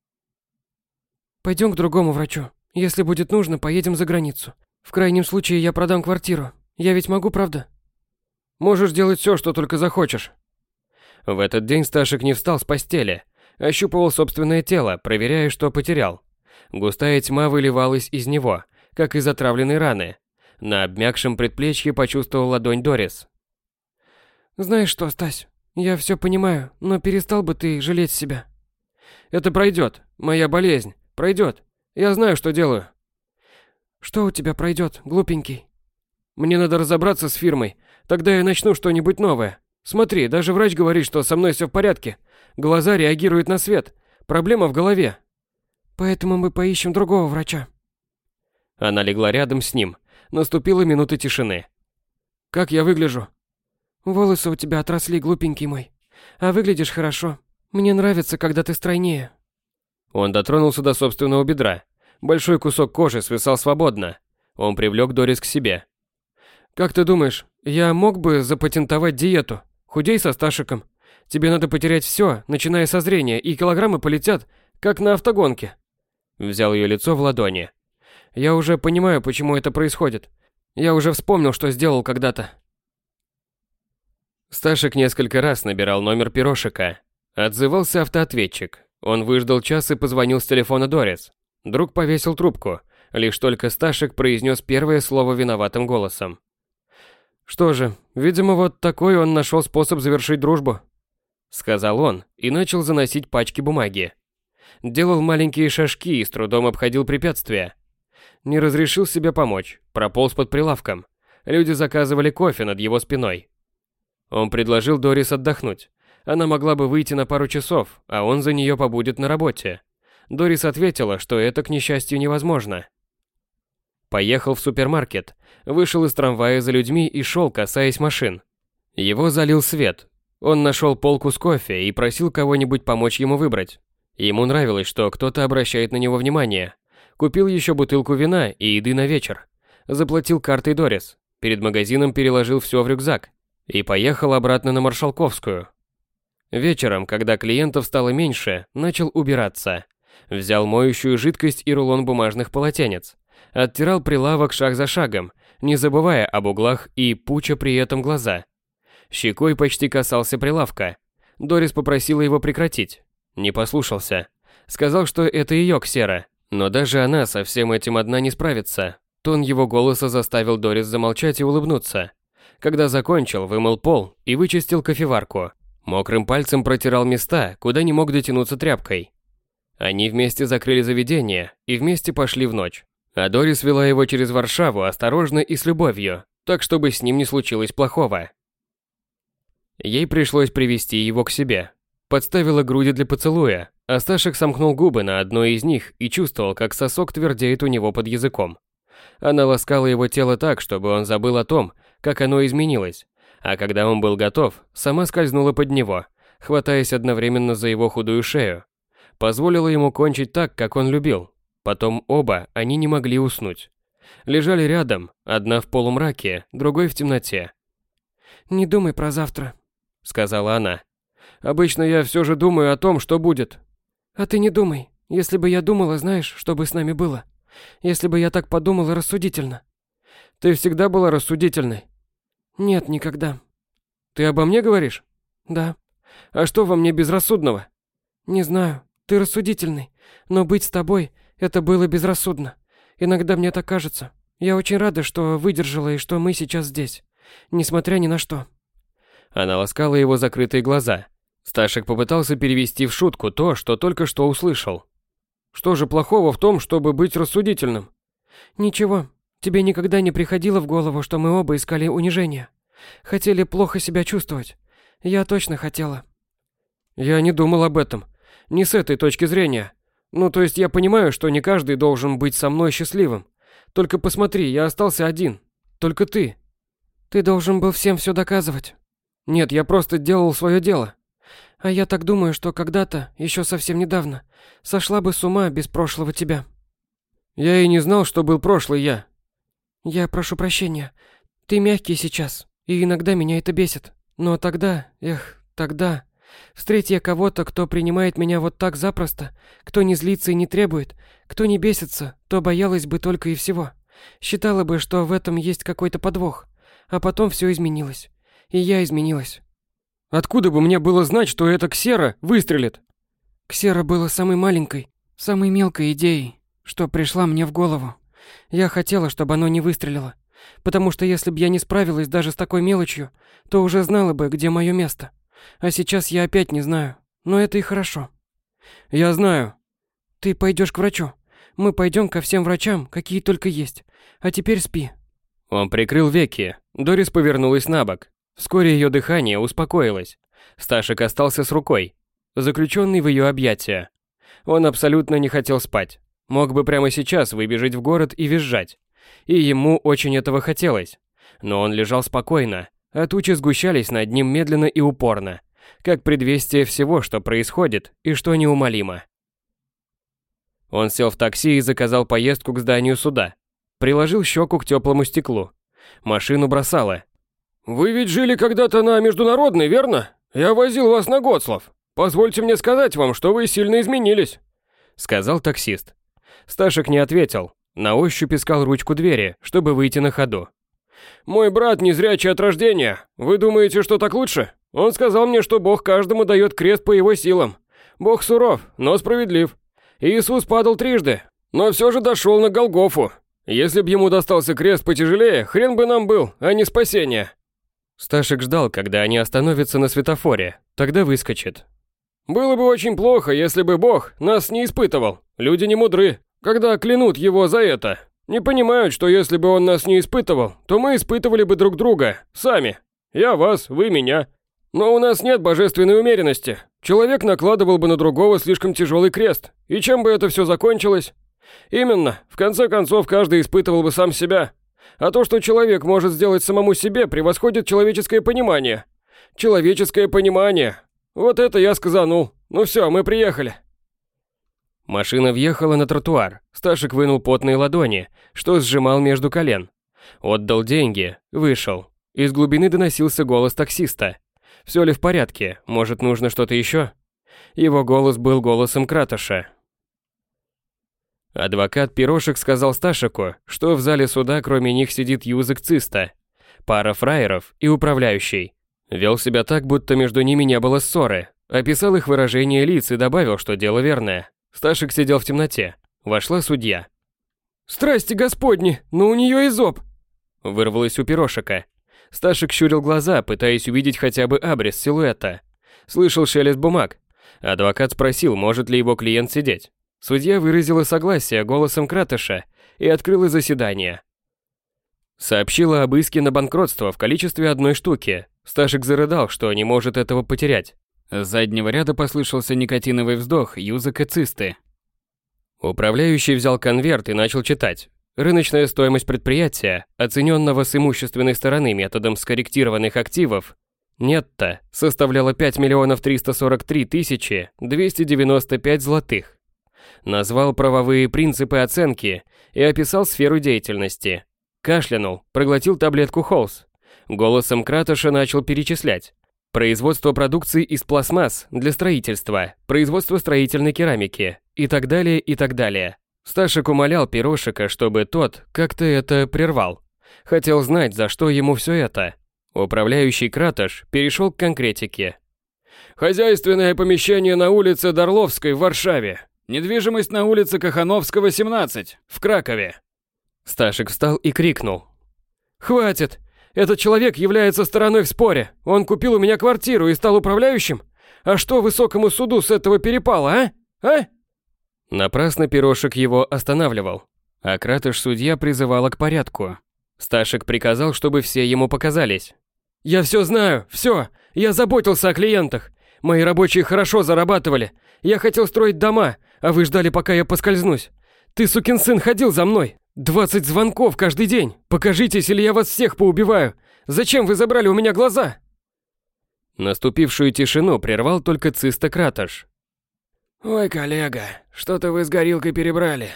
Пойдем к другому врачу. Если будет нужно, поедем за границу. В крайнем случае я продам квартиру. Я ведь могу, правда? Можешь делать все, что только захочешь. В этот день Сташек не встал с постели, ощупывал собственное тело, проверяя, что потерял. Густая тьма выливалась из него, как из отравленной раны. На обмякшем предплечье почувствовал ладонь Дорис. Знаешь что, Стась, я все понимаю, но перестал бы ты жалеть себя. Это пройдет. Моя болезнь. Пройдет. Я знаю, что делаю. Что у тебя пройдет, глупенький? Мне надо разобраться с фирмой. Тогда я начну что-нибудь новое. Смотри, даже врач говорит, что со мной все в порядке. Глаза реагируют на свет. Проблема в голове. Поэтому мы поищем другого врача. Она легла рядом с ним. Наступила минута тишины. Как я выгляжу? Волосы у тебя отросли, глупенький мой. А выглядишь хорошо. Мне нравится, когда ты стройнее. Он дотронулся до собственного бедра. Большой кусок кожи свисал свободно. Он привлек Дорис к себе. Как ты думаешь, я мог бы запатентовать диету? Худей со Сташиком. Тебе надо потерять все, начиная со зрения, и килограммы полетят, как на автогонке. Взял ее лицо в ладони. Я уже понимаю, почему это происходит. Я уже вспомнил, что сделал когда-то. Сташек несколько раз набирал номер Пирошика. Отзывался автоответчик. Он выждал час и позвонил с телефона Дорис. Друг повесил трубку. Лишь только Сташек произнес первое слово виноватым голосом. «Что же, видимо, вот такой он нашел способ завершить дружбу», — сказал он и начал заносить пачки бумаги. Делал маленькие шажки и с трудом обходил препятствия. Не разрешил себе помочь, прополз под прилавком. Люди заказывали кофе над его спиной. Он предложил Дорис отдохнуть. Она могла бы выйти на пару часов, а он за нее побудет на работе. Дорис ответила, что это, к несчастью, невозможно. Поехал в супермаркет, вышел из трамвая за людьми и шел, касаясь машин. Его залил свет. Он нашел полку с кофе и просил кого-нибудь помочь ему выбрать. Ему нравилось, что кто-то обращает на него внимание. Купил еще бутылку вина и еды на вечер. Заплатил картой Дорис. Перед магазином переложил все в рюкзак. И поехал обратно на Маршалковскую. Вечером, когда клиентов стало меньше, начал убираться. Взял моющую жидкость и рулон бумажных полотенец. Оттирал прилавок шаг за шагом, не забывая об углах и пуча при этом глаза. Щекой почти касался прилавка. Дорис попросила его прекратить. Не послушался. Сказал, что это ее ксера, но даже она со всем этим одна не справится. Тон его голоса заставил Дорис замолчать и улыбнуться. Когда закончил, вымыл пол и вычистил кофеварку. Мокрым пальцем протирал места, куда не мог дотянуться тряпкой. Они вместе закрыли заведение и вместе пошли в ночь. А Дорис вела его через Варшаву осторожно и с любовью, так чтобы с ним не случилось плохого. Ей пришлось привести его к себе. Подставила груди для поцелуя, а Сташек сомкнул губы на одной из них и чувствовал, как сосок твердеет у него под языком. Она ласкала его тело так, чтобы он забыл о том, как оно изменилось, а когда он был готов, сама скользнула под него, хватаясь одновременно за его худую шею. Позволила ему кончить так, как он любил. Потом оба они не могли уснуть. Лежали рядом, одна в полумраке, другой в темноте. «Не думай про завтра», — сказала она. «Обычно я все же думаю о том, что будет». «А ты не думай. Если бы я думала, знаешь, что бы с нами было? Если бы я так подумала рассудительно». «Ты всегда была рассудительной?» «Нет, никогда». «Ты обо мне говоришь?» «Да». «А что во мне безрассудного?» «Не знаю. Ты рассудительный. Но быть с тобой — это было безрассудно. Иногда мне так кажется. Я очень рада, что выдержала и что мы сейчас здесь. Несмотря ни на что». Она ласкала его закрытые глаза. Сташек попытался перевести в шутку то, что только что услышал. «Что же плохого в том, чтобы быть рассудительным?» «Ничего. Тебе никогда не приходило в голову, что мы оба искали унижения? Хотели плохо себя чувствовать? Я точно хотела». «Я не думал об этом. Не с этой точки зрения. Ну, то есть я понимаю, что не каждый должен быть со мной счастливым. Только посмотри, я остался один. Только ты». «Ты должен был всем все доказывать». «Нет, я просто делал свое дело». «А я так думаю, что когда-то, еще совсем недавно, сошла бы с ума без прошлого тебя». «Я и не знал, что был прошлый я». «Я прошу прощения. Ты мягкий сейчас, и иногда меня это бесит. Но тогда, эх, тогда... Встреть я кого-то, кто принимает меня вот так запросто, кто не злится и не требует, кто не бесится, то боялась бы только и всего. Считала бы, что в этом есть какой-то подвох. А потом все изменилось. И я изменилась». «Откуда бы мне было знать, что эта ксера выстрелит?» «Ксера была самой маленькой, самой мелкой идеей, что пришла мне в голову. Я хотела, чтобы оно не выстрелило. Потому что если бы я не справилась даже с такой мелочью, то уже знала бы, где мое место. А сейчас я опять не знаю. Но это и хорошо». «Я знаю». «Ты пойдешь к врачу. Мы пойдем ко всем врачам, какие только есть. А теперь спи». Он прикрыл веки. Дорис повернулась на бок. Вскоре ее дыхание успокоилось. Сташек остался с рукой, заключенный в ее объятия. Он абсолютно не хотел спать. Мог бы прямо сейчас выбежать в город и визжать. И ему очень этого хотелось. Но он лежал спокойно, а тучи сгущались над ним медленно и упорно, как предвестие всего, что происходит и что неумолимо. Он сел в такси и заказал поездку к зданию суда. Приложил щеку к теплому стеклу. Машину бросало. «Вы ведь жили когда-то на Международной, верно? Я возил вас на Готслав. Позвольте мне сказать вам, что вы сильно изменились», — сказал таксист. Сташек не ответил. На ощупь искал ручку двери, чтобы выйти на ходу. «Мой брат незрячий от рождения. Вы думаете, что так лучше? Он сказал мне, что Бог каждому дает крест по его силам. Бог суров, но справедлив. Иисус падал трижды, но все же дошел на Голгофу. Если б ему достался крест потяжелее, хрен бы нам был, а не спасение». Сташек ждал, когда они остановятся на светофоре, тогда выскочит. «Было бы очень плохо, если бы Бог нас не испытывал. Люди не мудры, когда клянут его за это. Не понимают, что если бы он нас не испытывал, то мы испытывали бы друг друга, сами. Я вас, вы меня. Но у нас нет божественной умеренности. Человек накладывал бы на другого слишком тяжелый крест. И чем бы это все закончилось? Именно, в конце концов, каждый испытывал бы сам себя. А то, что человек может сделать самому себе, превосходит человеческое понимание. Человеческое понимание. Вот это я сказанул. Ну все, мы приехали». Машина въехала на тротуар. Сташек вынул потные ладони, что сжимал между колен. Отдал деньги, вышел. Из глубины доносился голос таксиста. Все ли в порядке? Может, нужно что-то еще? Его голос был голосом Кратоша. Адвокат Пирошек сказал Сташику, что в зале суда кроме них сидит Юзек Циста, пара фраеров и управляющий. Вел себя так, будто между ними не было ссоры. Описал их выражение лиц и добавил, что дело верное. Сташик сидел в темноте. Вошла судья. «Страсти господни, но у нее и зоб!» Вырвалось у Пирошика. Сташик щурил глаза, пытаясь увидеть хотя бы абрис силуэта. Слышал шелест бумаг. Адвокат спросил, может ли его клиент сидеть. Судья выразила согласие голосом Кратоша и открыла заседание. Сообщила об иске на банкротство в количестве одной штуки. Сташик зарыдал, что не может этого потерять. С заднего ряда послышался никотиновый вздох Юзека Цисты. Управляющий взял конверт и начал читать. Рыночная стоимость предприятия, оцененного с имущественной стороны методом скорректированных активов, нетто составляла пять миллионов триста сорок три тысячи двести девяносто пять злотых. Назвал правовые принципы оценки и описал сферу деятельности. Кашлянул, проглотил таблетку Холс. Голосом Кратоша начал перечислять. Производство продукции из пластмасс для строительства, производство строительной керамики и так далее, и так далее. Сташик умолял Пирошика, чтобы тот как-то это прервал. Хотел знать, за что ему все это. Управляющий Кратош перешел к конкретике. «Хозяйственное помещение на улице Дорловской в Варшаве. Недвижимость на улице Кахановского, семнадцать, в Кракове». Сташик встал и крикнул. «Хватит! Этот человек является стороной в споре. Он купил у меня квартиру и стал управляющим? А что высокому суду с этого перепало, а? А?» Напрасно Пирошек его останавливал. А Кратош-судья призывала к порядку. Сташик приказал, чтобы все ему показались. «Я все знаю, все. Я заботился о клиентах. Мои рабочие хорошо зарабатывали. Я хотел строить дома, а вы ждали, пока я поскользнусь. Ты, сукин сын, ходил за мной. Двадцать звонков каждый день. Покажитесь, или я вас всех поубиваю. Зачем вы забрали у меня глаза?» Наступившую тишину прервал только Циста Кратош. «Ой, коллега, что-то вы с горилкой перебрали».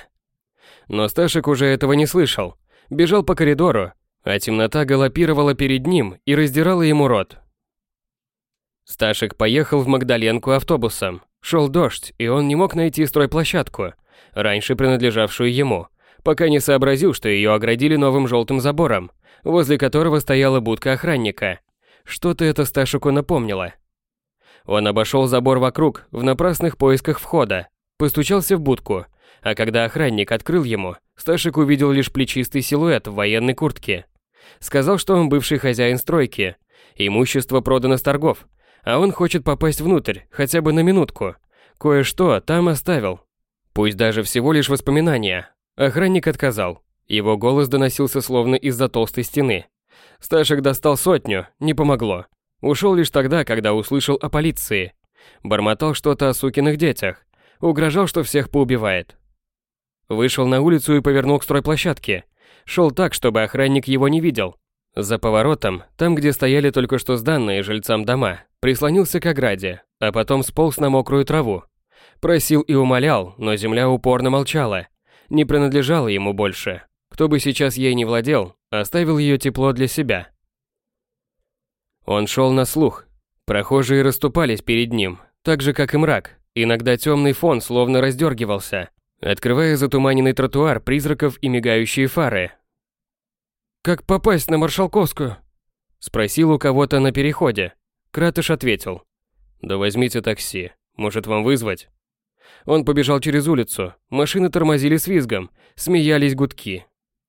Но Сташик уже этого не слышал. Бежал по коридору, а темнота галопировала перед ним и раздирала ему рот. Сташик поехал в Магдаленку автобусом. Шел дождь, и он не мог найти стройплощадку, раньше принадлежавшую ему, пока не сообразил, что ее оградили новым желтым забором, возле которого стояла будка охранника. Что-то это Сташику напомнило. Он обошел забор вокруг, в напрасных поисках входа, постучался в будку, а когда охранник открыл ему, Сташик увидел лишь плечистый силуэт в военной куртке. Сказал, что он бывший хозяин стройки, имущество продано с торгов, а он хочет попасть внутрь, хотя бы на минутку. Кое-что там оставил. Пусть даже всего лишь воспоминания. Охранник отказал. Его голос доносился словно из-за толстой стены. Сташик достал сотню, не помогло. Ушел лишь тогда, когда услышал о полиции. Бормотал что-то о сукиных детях. Угрожал, что всех поубивает. Вышел на улицу и повернул к стройплощадке. Шел так, чтобы охранник его не видел. За поворотом, там, где стояли только что сданные жильцам дома, прислонился к ограде, а потом сполз на мокрую траву. Просил и умолял, но земля упорно молчала. Не принадлежала ему больше. Кто бы сейчас ей не владел, оставил ее тепло для себя. Он шел на слух. Прохожие расступались перед ним, так же, как и мрак. Иногда темный фон словно раздергивался, открывая затуманенный тротуар призраков и мигающие фары. «Как попасть на Маршалковскую?» Спросил у кого-то на переходе. Кратош ответил. «Да возьмите такси. Может, вам вызвать?» Он побежал через улицу. Машины тормозили с визгом, смеялись гудки.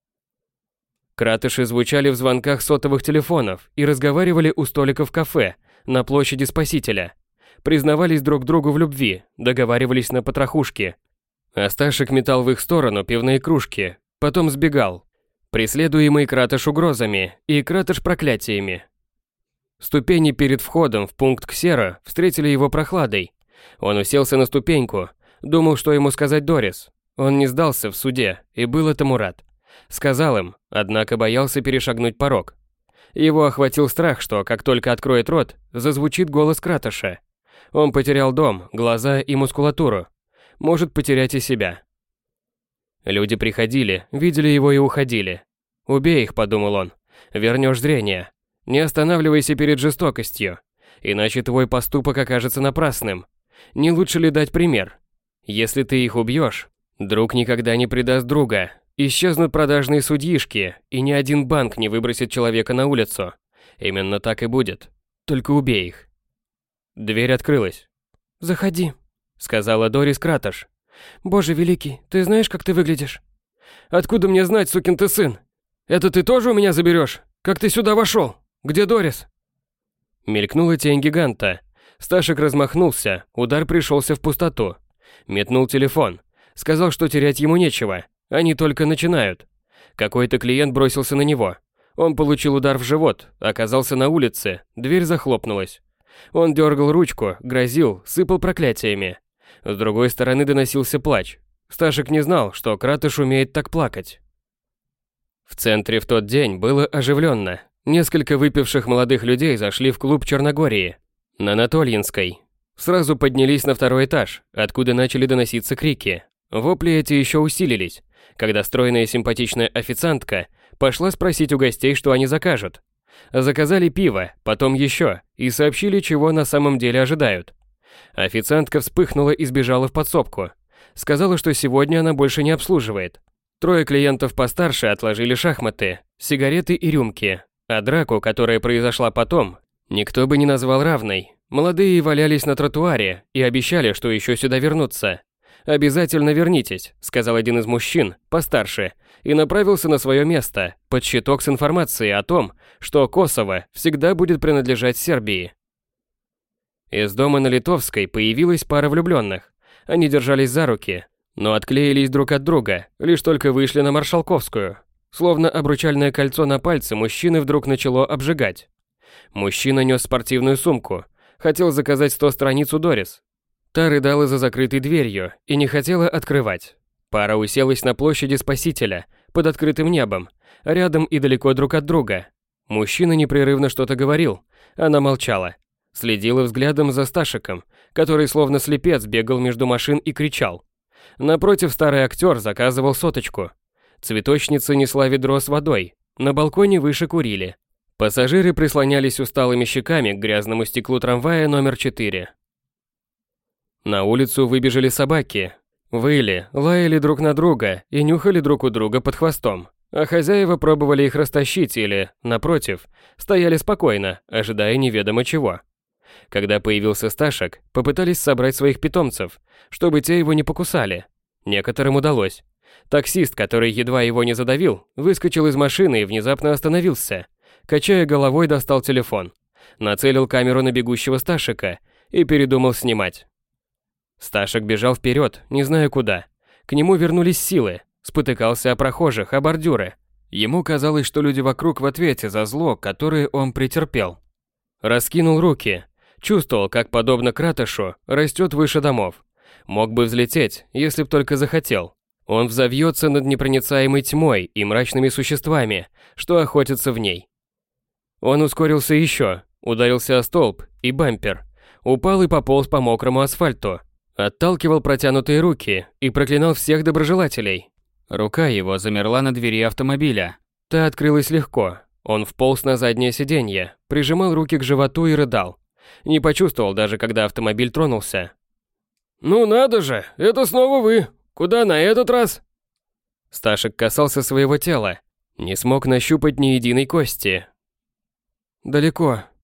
Кратыши звучали в звонках сотовых телефонов и разговаривали у столиков кафе на площади Спасителя. Признавались друг другу в любви, договаривались на потрохушки. А Сташик метал в их сторону пивные кружки, потом сбегал, преследуемый Кратыш угрозами и Кратыш проклятиями. Ступени перед входом в пункт Ксера встретили его прохладой. Он уселся на ступеньку, думал, что ему сказать Дорис. Он не сдался в суде и был этому рад. Сказал им, однако боялся перешагнуть порог. Его охватил страх, что как только откроет рот, зазвучит голос Кратоша. Он потерял дом, глаза и мускулатуру. Может потерять и себя. Люди приходили, видели его и уходили. «Убей их», — подумал он. «Вернешь зрение. Не останавливайся перед жестокостью. Иначе твой поступок окажется напрасным. Не лучше ли дать пример? Если ты их убьешь, друг никогда не предаст друга. Исчезнут продажные судьишки, и ни один банк не выбросит человека на улицу. Именно так и будет. Только убей их. Дверь открылась. «Заходи», — сказала Дорис Кратош. «Боже великий, ты знаешь, как ты выглядишь?» «Откуда мне знать, сукин ты сын? Это ты тоже у меня заберешь? Как ты сюда вошел? Где Дорис?» Мелькнула тень гиганта. Сташек размахнулся, удар пришелся в пустоту. Метнул телефон. Сказал, что терять ему нечего. Они только начинают. Какой-то клиент бросился на него. Он получил удар в живот, оказался на улице, дверь захлопнулась. Он дергал ручку, грозил, сыпал проклятиями. С другой стороны доносился плач. Сташек не знал, что Кратош умеет так плакать. В центре в тот день было оживленно. Несколько выпивших молодых людей зашли в клуб Черногории на Анатольинской. Сразу поднялись на второй этаж, откуда начали доноситься крики. Вопли эти еще усилились, когда стройная симпатичная официантка пошла спросить у гостей, что они закажут. Заказали пиво, потом еще, и сообщили, чего на самом деле ожидают. Официантка вспыхнула и сбежала в подсобку. Сказала, что сегодня она больше не обслуживает. Трое клиентов постарше отложили шахматы, сигареты и рюмки, а драку, которая произошла потом, никто бы не назвал равной. Молодые валялись на тротуаре и обещали, что еще сюда вернутся. «Обязательно вернитесь», — сказал один из мужчин, постарше, и направился на свое место, под щиток с информацией о том, что Косово всегда будет принадлежать Сербии. Из дома на Литовской появилась пара влюбленных. Они держались за руки, но отклеились друг от друга, лишь только вышли на Маршалковскую. Словно обручальное кольцо на пальце мужчины вдруг начало обжигать. Мужчина нес спортивную сумку, хотел заказать сто страниц у Дорис. Та рыдала за закрытой дверью и не хотела открывать. Пара уселась на площади Спасителя, под открытым небом, рядом и далеко друг от друга. Мужчина непрерывно что-то говорил, она молчала. Следила взглядом за Сташиком, который словно слепец бегал между машин и кричал. Напротив старый актер заказывал соточку. Цветочница несла ведро с водой, на балконе выше курили. Пассажиры прислонялись усталыми щеками к грязному стеклу трамвая номер четыре. На улицу выбежали собаки. Выли, лаяли друг на друга и нюхали друг у друга под хвостом. А хозяева пробовали их растащить или, напротив, стояли спокойно, ожидая неведомо чего. Когда появился Сташек, попытались собрать своих питомцев, чтобы те его не покусали. Некоторым удалось. Таксист, который едва его не задавил, выскочил из машины и внезапно остановился. Качая головой, достал телефон. Нацелил камеру на бегущего Сташека и передумал снимать. Сташек бежал вперед, не зная куда. К нему вернулись силы. Спотыкался о прохожих, о бордюры. Ему казалось, что люди вокруг в ответе за зло, которое он претерпел. Раскинул руки. Чувствовал, как, подобно Кратошу, растет выше домов. Мог бы взлететь, если б только захотел. Он взовьется над непроницаемой тьмой и мрачными существами, что охотятся в ней. Он ускорился еще, ударился о столб и бампер. Упал и пополз по мокрому асфальту. Отталкивал протянутые руки и проклинал всех доброжелателей. Рука его замерла на двери автомобиля. Та открылась легко. Он вполз на заднее сиденье, прижимал руки к животу и рыдал. Не почувствовал даже, когда автомобиль тронулся. «Ну надо же, это снова вы. Куда на этот раз?» Сташек касался своего тела. Не смог нащупать ни единой кости. «Далеко»,